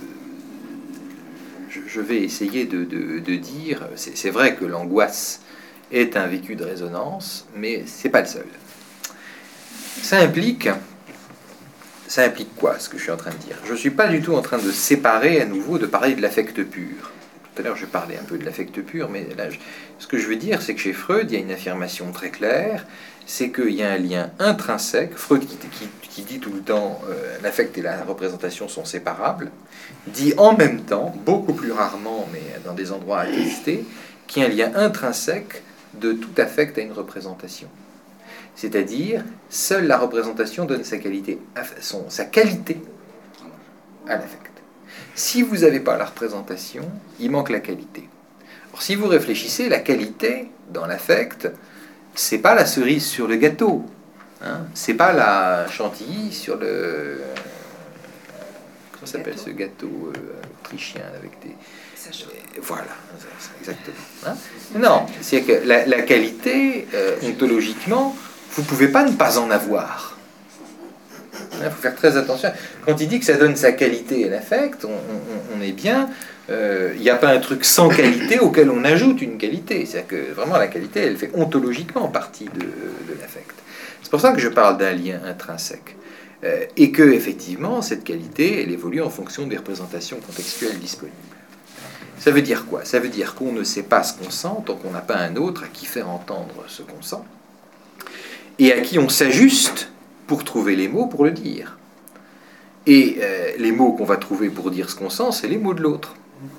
je vais essayer de, de, de dire, c'est, c'est vrai que l'angoisse est un vécu de résonance, mais c'est pas le seul. Ça implique, ça implique quoi, ce que je suis en train de dire? Je ne suis pas du tout en train de séparer à nouveau, de parler de l'affect pur. Tout à l'heure, je parlais un peu de l'affect pur, mais là, je, ce que je veux dire, c'est que chez Freud, il y a une affirmation très claire, c'est qu'il y a un lien intrinsèque. Freud, qui, qui, qui dit tout le temps euh, l'affect et la représentation sont séparables, dit en même temps, beaucoup plus rarement, mais dans des endroits attestés, qu'il y a un lien intrinsèque de tout affect à une représentation. C'est-à-dire, seule la représentation donne sa qualité, son, sa qualité à l'affect. Si vous n'avez pas la représentation, il manque la qualité. Alors, si vous réfléchissez, la qualité dans l'affect, c'est pas la cerise sur le gâteau, hein, c'est pas la chantilly sur le... Comment s'appelle ce gâteau euh, autrichien avec des... Euh, voilà, exactement. Hein. Non, c'est que la, la qualité, euh, ontologiquement, vous ne pouvez pas ne pas en avoir. Il faut faire très attention. Quand il dit que ça donne sa qualité à l'affect, on, on, on est bien... Il euh, n'y a pas un truc sans qualité auquel on ajoute une qualité. C'est-à-dire que vraiment la qualité, elle fait ontologiquement partie de, de l'affect. C'est pour ça que je parle d'un lien intrinsèque. Euh, et que, effectivement, cette qualité, elle évolue en fonction des représentations contextuelles disponibles. Ça veut dire quoi? Ça veut dire qu'on ne sait pas ce qu'on sent tant qu'on n'a pas un autre à qui faire entendre ce qu'on sent et à qui on s'ajuste pour trouver les mots pour le dire. Et euh, les mots qu'on va trouver pour dire ce qu'on sent, c'est les mots de l'autre.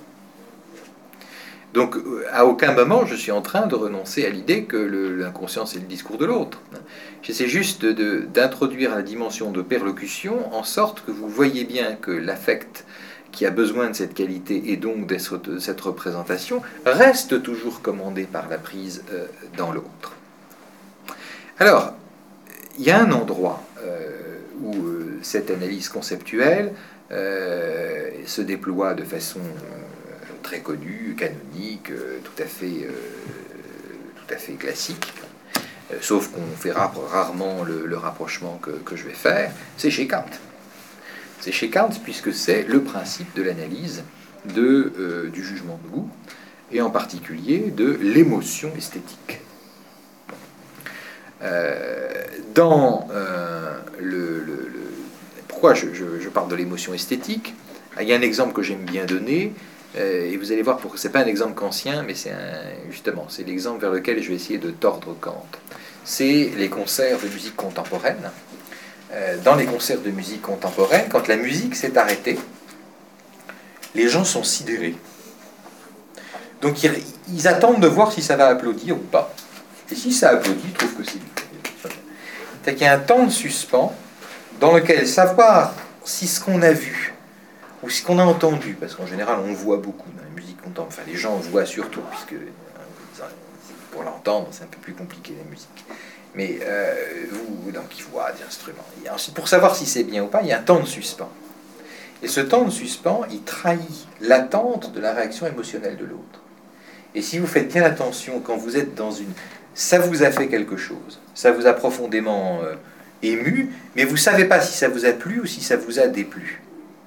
Donc, à aucun moment, je suis en train de renoncer à l'idée que l'inconscient, c'est le discours de l'autre. J'essaie juste d'introduire la dimension de perlocution en sorte que vous voyez bien que l'affect qui a besoin de cette qualité et donc de cette représentation reste toujours commandé par la prise euh, dans l'autre. Alors, il y a un endroit euh, où euh, cette analyse conceptuelle euh, se déploie de façon euh, très connue, canonique, euh, tout à fait, euh, tout à fait classique, euh, sauf qu'on fait rarement le, le rapprochement que, que je vais faire, c'est chez Kant. C'est chez Kant puisque c'est le principe de l'analyse de, euh, du jugement de goût, et en particulier de l'émotion esthétique. Euh, dans euh, le, le, le... Pourquoi je, je, je parle de l'émotion esthétique? Il y a un exemple que j'aime bien donner, euh, et vous allez voir, ce n'est pas un exemple kantien, mais c'est justement, c'est l'exemple vers lequel je vais essayer de tordre Kant. C'est les concerts de musique contemporaine. Euh, dans les concerts de musique contemporaine, quand la musique s'est arrêtée, les gens sont sidérés. Donc ils, ils attendent de voir si ça va applaudir ou pas. Et si ça applaudit, ils trouvent que c'est bien. C'est qu'il y a un temps de suspens dans lequel savoir si ce qu'on a vu ou ce qu'on a entendu, parce qu'en général on voit beaucoup dans la musique contemporaine, enfin les gens voient surtout, puisque pour l'entendre c'est un peu plus compliqué la musique. Mais euh, vous, donc ils voient des instruments. Et ensuite, pour savoir si c'est bien ou pas, il y a un temps de suspens. Et ce temps de suspens, il trahit l'attente de la réaction émotionnelle de l'autre. Et si vous faites bien attention, quand vous êtes dans une... ça vous a fait quelque chose, ça vous a profondément euh, ému, mais vous ne savez pas si ça vous a plu ou si ça vous a déplu.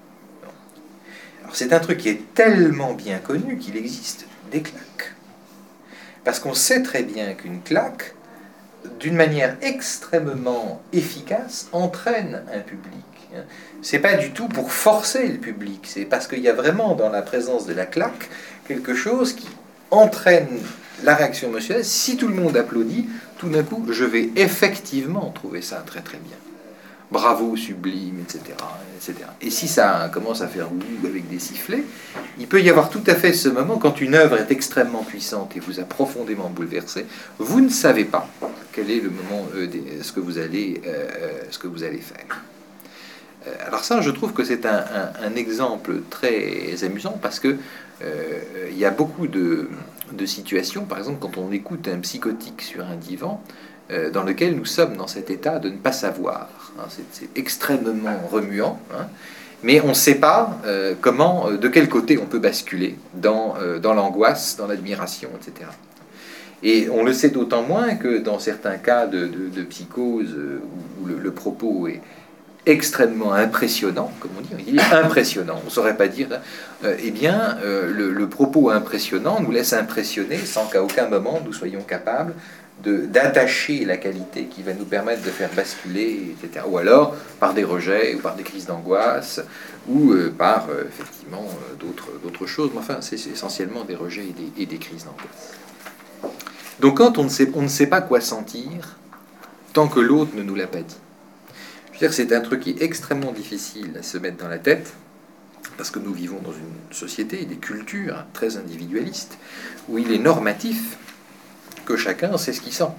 Alors c'est un truc qui est tellement bien connu qu'il existe des claques. Parce qu'on sait très bien qu'une claque, d'une manière extrêmement efficace, entraîne un public. C'est pas du tout pour forcer le public, c'est parce qu'il y a vraiment dans la présence de la claque quelque chose qui entraîne la réaction émotionnelle. Si tout le monde applaudit, tout d'un coup, je vais effectivement trouver ça très très bien. Bravo, sublime, et cetera, et cetera. Et si ça commence à faire ouh avec des sifflets, il peut y avoir tout à fait ce moment quand une œuvre est extrêmement puissante et vous a profondément bouleversé, vous ne savez pas quel est le moment, euh, des, ce, que vous allez, euh, ce que vous allez faire. Euh, alors ça, je trouve que c'est un, un, un exemple très amusant parce que euh, il y a beaucoup de, de situations, par exemple quand on écoute un psychotique sur un divan, euh, dans lequel nous sommes dans cet état de ne pas savoir. Hein, c'est extrêmement remuant, hein, mais on ne sait pas euh, comment, de quel côté on peut basculer dans, euh, dans l'angoisse, dans l'admiration, et cetera. Et on le sait d'autant moins que dans certains cas de, de, de psychose où le, le propos est extrêmement impressionnant, comme on dit, il est impressionnant, on ne saurait pas dire, euh, eh bien, euh, le, le propos impressionnant nous laisse impressionner sans qu'à aucun moment nous soyons capables d'attacher la qualité qui va nous permettre de faire basculer, et cetera. Ou alors par des rejets, ou par des crises d'angoisse, ou euh, par, euh, effectivement, euh, d'autres d'autres choses. Mais enfin, c'est essentiellement des rejets et des, et des crises d'angoisse. Donc quand on ne sait, on ne sait pas quoi sentir, tant que l'autre ne nous l'a pas dit. Je veux dire, c'est un truc qui est extrêmement difficile à se mettre dans la tête, parce que nous vivons dans une société et des cultures très individualistes, où il est normatif que chacun sait ce qu'il sent.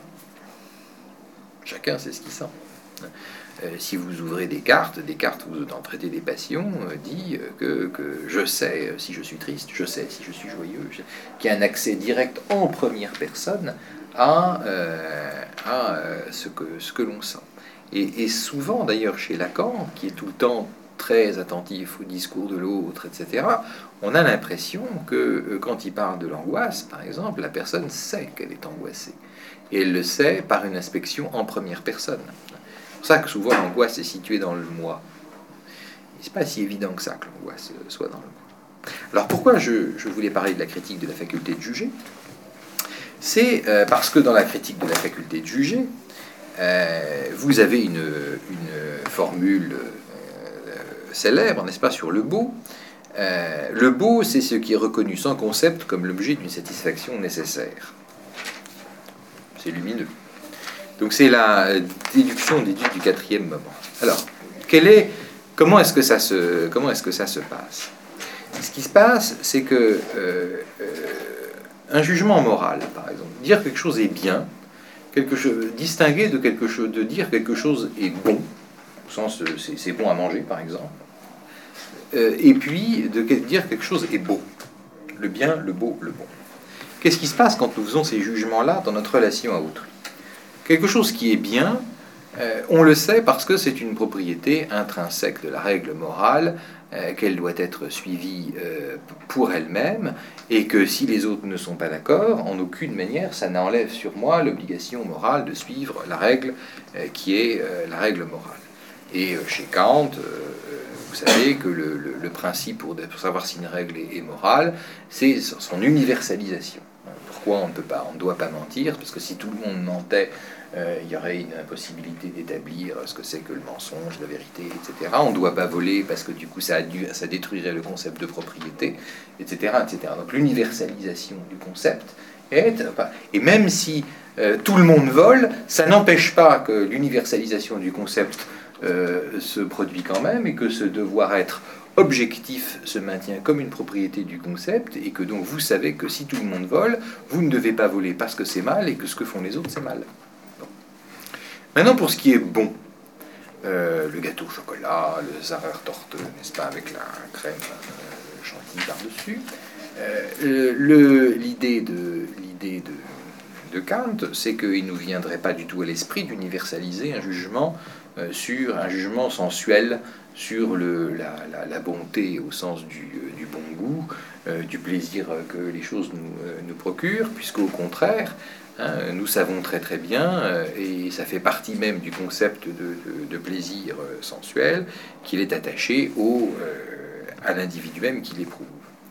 Chacun sait ce qu'il sent. Euh, si vous ouvrez des cartes, des cartes vous en traitez des passions, euh, dit que, que je sais si je suis triste, je sais si je suis joyeux, qu'il y a un accès direct en première personne à, euh, à euh, ce que, ce que l'on sent. Et, et souvent, d'ailleurs, chez Lacan, qui est tout le temps très attentif au discours de l'autre, et cetera, on a l'impression que euh, quand il parle de l'angoisse, par exemple, la personne sait qu'elle est angoissée. Et elle le sait par une inspection en première personne. C'est pour ça que souvent l'angoisse est située dans le moi. C'est pas si évident que ça que l'angoisse soit dans le moi. Alors pourquoi je, je voulais parler de la critique de la faculté de juger? C'est euh, parce que dans la critique de la faculté de juger, euh, vous avez une, une formule euh, célèbre, n'est-ce pas, sur le beau. Euh, le beau, c'est ce qui est reconnu sans concept comme l'objet d'une satisfaction nécessaire. C'est lumineux. Donc c'est la déduction déduite du quatrième moment. Alors, quel est, comment est-ce que ça se, comment est-ce que ça se passe? Ce qui se passe, c'est que euh, euh, un jugement moral, par exemple, dire quelque chose est bien, quelque chose, distinguer de quelque chose, de dire quelque chose est bon, au sens c'est, c'est bon à manger, par exemple, euh, et puis de dire quelque chose est beau, le bien, le beau, le bon. Qu'est-ce qui se passe quand nous faisons ces jugements-là dans notre relation à autrui? Quelque chose qui est bien, euh, on le sait parce que c'est une propriété intrinsèque de la règle morale, euh, qu'elle doit être suivie euh, pour elle-même, et que si les autres ne sont pas d'accord, en aucune manière ça n'enlève sur moi l'obligation morale de suivre la règle euh, qui est euh, la règle morale. Et euh, chez Kant, euh, vous savez que le, le, le principe pour, pour savoir si une règle est, est morale, c'est son universalisation. Pourquoi on ne peut pas, on ne doit pas mentir? Parce que si tout le monde mentait, euh, il y aurait une impossibilité d'établir ce que c'est que le mensonge, la vérité, et cetera. On ne doit pas voler parce que du coup ça, a dû, ça détruirait le concept de propriété, et cetera, et cetera. Donc l'universalisation du concept est, et même si euh, tout le monde vole, ça n'empêche pas que l'universalisation du concept euh, se produit quand même, et que ce devoir être objectif se maintient comme une propriété du concept, et que donc vous savez que si tout le monde vole, vous ne devez pas voler parce que c'est mal, et que ce que font les autres c'est mal. Bon. Maintenant pour ce qui est bon, euh, le gâteau au chocolat, le Zarer-Torte, n'est-ce pas, avec la crème euh, chantilly par-dessus, euh, le, l'idée de l'idée de, de Kant, c'est qu'il ne nous viendrait pas du tout à l'esprit d'universaliser un jugement euh, sur un jugement sensuel sur le, la, la, la bonté au sens du, du bon goût, euh, du plaisir que les choses nous, euh, nous procurent, puisqu'au contraire, hein, nous savons très très bien, euh, et ça fait partie même du concept de, de, de plaisir euh, sensuel, qu'il est attaché au, euh, à l'individu même qui l'éprouve.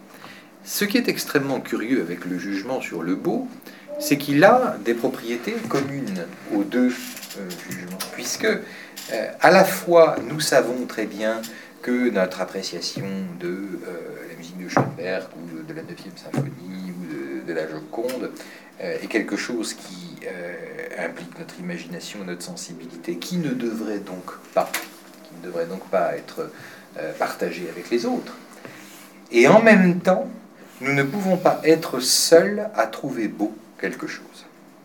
Ce qui est extrêmement curieux avec le jugement sur le beau, c'est qu'il a des propriétés communes aux deux euh, jugements, puisque Euh, à la fois, nous savons très bien que notre appréciation de euh, la musique de Schoenberg ou de la neuvième symphonie ou de, de la Joconde euh, est quelque chose qui euh, implique notre imagination, notre sensibilité, qui ne devrait donc pas, qui ne devrait donc pas être euh, partagé avec les autres. Et en même temps, nous ne pouvons pas être seuls à trouver beau quelque chose.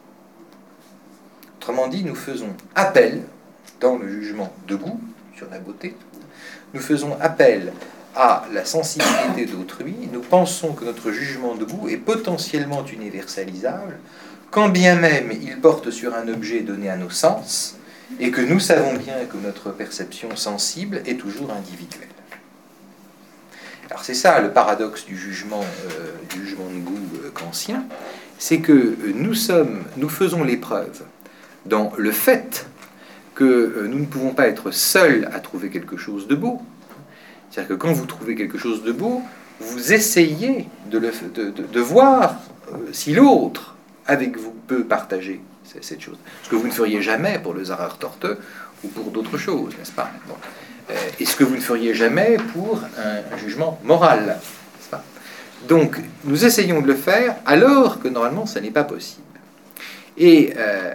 Autrement dit, nous faisons appel dans le jugement de goût sur la beauté, nous faisons appel à la sensibilité d'autrui, nous pensons que notre jugement de goût est potentiellement universalisable, quand bien même il porte sur un objet donné à nos sens, et que nous savons bien que notre perception sensible est toujours individuelle. Alors c'est ça le paradoxe du jugement, euh, du jugement de goût euh, kantien, c'est que nous sommes, nous faisons l'épreuve dans le fait que nous ne pouvons pas être seuls à trouver quelque chose de beau. C'est-à-dire que quand vous trouvez quelque chose de beau, vous essayez de, le, de, de, de voir si l'autre, avec vous, peut partager cette chose. Ce que vous ne feriez jamais pour le Zarer-Torte ou pour d'autres choses, n'est-ce pas? Bon. Et ce que vous ne feriez jamais pour un, un jugement moral, n'est-ce pas? Donc, nous essayons de le faire alors que normalement, ça n'est pas possible. Et euh,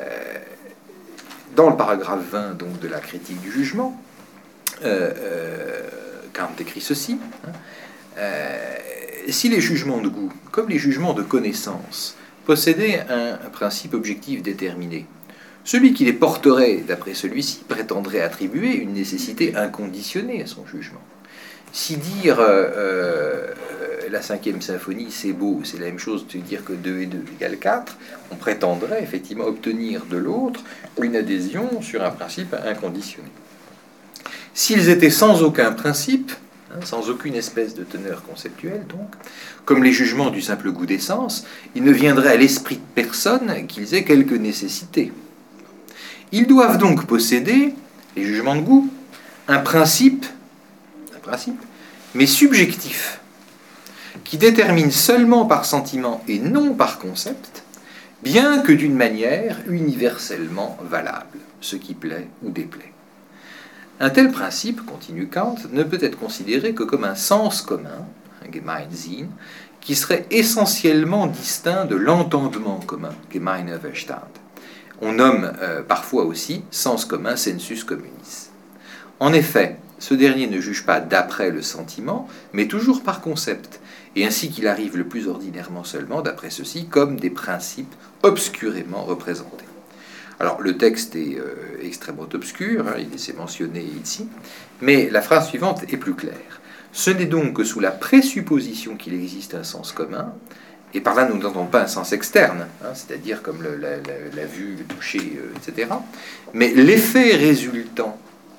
dans le paragraphe vingt donc, de la critique du jugement, euh, euh, Kant écrit ceci, hein, euh, si les jugements de goût, comme les jugements de connaissance, possédaient un, un principe objectif déterminé, celui qui les porterait d'après celui-ci prétendrait attribuer une nécessité inconditionnée à son jugement. Si dire euh, euh, la cinquième symphonie c'est beau, c'est la même chose de dire que deux et deux égale quatre, on prétendrait effectivement obtenir de l'autre une adhésion sur un principe inconditionné. S'ils étaient sans aucun principe, hein, sans aucune espèce de teneur conceptuelle donc, comme les jugements du simple goût d'essence, il ne viendrait à l'esprit de personne qu'ils aient quelque nécessité. Ils doivent donc posséder, les jugements de goût, un principe, un principe, mais subjectif, qui détermine seulement par sentiment et non par concept, bien que d'une manière universellement valable, ce qui plaît ou déplaît. Un tel principe, continue Kant, ne peut être considéré que comme un sens commun, un Gemeinsinn, qui serait essentiellement distinct de l'entendement commun, Gemeiner Verstand. On nomme euh, parfois aussi sens commun, sensus communis. En effet, ce dernier ne juge pas d'après le sentiment, mais toujours par concept, et ainsi qu'il arrive le plus ordinairement seulement, d'après ceci, comme des principes obscurément représentés. Alors, le texte est euh, extrêmement obscur, hein, il s'est mentionné ici, mais la phrase suivante est plus claire. Ce n'est donc que sous la présupposition qu'il existe un sens commun, et par là nous n'entendons pas un sens externe, hein, c'est-à-dire comme le, la, la, la vue, le toucher, euh, et cetera, mais l'effet résultant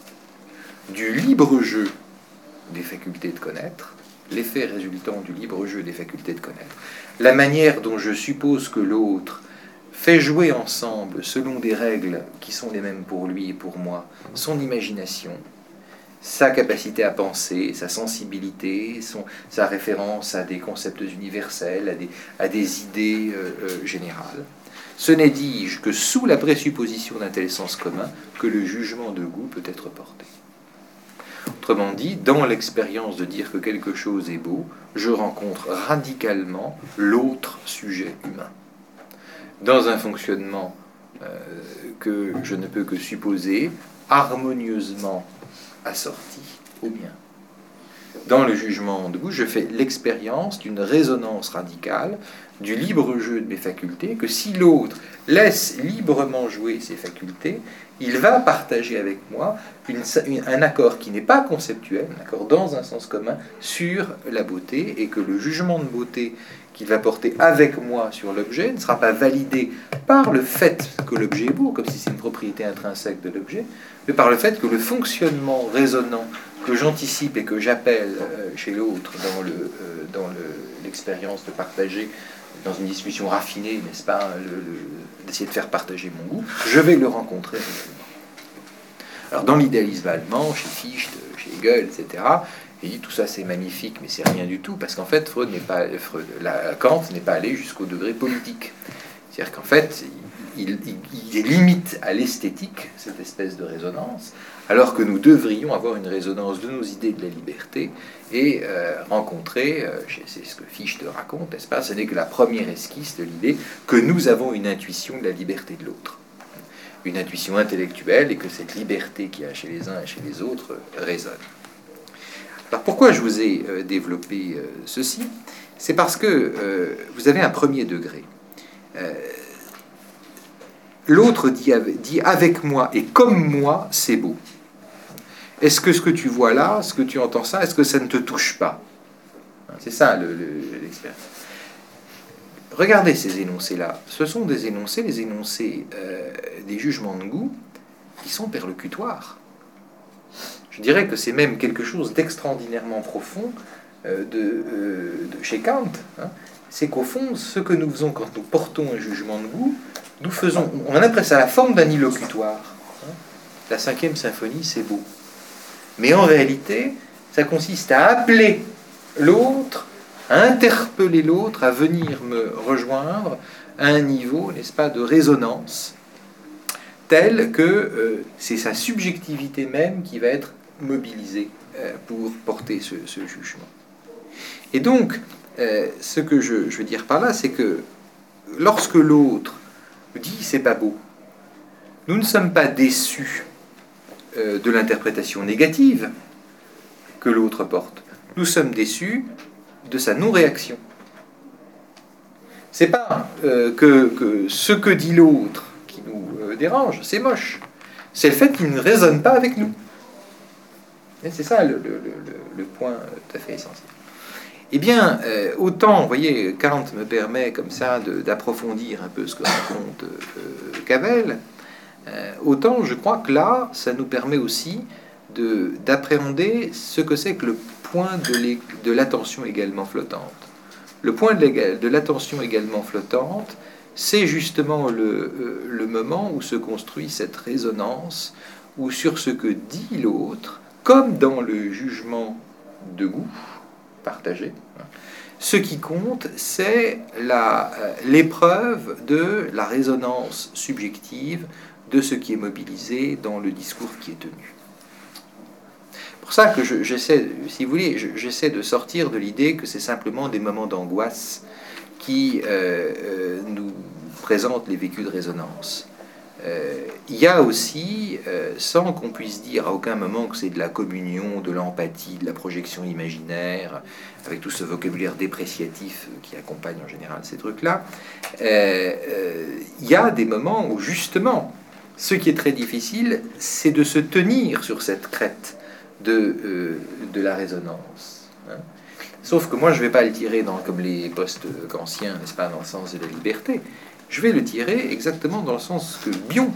du libre jeu des facultés de connaître, l'effet résultant du libre jeu des facultés de connaître, la manière dont je suppose que l'autre fait jouer ensemble, selon des règles qui sont les mêmes pour lui et pour moi, son imagination, sa capacité à penser, sa sensibilité, son, sa référence à des concepts universels, à des, à des idées euh, euh, générales. Ce n'est, dis-je, que sous la présupposition d'un tel sens commun que le jugement de goût peut être porté. Autrement dit, dans l'expérience de dire que quelque chose est beau, je rencontre radicalement l'autre sujet humain. Dans un fonctionnement euh, que je ne peux que supposer harmonieusement assorti au bien. Dans le jugement de goût, je fais l'expérience d'une résonance radicale, du libre jeu de mes facultés, que si l'autre laisse librement jouer ses facultés, il va partager avec moi une, une, un accord qui n'est pas conceptuel, un accord dans un sens commun sur la beauté, et que le jugement de beauté qu'il va porter avec moi sur l'objet ne sera pas validé par le fait que l'objet est beau, comme si c'est une propriété intrinsèque de l'objet, mais par le fait que le fonctionnement résonnant que j'anticipe et que j'appelle chez l'autre dans le, euh, dans le, l'expérience de partager, dans une discussion raffinée, n'est-ce pas, le, le, d'essayer de faire partager mon goût, je vais le rencontrer réellement. Alors dans l'idéalisme allemand, chez Fichte, chez Hegel, et cetera, il dit tout ça c'est magnifique, mais c'est rien du tout, parce qu'en fait Freud n'est pas, Freud, la, Kant n'est pas allé jusqu'au degré politique. C'est-à-dire qu'en fait, il, il, il limite à l'esthétique cette espèce de résonance, alors que nous devrions avoir une résonance de nos idées de la liberté et euh, rencontrer, euh, c'est ce que Fichte raconte, n'est-ce pas, ce n'est que la première esquisse de l'idée que nous avons une intuition de la liberté de l'autre, une intuition intellectuelle, et que cette liberté qu'il y a chez les uns et chez les autres résonne. Alors pourquoi je vous ai euh, développé euh, ceci? C'est parce que euh, vous avez un premier degré. Euh, L'autre dit, dit avec moi et comme moi, c'est beau. Est-ce que ce que tu vois là, ce que tu entends ça, est-ce que ça ne te touche pas? C'est ça le, le, l'expérience. Regardez ces énoncés-là. Ce sont des énoncés, les énoncés euh, des jugements de goût qui sont perlocutoires. Je dirais que c'est même quelque chose d'extraordinairement profond euh, de, euh, de chez Kant. Hein. C'est qu'au fond, ce que nous faisons quand nous portons un jugement de goût, nous faisons, on a l'impression à la forme d'un illocutoire. Hein. La cinquième symphonie, c'est beau. Mais en réalité, ça consiste à appeler l'autre, à interpeller l'autre, à venir me rejoindre à un niveau, n'est-ce pas, de résonance, tel que euh, c'est sa subjectivité même qui va être mobilisée euh, pour porter ce, ce jugement. Et donc, euh, ce que je, je veux dire par là, c'est que lorsque l'autre dit « c'est pas beau », nous ne sommes pas déçus euh, de l'interprétation négative que l'autre porte. Nous sommes déçus de sa non-réaction. C'est pas euh, que, que ce que dit l'autre qui nous euh, dérange, c'est moche. C'est le fait qu'il ne résonne pas avec nous. Et c'est ça le, le, le, le point tout à fait essentiel. Eh bien, euh, autant, vous voyez, Kant me permet comme ça de, d'approfondir un peu ce que raconte euh, Cavell, euh, autant je crois que là, ça nous permet aussi de, d'appréhender ce que c'est que le point de, de l'attention également flottante. Le point de, de l'attention également flottante, c'est justement le, euh, le moment où se construit cette résonance, où sur ce que dit l'autre, comme dans le jugement de goût partagé, ce qui compte, c'est la, l'épreuve de la résonance subjective de ce qui est mobilisé dans le discours qui est tenu. C'est pour ça que je, j'essaie, si vous voulez, je, j'essaie de sortir de l'idée que c'est simplement des moments d'angoisse qui euh, euh, nous présentent les vécus de résonance. euh, il y a aussi, euh, sans qu'on puisse dire à aucun moment que c'est de la communion, de l'empathie, de la projection imaginaire, avec tout ce vocabulaire dépréciatif qui accompagne en général ces trucs-là, euh, euh, il y a des moments où justement, ce qui est très difficile, c'est de se tenir sur cette crête de, euh, de la résonance. Hein. Sauf que moi, je ne vais pas le tirer dans, comme les postes kantiens, n'est-ce pas, dans le sens de la liberté. Je vais le tirer exactement dans le sens que Bion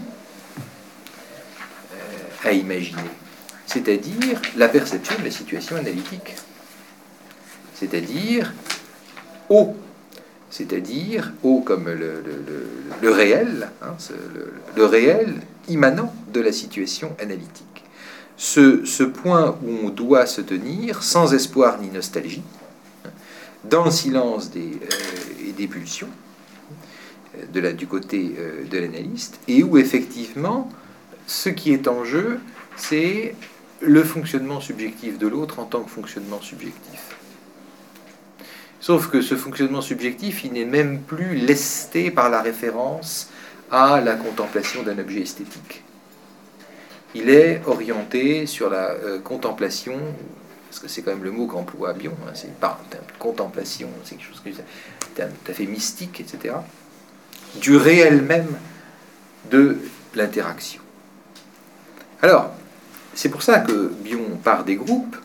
euh, a imaginé, c'est-à-dire la perception de la situation analytique, c'est-à-dire O, c'est-à-dire O comme le, le, le, le réel, hein, le, le réel immanent de la situation analytique. Ce, ce point où on doit se tenir sans espoir ni nostalgie, dans le silence des, euh, et des pulsions, de la, du côté euh, de l'analyste, et où effectivement, ce qui est en jeu, c'est le fonctionnement subjectif de l'autre en tant que fonctionnement subjectif. Sauf que ce fonctionnement subjectif, il n'est même plus lesté par la référence à la contemplation d'un objet esthétique. Il est orienté sur la euh, contemplation, parce que c'est quand même le mot qu'emploie Bion, hein, c'est pas contemplation, c'est quelque chose qui est tout à fait mystique, et cetera, du réel même de l'interaction. Alors, c'est pour ça que Bion part des groupes,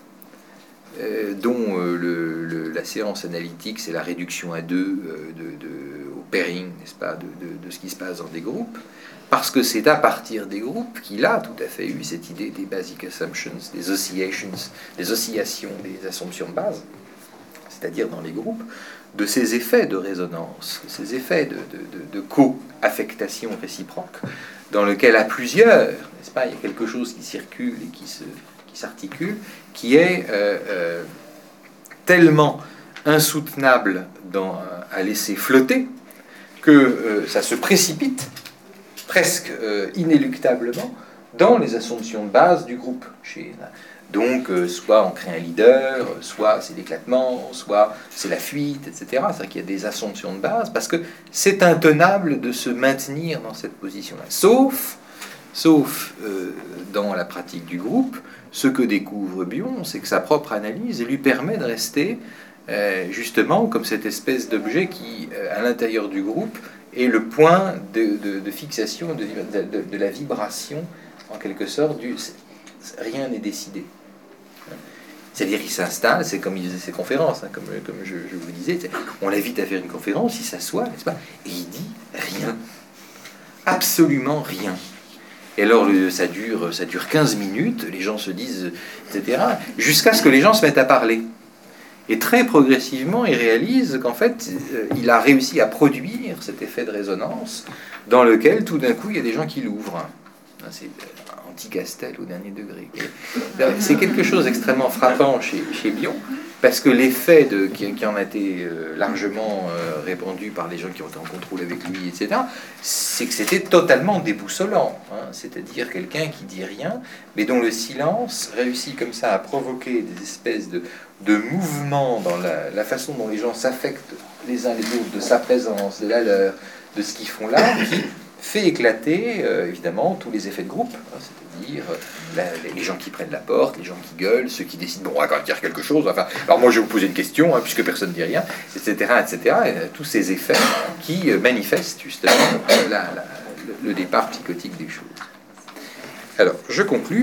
euh, dont euh, le, le, la séance analytique, c'est la réduction à deux euh, de, de, au pairing, n'est-ce pas, de, de, de ce qui se passe dans des groupes, parce que c'est à partir des groupes qu'il a tout à fait eu cette idée des basic assumptions, des oscillations, des oscillations, des assumptions de base, c'est-à-dire dans les groupes, de ces effets de résonance, ces effets de, de, de, de co-affectation réciproque, dans lequel à plusieurs, n'est-ce pas, il y a quelque chose qui circule et qui se, qui s'articule, qui est euh, euh, tellement insoutenable dans, à laisser flotter que euh, ça se précipite presque euh, inéluctablement dans les assumptions de base du groupe. Chez, donc, euh, soit on crée un leader, soit c'est l'éclatement, soit c'est la fuite, et cetera. C'est-à-dire qu'il y a des assumptions de base, parce que c'est intenable de se maintenir dans cette position-là. Sauf, sauf euh, dans la pratique du groupe, ce que découvre Bion, c'est que sa propre analyse lui permet de rester euh, justement comme cette espèce d'objet qui, euh, à l'intérieur du groupe, est le point de, de, de fixation de, de, de la vibration, en quelque sorte, du rien n'est décidé. C'est-à-dire qu'il s'installe, c'est comme il faisait ses conférences, hein, comme, comme je, je vous disais, on l'invite à faire une conférence, il s'assoit, n'est-ce pas, et il dit rien, absolument rien. Et alors ça dure, ça dure quinze minutes, les gens se disent, et cetera, jusqu'à ce que les gens se mettent à parler. Et très progressivement, il réalise qu'en fait, il a réussi à produire cet effet de résonance dans lequel, tout d'un coup, il y a des gens qui l'ouvrent. C'est anti-Castel au dernier degré. C'est quelque chose d'extrêmement frappant chez, chez Bion, parce que l'effet de, qui, qui en a été largement répandu par les gens qui ont été en contrôle avec lui, et cetera, c'est que c'était totalement déboussolant. Hein, c'est-à-dire quelqu'un qui dit rien, mais dont le silence réussit comme ça à provoquer des espèces de, de mouvements dans la, la façon dont les gens s'affectent les uns les autres, de sa présence, de la leur, de ce qu'ils font là, qui fait éclater, euh, évidemment, tous les effets de groupe, hein, c'est-à-dire euh, la, les gens qui prennent la porte, les gens qui gueulent, ceux qui décident, bon, on va quand même dire quelque chose, enfin, alors moi je vais vous poser une question, hein, puisque personne ne dit rien, et cetera, et cetera, et, euh, tous ces effets qui euh, manifestent, justement, euh, la, la, le, le départ psychotique des choses. Alors, je conclus,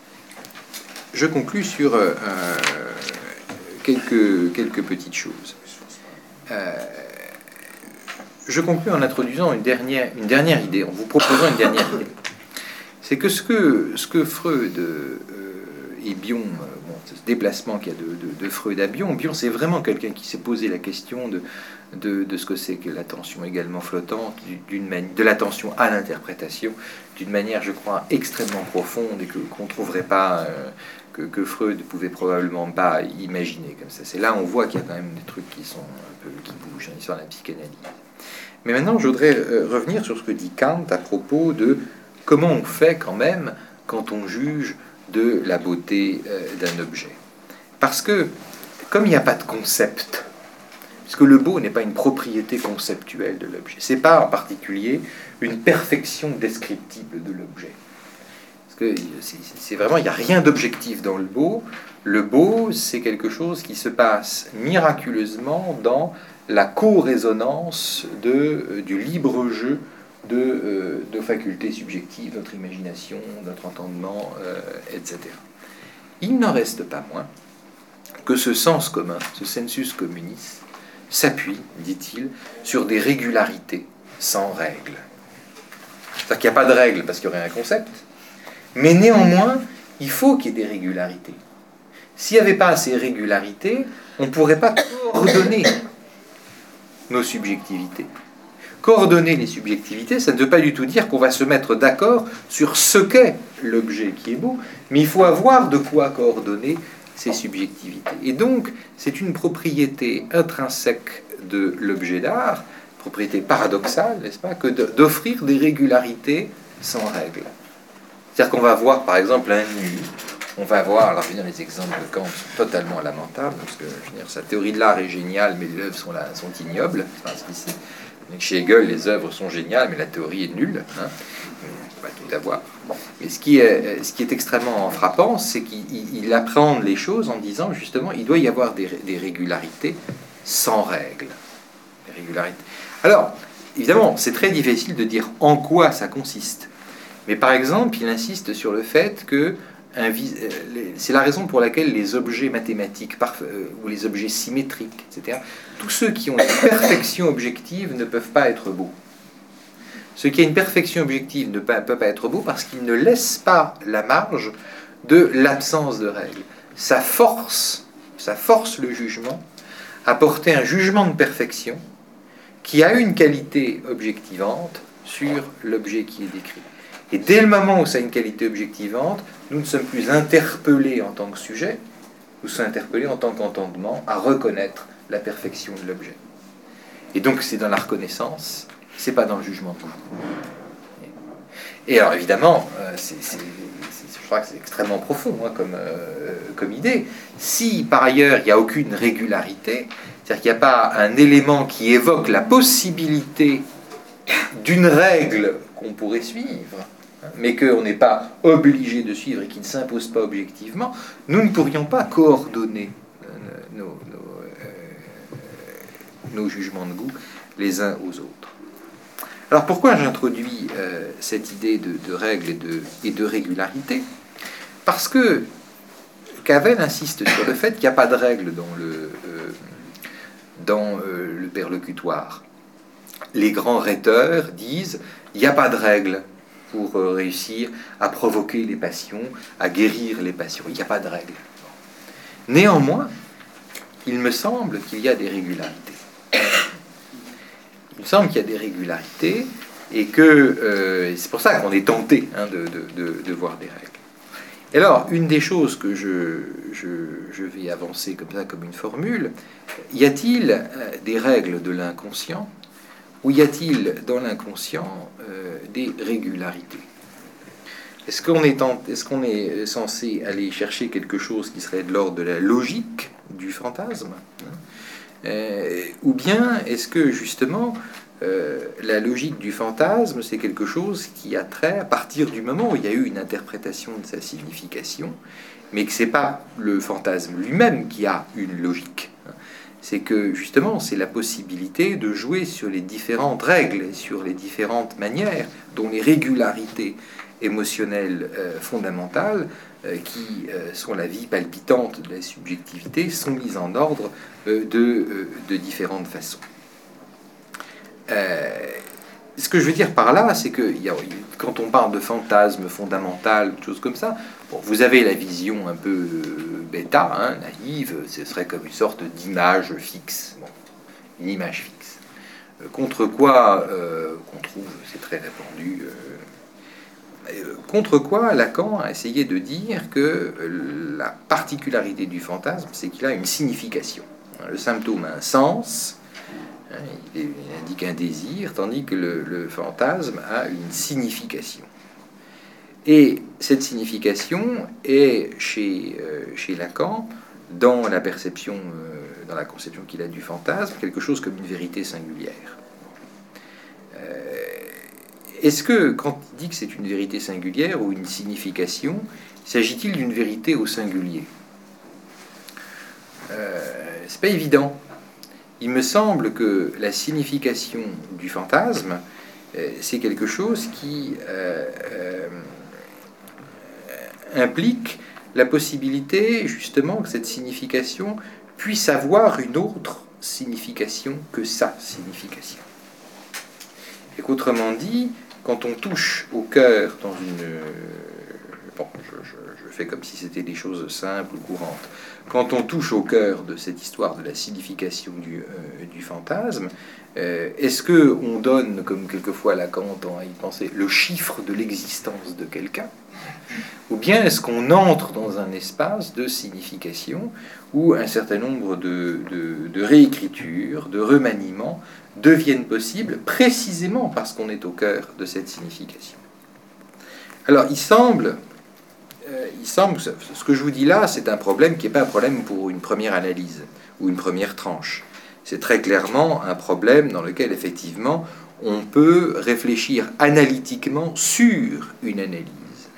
je conclus sur euh, euh, quelques, quelques petites choses. Euh, Je conclus en introduisant une dernière, une dernière idée, en vous proposant une dernière idée. C'est que ce que, ce que Freud euh, et Bion, euh, bon, ce déplacement qu'il y a de, de, de Freud à Bion, Bion c'est vraiment quelqu'un qui s'est posé la question de, de, de ce que c'est que l'attention également flottante, d'une mani- de l'attention à l'interprétation, d'une manière, je crois, extrêmement profonde et que, qu'on ne trouverait pas, euh, que, que Freud ne pouvait probablement pas imaginer comme ça. C'est là où on voit qu'il y a quand même des trucs qui sont un peu, qui bougent, hein, sur la psychanalyse. Mais maintenant, je voudrais euh, revenir sur ce que dit Kant à propos de comment on fait quand même quand on juge de la beauté euh, d'un objet. Parce que, comme il n'y a pas de concept, puisque le beau n'est pas une propriété conceptuelle de l'objet. C'est pas en particulier une perfection descriptible de l'objet. Parce que c'est vraiment, il n'y a rien d'objectif dans le beau. Le beau, c'est quelque chose qui se passe miraculeusement dans la co-résonance de, euh, du libre jeu de, euh, de facultés subjectives, notre imagination, notre entendement, euh, et cetera. Il n'en reste pas moins que ce sens commun, ce sensus communis, s'appuie, dit-il, sur des régularités sans règles. C'est-à-dire qu'il n'y a pas de règles parce qu'il y aurait un concept, mais néanmoins, il faut qu'il y ait des régularités. S'il n'y avait pas ces régularités, on ne pourrait pas coordonner nos subjectivités. Coordonner les subjectivités, ça ne veut pas du tout dire qu'on va se mettre d'accord sur ce qu'est l'objet qui est beau, mais il faut avoir de quoi coordonner ces subjectivités. Et donc, c'est une propriété intrinsèque de l'objet d'art, propriété paradoxale, n'est-ce pas, que d'offrir des régularités sans règles. C'est-à-dire qu'on va voir, par exemple, un nu, on va voir, alors je veux dire, les exemples de Kant sont totalement lamentables, parce que je veux dire, sa théorie de l'art est géniale, mais les œuvres sont, là, sont ignobles. Enfin, ici, chez Hegel, les œuvres sont géniales, mais la théorie est nulle. Hein. On va tout avoir. Mais ce qui est, ce qui est extrêmement frappant, c'est qu'il apprend les choses en disant, justement, il doit y avoir des, des régularités sans règles. Des régularités. Alors, évidemment, c'est très difficile de dire en quoi ça consiste. Mais par exemple, il insiste sur le fait que c'est la raison pour laquelle les objets mathématiques ou les objets symétriques, et cetera, tous ceux qui ont une perfection objective ne peuvent pas être beaux. Ceux qui ont une perfection objective ne peuvent pas être beaux parce qu'ils ne laissent pas la marge de l'absence de règles. Ça force, ça force le jugement à porter un jugement de perfection qui a une qualité objectivante sur l'objet qui est décrit. Et dès le moment où ça a une qualité objectivante, nous ne sommes plus interpellés en tant que sujet, nous sommes interpellés en tant qu'entendement à reconnaître la perfection de l'objet. Et donc c'est dans la reconnaissance, c'est pas dans le jugement de goût. Et alors évidemment, c'est, c'est, c'est, je crois que c'est extrêmement profond hein, comme, euh, comme idée. Si par ailleurs il n'y a aucune régularité, c'est-à-dire qu'il n'y a pas un élément qui évoque la possibilité d'une règle qu'on pourrait suivre, mais qu'on n'est pas obligé de suivre et qui ne s'impose pas objectivement, nous ne pourrions pas coordonner nos, nos, euh, nos jugements de goût les uns aux autres. Alors pourquoi j'introduis euh, cette idée de, de règles et de, et de régularité? Parce que Cavell insiste sur le fait qu'il n'y a pas de règles dans le, euh, dans, euh, le perlocutoire. Les grands rhéteurs disent il n'y a pas de règles pour réussir à provoquer les passions, à guérir les passions. Il n'y a pas de règles. Néanmoins, il me semble qu'il y a des régularités. Il me semble qu'il y a des régularités et que euh, c'est pour ça qu'on est tenté hein, de, de, de, de voir des règles. Et alors, une des choses que je, je, je vais avancer comme ça, comme une formule, y a-t-il des règles de l'inconscient ou y a-t-il dans l'inconscient euh, des régularités? Est-ce qu'on est, en, est-ce qu'on est censé aller chercher quelque chose qui serait de l'ordre de la logique du fantasme hein euh, ou bien est-ce que justement euh, la logique du fantasme c'est quelque chose qui a trait à partir du moment où il y a eu une interprétation de sa signification, mais que c'est pas le fantasme lui-même qui a une logique? C'est que justement c'est la possibilité de jouer sur les différentes règles, sur les différentes manières dont les régularités émotionnelles euh, fondamentales euh, qui euh, sont la vie palpitante de la subjectivité sont mises en ordre euh, de, euh, de différentes façons. Euh, ce que je veux dire par là, c'est que y a, quand on parle de fantasme fondamental, des choses comme ça, bon, vous avez la vision un peu euh, bêta, hein, naïve, ce serait comme une sorte d'image fixe, bon, une image fixe. Euh, contre quoi, euh, qu'on trouve, c'est très répandu, euh, contre quoi Lacan a essayé de dire que la particularité du fantasme, c'est qu'il a une signification. Le symptôme a un sens, il indique un désir, tandis que le, le fantasme a une signification. Et cette signification est chez, euh, chez Lacan, dans la perception euh, dans la conception qu'il a du fantasme, quelque chose comme une vérité singulière. Euh, est-ce que, quand il dit que c'est une vérité singulière ou une signification, s'agit-il d'une vérité au singulier? euh, C'est pas évident. Il me semble que la signification du fantasme, euh, c'est quelque chose qui euh, euh, implique la possibilité, justement, que cette signification puisse avoir une autre signification que sa signification. Et qu'autrement dit, quand on touche au cœur dans une... Bon, je, je, je fais comme si c'était des choses simples ou courantes. Quand on touche au cœur de cette histoire de la signification du, euh, du fantasme, euh, est-ce qu'on donne, comme quelquefois Lacan tend à y penser, le chiffre de l'existence de quelqu'un? Ou bien est-ce qu'on entre dans un espace de signification où un certain nombre de, de, de réécritures, de remaniements deviennent possibles précisément parce qu'on est au cœur de cette signification? Alors, il semble, euh, il semble, ce que je vous dis là, c'est un problème qui n'est pas un problème pour une première analyse ou une première tranche. C'est très clairement un problème dans lequel, effectivement, on peut réfléchir analytiquement sur une analyse.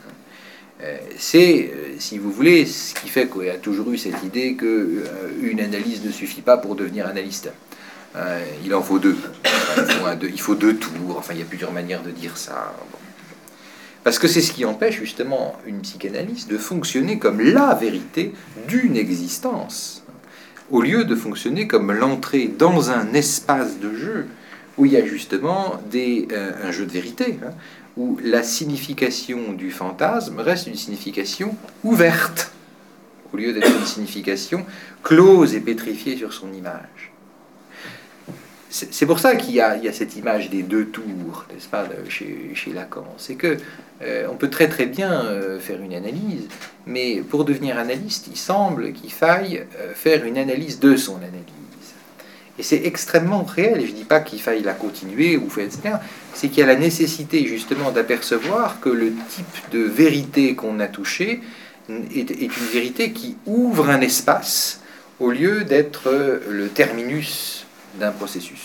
C'est, si vous voulez, ce qui fait qu'il y a toujours eu cette idée qu'une analyse ne suffit pas pour devenir analyste. Il en faut deux. Il faut, un, deux, il faut deux tours. Enfin, il y a plusieurs manières de dire ça. Bon. Parce que c'est ce qui empêche justement une psychanalyse de fonctionner comme la vérité d'une existence, au lieu de fonctionner comme l'entrée dans un espace de jeu où il y a justement des, euh, un jeu de vérité, hein, où la signification du fantasme reste une signification ouverte, au lieu d'être une signification close et pétrifiée sur son image. C'est pour ça qu'il y, y a cette image des deux tours, n'est-ce pas, chez, chez Lacan. C'est que euh, on peut très très bien euh, faire une analyse, mais pour devenir analyste, il semble qu'il faille euh, faire une analyse de son analyse. Et c'est extrêmement réel, et je ne dis pas qu'il faille la continuer, ou faire, et cetera. C'est qu'il y a la nécessité justement d'apercevoir que le type de vérité qu'on a touché est, est une vérité qui ouvre un espace au lieu d'être le terminus d'un processus.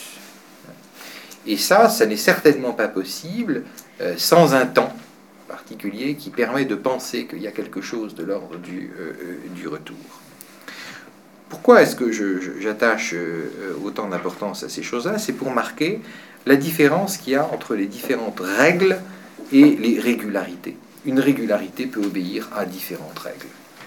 Et ça, ça n'est certainement pas possible euh, sans un temps particulier qui permet de penser qu'il y a quelque chose de l'ordre du, euh, du retour. Pourquoi est-ce que je, je, j'attache euh, autant d'importance à ces choses-là? C'est pour marquer la différence qu'il y a entre les différentes règles et les régularités. Une régularité peut obéir à différentes règles.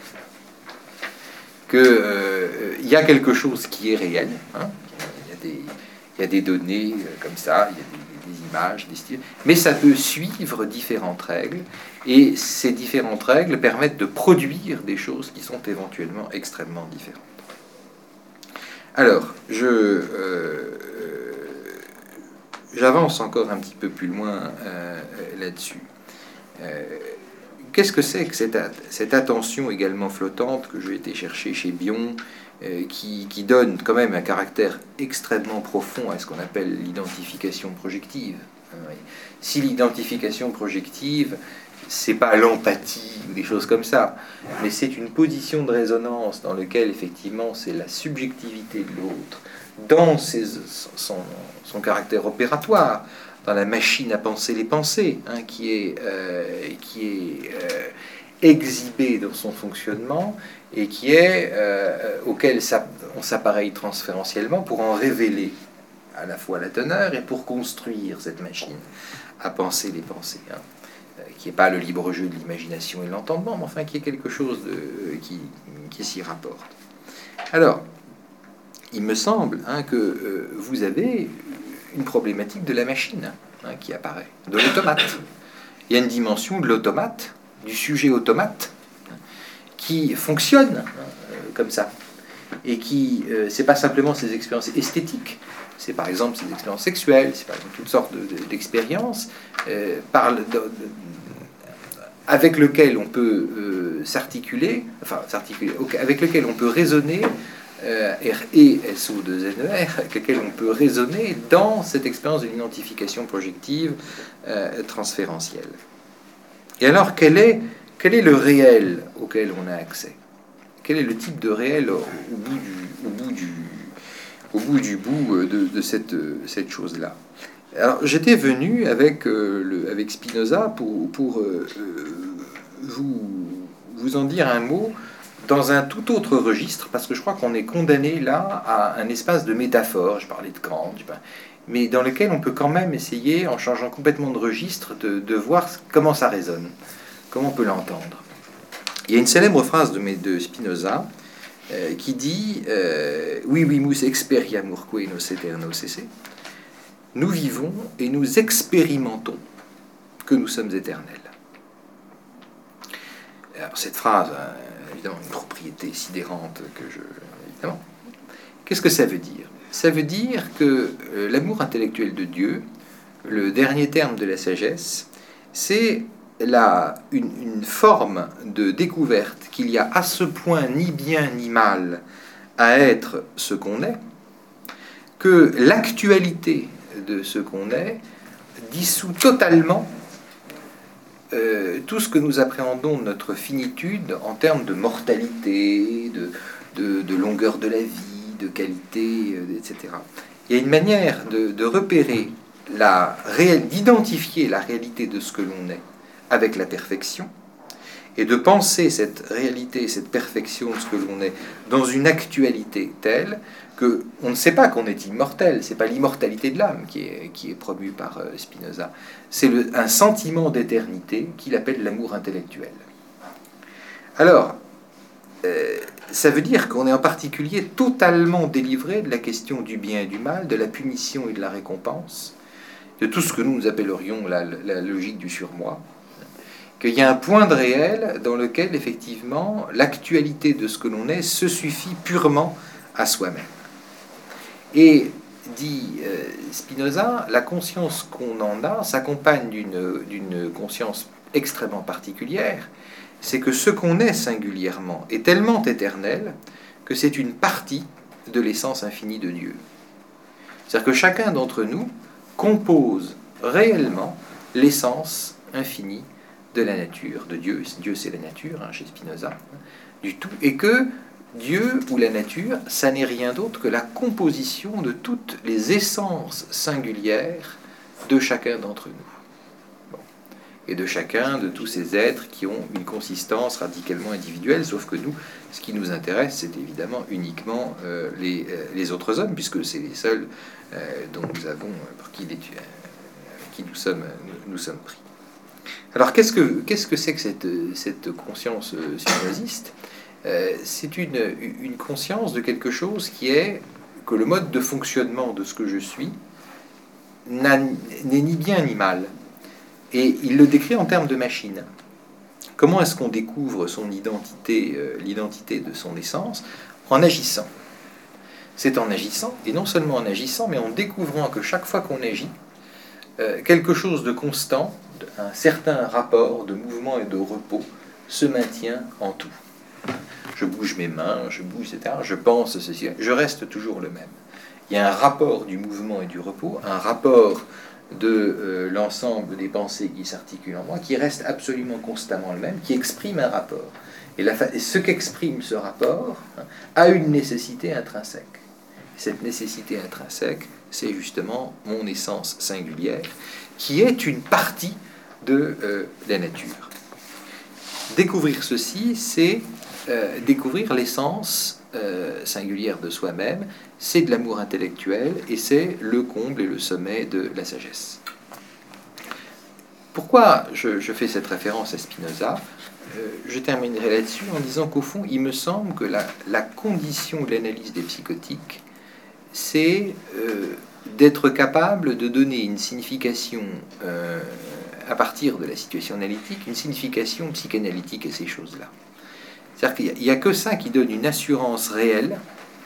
Qu'il euh, y a quelque chose qui est réel, hein, il y a des, il y a des données comme ça, il y a des, des images, des styles, mais ça peut suivre différentes règles, et ces différentes règles permettent de produire des choses qui sont éventuellement extrêmement différentes. Alors, je, euh, j'avance encore un petit peu plus loin euh, là-dessus. Euh, qu'est-ce que c'est que cette, cette attention également flottante que j'ai été chercher chez Bion, euh, qui, qui donne quand même un caractère extrêmement profond à ce qu'on appelle l'identification projective. Si l'identification projective, c'est pas l'empathie ou des choses comme ça, mais c'est une position de résonance dans laquelle effectivement c'est la subjectivité de l'autre, dans ses, son, son caractère opératoire, dans la machine à penser les pensées, hein, qui est, euh, qui est euh, exhibée dans son fonctionnement et qui est euh, auquel on s'appareille transférentiellement pour en révéler à la fois la teneur et pour construire cette machine à penser les pensées, hein, qui n'est pas le libre jeu de l'imagination et de l'entendement, mais enfin qui est quelque chose de, qui, qui s'y rapporte. Alors, il me semble hein, que euh, vous avez une problématique de la machine hein, qui apparaît, de l'automate. Il y a une dimension de l'automate, du sujet automate, hein, qui fonctionne hein, comme ça, et qui, euh, c'est pas simplement ses expériences esthétiques, c'est par exemple ses expériences sexuelles, c'est par exemple toutes sortes de, de, d'expériences euh, parle de, de, avec lequel on peut euh, s'articuler, enfin s'articuler, avec lequel on peut raisonner, euh, R E S O deux N E R, avec lequel on peut raisonner dans cette expérience de l'identification projective euh, transférentielle. Et alors, quel est, quel est le réel auquel on a accès? quel est le type de réel au bout du, au bout du, au bout du bout de, de cette, cette chose-là. Alors, j'étais venu avec, euh, le, avec Spinoza pour, pour euh, vous, vous en dire un mot dans un tout autre registre, parce que je crois qu'on est condamné là à un espace de métaphore. Je parlais de Kant, mais dans lequel on peut quand même essayer, en changeant complètement de registre, de, de voir comment ça résonne, comment on peut l'entendre. Il y a une célèbre phrase de, de Spinoza euh, qui dit euh, « Vivimus experiamurque nos eternos esse ». Nous vivons et nous expérimentons que nous sommes éternels. Alors, cette phrase a évidemment une propriété sidérante que je... Évidemment. Qu'est-ce que ça veut dire? Ça veut dire que euh, l'amour intellectuel de Dieu, le dernier terme de la sagesse, c'est la, une, une forme de découverte qu'il y a à ce point ni bien ni mal à être ce qu'on est, que l'actualité de ce qu'on est dissout totalement euh, tout ce que nous appréhendons de notre finitude en termes de mortalité, de, de, de longueur de la vie, de qualité, euh, et cetera. Il y a une manière de, de repérer, la réelle, d'identifier la réalité de ce que l'on est avec la perfection, et de penser cette réalité, cette perfection de ce que l'on est dans une actualité telle que on ne sait pas qu'on est immortel. C'est pas l'immortalité de l'âme qui est, qui est promue par euh, Spinoza. C'est le, un sentiment d'éternité qu'il appelle l'amour intellectuel. Alors, euh, ça veut dire qu'on est en particulier totalement délivré de la question du bien et du mal, de la punition et de la récompense, de tout ce que nous appellerions la, la logique du surmoi. Qu'il y a un point de réel dans lequel, effectivement, l'actualité de ce que l'on est se suffit purement à soi-même. Et, dit euh, Spinoza, la conscience qu'on en a s'accompagne d'une, d'une conscience extrêmement particulière, c'est que ce qu'on est singulièrement est tellement éternel que c'est une partie de l'essence infinie de Dieu. C'est-à-dire que chacun d'entre nous compose réellement l'essence infinie de la nature, de Dieu. Dieu, c'est la nature, hein, chez Spinoza, hein, du tout, et que Dieu ou la nature, ça n'est rien d'autre que la composition de toutes les essences singulières de chacun d'entre nous. Bon. Et de chacun de tous ces êtres qui ont une consistance radicalement individuelle, sauf que nous, ce qui nous intéresse, c'est évidemment uniquement euh, les, euh, les autres hommes, puisque c'est les seuls euh, dont nous avons, pour qui, les, euh, qui nous, sommes, nous, nous sommes pris. Alors, qu'est-ce que qu'est-ce que c'est que cette, cette conscience spinoziste? euh, C'est une, une conscience de quelque chose qui est que le mode de fonctionnement de ce que je suis n'est ni bien ni mal. Et il le décrit en termes de machine. Comment est-ce qu'on découvre son identité, euh, l'identité de son essence? En agissant. C'est en agissant, et non seulement en agissant, mais en découvrant que chaque fois qu'on agit, euh, quelque chose de constant, un certain rapport de mouvement et de repos se maintient en tout. Je bouge mes mains, je bouge, et cetera. Je pense ceci, je reste toujours le même. Il y a un rapport du mouvement et du repos, un rapport de euh, l'ensemble des pensées qui s'articulent en moi, qui reste absolument constamment le même, qui exprime un rapport. Et, la fa- et ce qu'exprime ce rapport hein, a une nécessité intrinsèque. Et cette nécessité intrinsèque, c'est justement mon essence singulière, qui est une partie de euh, la nature. Découvrir ceci, c'est euh, découvrir l'essence euh, singulière de soi-même, c'est de l'amour intellectuel et c'est le comble et le sommet de la sagesse. Pourquoi je, je fais cette référence à Spinoza? euh, Je terminerai là-dessus en disant qu'au fond, il me semble que la, la condition de l'analyse des psychotiques, c'est euh, d'être capable de donner une signification euh, à partir de la situation analytique, une signification psychanalytique à ces choses-là. C'est-à-dire qu'il n'y a, a que ça qui donne une assurance réelle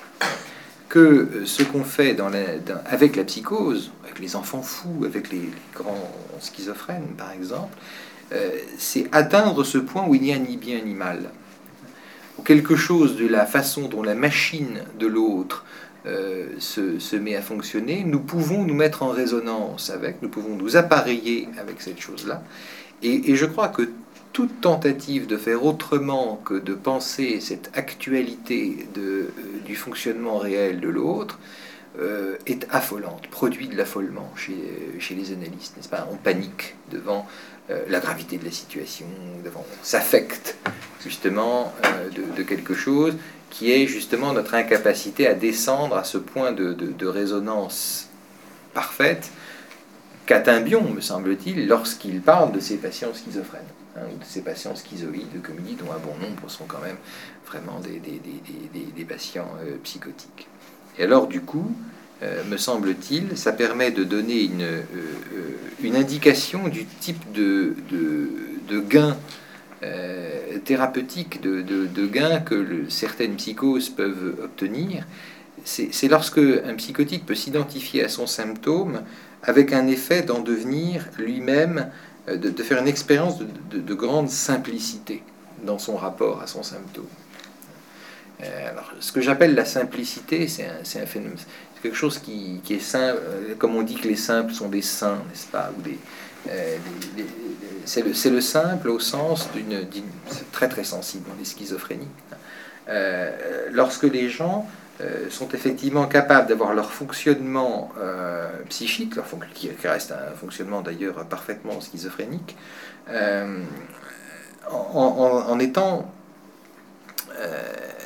que ce qu'on fait dans la, dans, avec la psychose, avec les enfants fous, avec les, les grands schizophrènes par exemple, euh, c'est atteindre ce point où il n'y a ni bien ni mal. Ou quelque chose de la façon dont la machine de l'autre Euh, se, se met à fonctionner, nous pouvons nous mettre en résonance avec, nous pouvons nous appareiller avec cette chose-là. Et, et je crois que toute tentative de faire autrement que de penser cette actualité de, euh, du fonctionnement réel de l'autre euh, est affolante, produit de l'affolement chez, chez les analystes, n'est-ce pas? On panique devant euh, la gravité de la situation, devant, on s'affecte justement euh, de, de quelque chose qui est justement notre incapacité à descendre à ce point de, de, de résonance parfaite qu'atteint Bion, me semble-t-il, lorsqu'il parle de ces patients schizophrènes, hein, ou de ces patients schizoïdes, comme il dit, dont un bon nombre sont quand même vraiment des, des, des, des, des patients euh, psychotiques. Et alors, du coup, euh, me semble-t-il, ça permet de donner une, euh, une indication du type de, de, de gain euh, thérapeutique, de, de, de gain que le, certaines psychoses peuvent obtenir. C'est lorsque un psychotique peut s'identifier à son symptôme avec un effet d'en devenir lui-même, de, de faire une expérience de, de, de grande simplicité dans son rapport à son symptôme. Alors, ce que j'appelle la simplicité, c'est un, un phénomène, c'est quelque chose qui, qui est simple, comme on dit que les simples sont des saints, n'est-ce pas, ou des, euh, des, des, c'est le, c'est le simple au sens d'une, très très sensible dans les schizophrénies. Euh, lorsque les gens euh, sont effectivement capables d'avoir leur fonctionnement euh, psychique, leur fon- qui reste un fonctionnement d'ailleurs parfaitement schizophrénique, euh, en, en, en étant euh,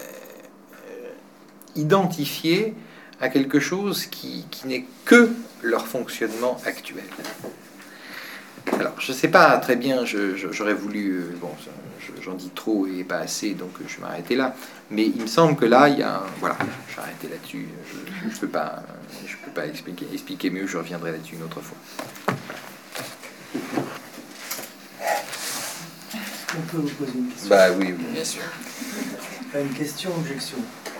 identifiés à quelque chose qui, qui n'est que leur fonctionnement actuel. Alors, je ne sais pas très bien, je, je, j'aurais voulu, euh, bon, j'en dis trop et pas assez, donc je vais m'arrêter là. Mais il me semble que là, il y a, un, voilà, je vais arrêter là-dessus. Je ne peux pas, je peux pas expliquer, expliquer mieux. Je reviendrai là-dessus une autre fois. On peut vous poser une question? Bah oui, oui, bien sûr. Enfin, une question, objection.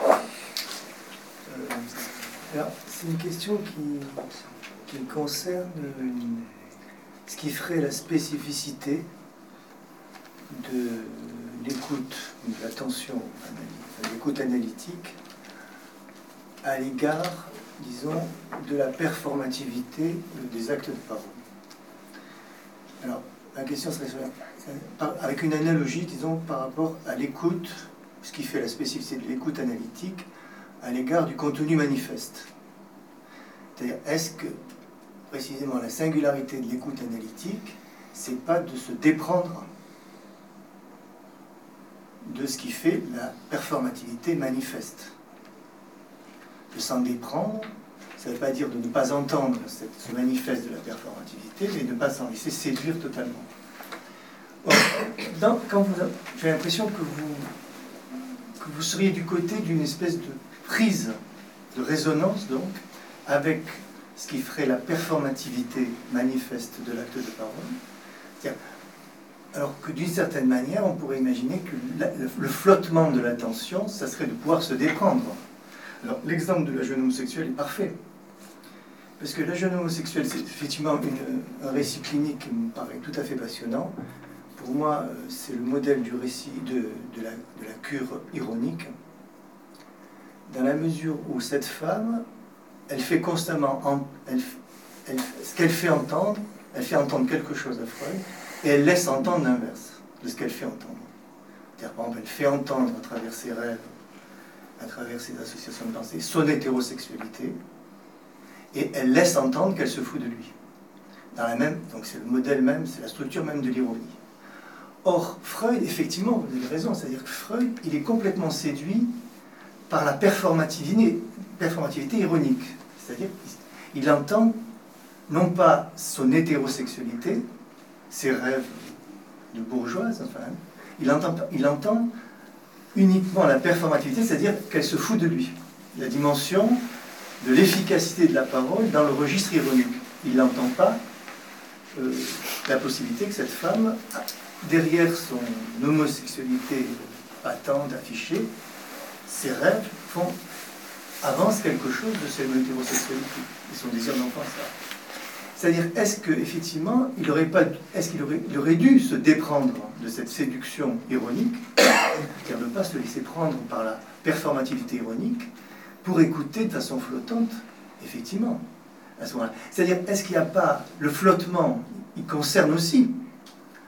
Euh, alors, c'est une question qui, qui concerne euh, ce qui ferait la spécificité de l'écoute, de l'attention, de l'écoute analytique à l'égard, disons, de la performativité des actes de parole. Alors, la question serait avec une analogie, disons, par rapport à l'écoute, ce qui fait la spécificité de l'écoute analytique à l'égard du contenu manifeste. C'est-à-dire, est-ce que précisément la singularité de l'écoute analytique, c'est pas de se déprendre de ce qui fait la performativité manifeste. De s'en déprendre, ça ne veut pas dire de ne pas entendre cette, ce manifeste de la performativité, mais de ne pas s'en laisser séduire totalement. Or, dans, quand vous, j'ai l'impression que vous, que vous seriez du côté d'une espèce de prise, de résonance, donc, avec ce qui ferait la performativité manifeste de l'acte de parole. C'est-à-dire, alors que d'une certaine manière, on pourrait imaginer que la, le, le flottement de l'attention, ça serait de pouvoir se déprendre. Alors, l'exemple de la jeune homosexuelle est parfait. Parce que la jeune homosexuelle, c'est effectivement une, un récit clinique qui me paraît tout à fait passionnant. Pour moi, c'est le modèle du récit de, de, la, de la cure ironique. Dans la mesure où cette femme, elle fait constamment, en, elle, elle, ce qu'elle fait entendre, elle fait entendre quelque chose à Freud, et elle laisse entendre l'inverse de ce qu'elle fait entendre. C'est-à-dire, par exemple, elle fait entendre à travers ses rêves, à travers ses associations de pensée, son hétérosexualité, et elle laisse entendre qu'elle se fout de lui. Dans la même, donc c'est le modèle même, c'est la structure même de l'ironie. Or, Freud, effectivement, vous avez raison, c'est-à-dire que Freud, il est complètement séduit par la performativité, performativité ironique. C'est-à-dire qu'il entend non pas son hétérosexualité, ses rêves de bourgeoise, enfin, il entend, il entend uniquement la performativité, c'est-à-dire qu'elle se fout de lui. La dimension de l'efficacité de la parole dans le registre ironique. Il n'entend pas euh, la possibilité que cette femme, derrière son homosexualité patente, affichée, ses rêves font, avancent quelque chose de cette hétérosexualité et son désir d'enfant. C'est-à-dire, est-ce qu'effectivement, il aurait pas, est-ce qu'il aurait, il aurait dû se déprendre de cette séduction ironique, c'est-à-dire de ne pas se laisser prendre par la performativité ironique, pour écouter de façon flottante, effectivement, à ce moment-là. C'est-à-dire, est-ce qu'il n'y a pas le flottement, il concerne aussi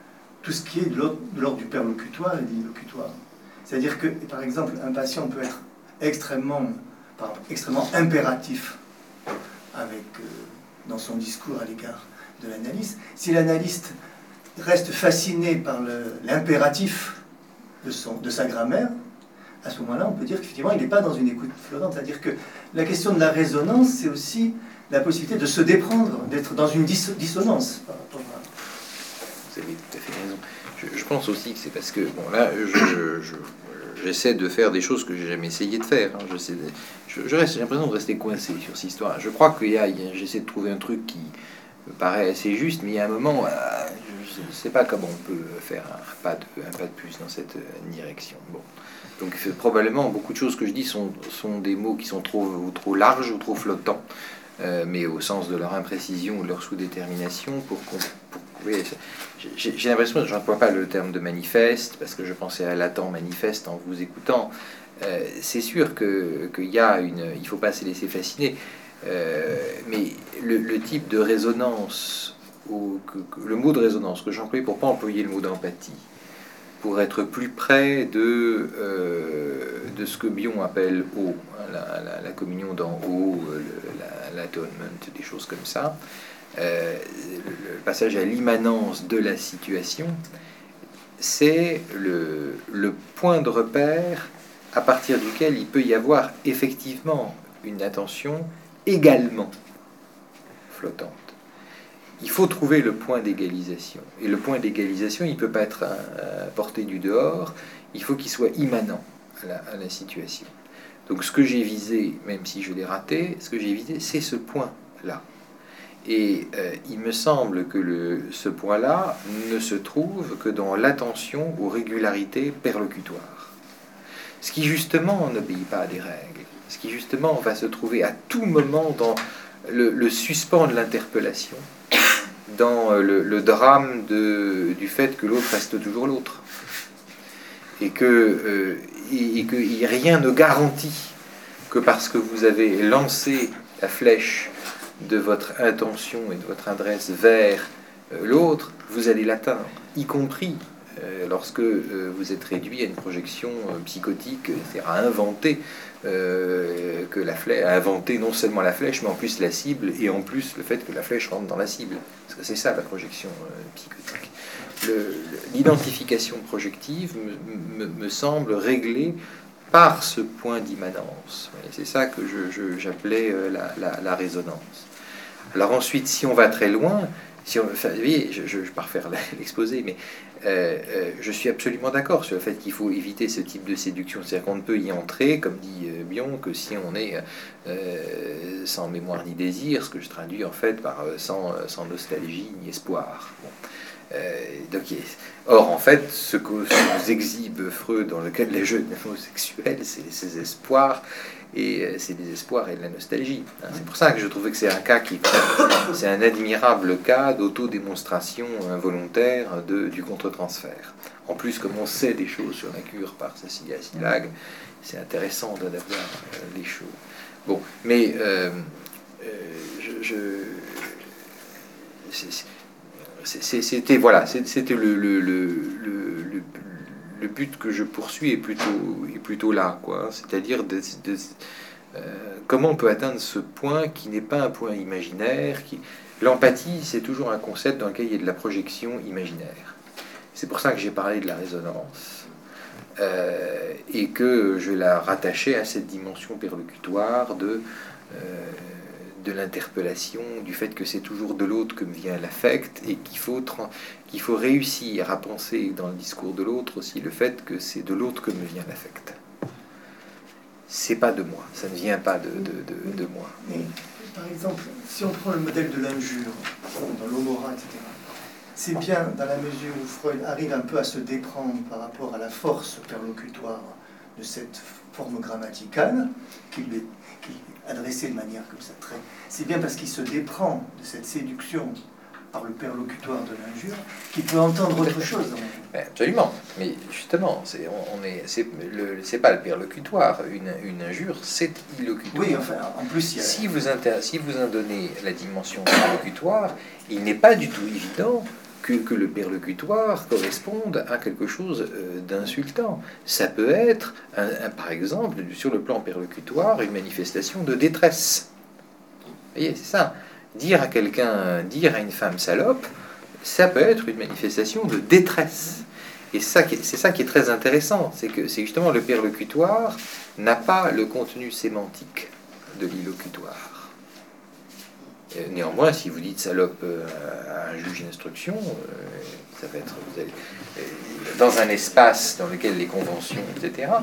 tout ce qui est de l'ordre du perlocutoire et de l'illocutoire. C'est-à-dire que, par exemple, un patient peut être extrêmement, pardon, extrêmement impératif avec, euh, dans son discours à l'égard de l'analyste. Si l'analyste reste fasciné par l'impératif de, de sa grammaire, à ce moment-là, on peut dire qu'effectivement, il n'est pas dans une écoute flottante. C'est-à-dire que la question de la résonance, c'est aussi la possibilité de se déprendre, d'être dans une dis dissonance par rapport à... Vous avez tout à fait raison. Je, je pense aussi que c'est parce que, bon, là, je, je, j'essaie de faire des choses que j'ai jamais essayé de faire. Hein. Je, sais, je, je reste, j'ai l'impression de rester coincé sur cette histoire. Je crois qu'il y a, j'essaie de trouver un truc qui me paraît assez juste, mais il y a un moment, euh, je ne sais pas comment on peut faire un pas de, un pas de plus dans cette direction. Bon. Donc probablement beaucoup de choses que je dis sont, sont des mots qui sont trop, trop larges ou trop flottants, euh, mais au sens de leur imprécision ou de leur sous-détermination. Pour, pour, oui, j'ai l'impression que je n'emploie pas le terme de manifeste, parce que je pensais à latent manifeste en vous écoutant. Euh, C'est sûr que qu'il y a une, il ne faut pas se laisser fasciner, euh, mais le, le type de résonance, ou que, que, le mot de résonance que j'emploie pour ne pas employer le mot d'empathie, pour être plus près de, euh, de ce que Bion appelle O, hein, la, la, la communion d'en haut, l'atonement, des choses comme ça. Euh, le, le passage à l'immanence de la situation, c'est le, le point de repère à partir duquel il peut y avoir effectivement une attention également flottante. Il faut trouver le point d'égalisation. Et le point d'égalisation, il ne peut pas être à portée du dehors, il faut qu'il soit immanent à la, à la situation. Donc ce que j'ai visé, même si je l'ai raté, ce que j'ai visé, c'est ce point-là. Et euh, il me semble que le, ce point-là ne se trouve que dans l'attention aux régularités perlocutoires. Ce qui justement n'obéit pas à des règles. Ce qui justement va se trouver à tout moment dans le, le suspens de l'interpellation, dans le, le drame de, du fait que l'autre reste toujours l'autre. Et que, euh, et, et que rien ne garantit que parce que vous avez lancé la flèche de votre intention et de votre adresse vers euh, l'autre, vous allez l'atteindre, y compris euh, lorsque euh, vous êtes réduit à une projection euh, psychotique, c'est-à-dire à inventer euh, que la flèche, à inventer non seulement la flèche, mais en plus la cible, et en plus le fait que la flèche rentre dans la cible. Parce que c'est ça la projection euh, psychotique. L'identification projective me, me, me semble réglée par ce point d'immanence. C'est ça que j'appelais euh, la, la, la résonance. Alors ensuite, si on va très loin, si on, enfin, vous voyez, je ne vais pas refaire l'exposé, mais euh, euh, je suis absolument d'accord sur le fait qu'il faut éviter ce type de séduction. C'est-à-dire qu'on ne peut y entrer, comme dit euh, Bion, que si on est euh, sans mémoire ni désir, ce que je traduis en fait par euh, sans, sans nostalgie ni espoir. Bon. Euh, donc, or, en fait, ce que nous exhibe Freud dans lequel les jeunes homosexuels, c'est ses espoirs, et euh, c'est des espoirs et de la nostalgie. Hein. C'est pour ça que je trouvais que c'est un cas qui, c'est un admirable cas d'autodémonstration involontaire de, du contre-transfert. En plus, comme on sait des choses sur la cure par Cécilia Sillag, c'est intéressant d'avoir euh, les choses. Bon, mais euh, euh, je, je c'était voilà, c'était le, le, le, le, le but que je poursuis est plutôt, est plutôt là, quoi. C'est-à-dire de, de, euh, comment on peut atteindre ce point qui n'est pas un point imaginaire. Qui... L'empathie, c'est toujours un concept dans lequel il y a de la projection imaginaire. C'est pour ça que j'ai parlé de la résonance euh, et que je la rattachais à cette dimension perlocutoire de euh, de l'interpellation, du fait que c'est toujours de l'autre que me vient l'affect, et qu'il faut, qu'il faut réussir à penser dans le discours de l'autre aussi le fait que c'est de l'autre que me vient l'affect. C'est pas de moi, ça ne vient pas de, de, de, de moi. Mais, par exemple, si on prend le modèle de l'injure, dans l'homora, et cetera, c'est bien dans la mesure où Freud arrive un peu à se déprendre par rapport à la force perlocutoire de cette forme grammaticale, qui lui est adressé de manière comme ça très... C'est bien parce qu'il se déprend de cette séduction par le perlocutoire de l'injure qu'il peut entendre autre chose. Mais absolument, mais justement, c'est on, on est, c'est le, c'est pas le perlocutoire. Une, une injure, c'est illocutoire. Oui, enfin, en plus, il y a... si vous inter... si vous en donnez la dimension perlocutoire, il n'est pas du tout évident que, que le perlocutoire corresponde à quelque chose euh, d'insultant. Ça peut être, un, un, par exemple, sur le plan perlocutoire, une manifestation de détresse. Vous voyez, c'est ça. Dire à quelqu'un, dire à une femme salope, ça peut être une manifestation de détresse. Et ça, c'est ça qui est très intéressant, c'est que c'est justement le perlocutoire n'a pas le contenu sémantique de l'illocutoire. Néanmoins, si vous dites salope à un juge d'instruction, ça va être vous allez, dans un espace dans lequel les conventions, et cetera,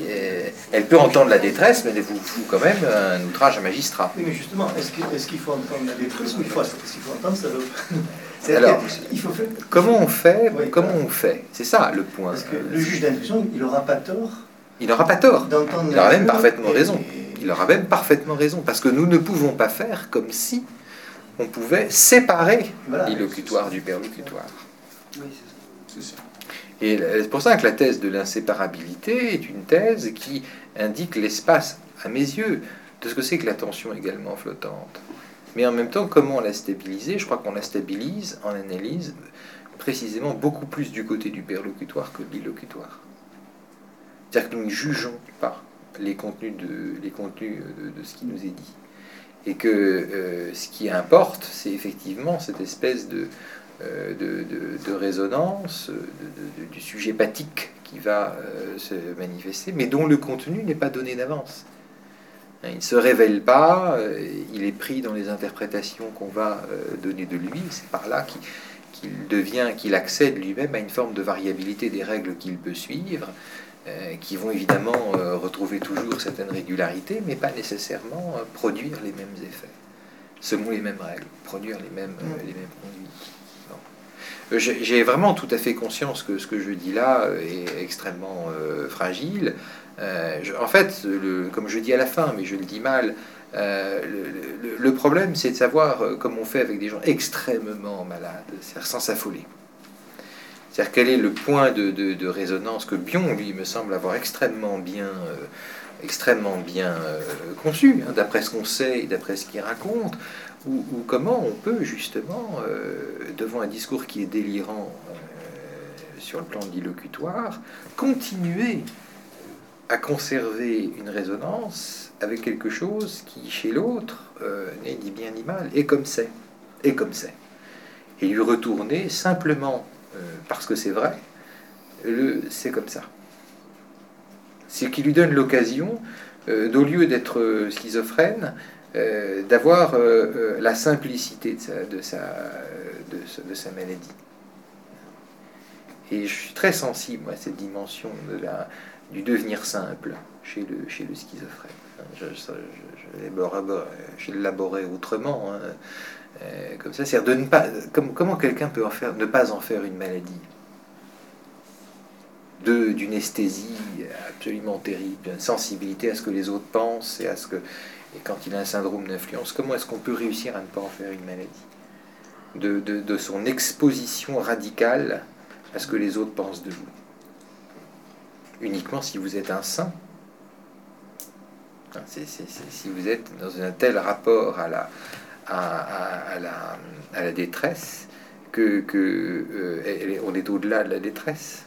elle peut entendre la détresse, mais elle vous fout quand même un outrage à magistrat. Oui, mais justement, est-ce qu'il, est-ce qu'il faut entendre la détresse ou il faut, est-ce qu'il faut entendre salope? Alors, il faut faire... comment on fait oui, Comment voilà. on fait C'est ça le point. Parce que le juge d'instruction, il n'aura pas tort. Il n'aura pas tort. D'entendre il aura même et... parfaitement raison. Il aura même parfaitement raison, parce que nous ne pouvons pas faire comme si on pouvait séparer voilà, l'illocutoire du perlocutoire. Oui, c'est ça. Et c'est pour ça que la thèse de l'inséparabilité est une thèse qui indique l'espace, à mes yeux, de ce que c'est que l'attention également flottante. Mais en même temps, comment la stabiliser? Je crois qu'on la stabilise en analyse précisément beaucoup plus du côté du perlocutoire que de l'illocutoire. C'est-à-dire que nous ne jugeons pas les contenus de, les contenus de, de ce qui nous est dit. Et que euh, ce qui importe, c'est effectivement cette espèce de, euh, de, de, de résonance de, de, de, du sujet pathique qui va euh, se manifester, mais dont le contenu n'est pas donné d'avance. Il ne se révèle pas, euh, il est pris dans les interprétations qu'on va euh, donner de lui, c'est par là qu'il, qu'il devient, qu'il accède lui-même à une forme de variabilité des règles qu'il peut suivre, Euh, qui vont évidemment euh, retrouver toujours certaines régularités, mais pas nécessairement euh, produire les mêmes effets, selon les mêmes règles, produire les mêmes, euh, les mêmes conduits. Bon. Euh, j'ai, j'ai vraiment tout à fait conscience que ce que je dis là est extrêmement euh, fragile. Euh, je, en fait, le, comme je dis à la fin, mais je le dis mal, euh, le, le, le problème, c'est de savoir euh, comment on fait avec des gens extrêmement malades, c'est-à-dire sans s'affoler. C'est-à-dire quel est le point de, de, de résonance que Bion, lui, me semble avoir extrêmement bien, euh, extrêmement bien euh, conçu, hein, d'après ce qu'on sait et d'après ce qu'il raconte, ou, ou comment on peut justement, euh, devant un discours qui est délirant euh, sur le plan de l'illocutoire, continuer à conserver une résonance avec quelque chose qui, chez l'autre, euh, n'est ni bien ni mal, et comme c'est, et comme c'est, et lui retourner simplement Euh, parce que c'est vrai, le, c'est comme ça. C'est qui lui donne l'occasion, euh, d'au lieu d'être euh, schizophrène, euh, d'avoir euh, euh, la simplicité de sa, de, sa, de, sa, de sa maladie. Et je suis très sensible à cette dimension de la, du devenir simple chez le, chez le schizophrène. Je, je, je, je l'élaborais autrement, hein. Euh, comme ça, c'est-à-dire de ne pas, comme, comment quelqu'un peut en faire, ne pas en faire une maladie, de, d'une esthésie absolument terrible, une sensibilité à ce que les autres pensent et à ce que, et quand il a un syndrome d'influence, comment est-ce qu'on peut réussir à ne pas en faire une maladie, de, de, de son exposition radicale à ce que les autres pensent de vous, uniquement si vous êtes un saint. C'est, c'est, c'est, si vous êtes dans un tel rapport à la À, à, à, la, à la détresse que, que euh, elle, on est au-delà de la détresse.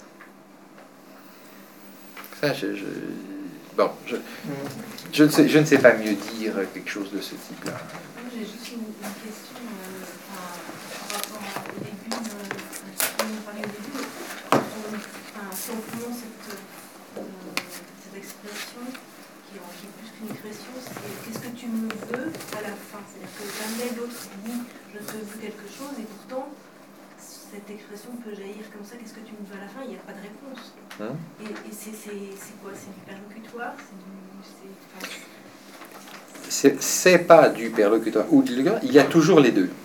Ça, je, je, bon, je, je, ne sais, je ne sais pas mieux dire quelque chose de ce type-là. J'ai juste une, une question euh, par rapport au début, euh, ce qu'on parlait au début. Enfin, si on prononce cette, euh, cette expression, qui est, qui est plus qu'une expression, c'est qu'est-ce que tu me veux à la fin? C'est-à-dire que jamais l'autre dit je te veux quelque chose, et pourtant cette expression peut jaillir comme ça, qu'est-ce que tu me veux à la fin? Il n'y a pas de réponse. Hein? Et, et c'est, c'est, c'est quoi? C'est du perlocutoire? C'est du, c'est, enfin... c'est, c'est pas du perlocutoire ou du il y a toujours les deux.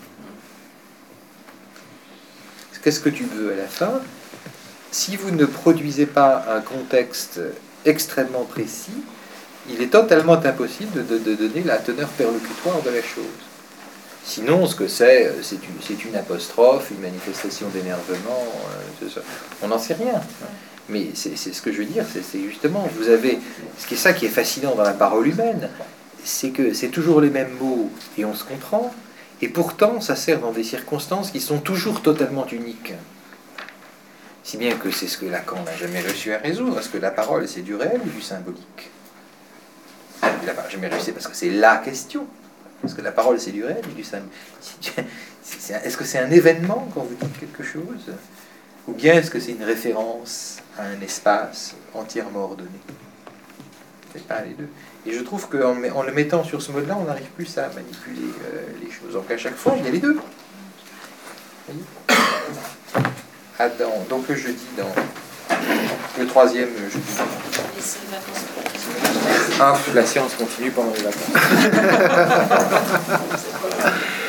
Qu'est-ce que tu veux à la fin? Si vous ne produisez pas un contexte extrêmement précis, il est totalement impossible de, de, de donner la teneur perlocutoire de la chose. Sinon, ce que c'est, c'est une, c'est une apostrophe, une manifestation d'énervement, euh, ça. On n'en sait rien. Mais c'est, c'est ce que je veux dire, c'est, c'est justement, vous avez, ce qui est ça qui est fascinant dans la parole humaine, c'est que c'est toujours les mêmes mots et on se comprend, Et pourtant, ça sert dans des circonstances qui sont toujours totalement uniques. Si bien que c'est ce que Lacan n'a jamais réussi à résoudre. Est-ce que la parole, c'est du réel ou du symbolique? Il n'a jamais réussi parce que c'est la question. Est-ce que la parole, c'est du réel ou du symbolique? Est-ce que c'est un événement quand vous dites quelque chose? Ou bien est-ce que c'est une référence à un espace entièrement ordonné? C'est pas les deux. Et je trouve qu'en en le mettant sur ce mode-là, on n'arrive plus à manipuler euh, les choses. Donc à chaque fois, il y a les deux. Vous voyez? Adam, donc le jeudi, dans le troisième jeudi. Ah, la séance continue pendant les vacances.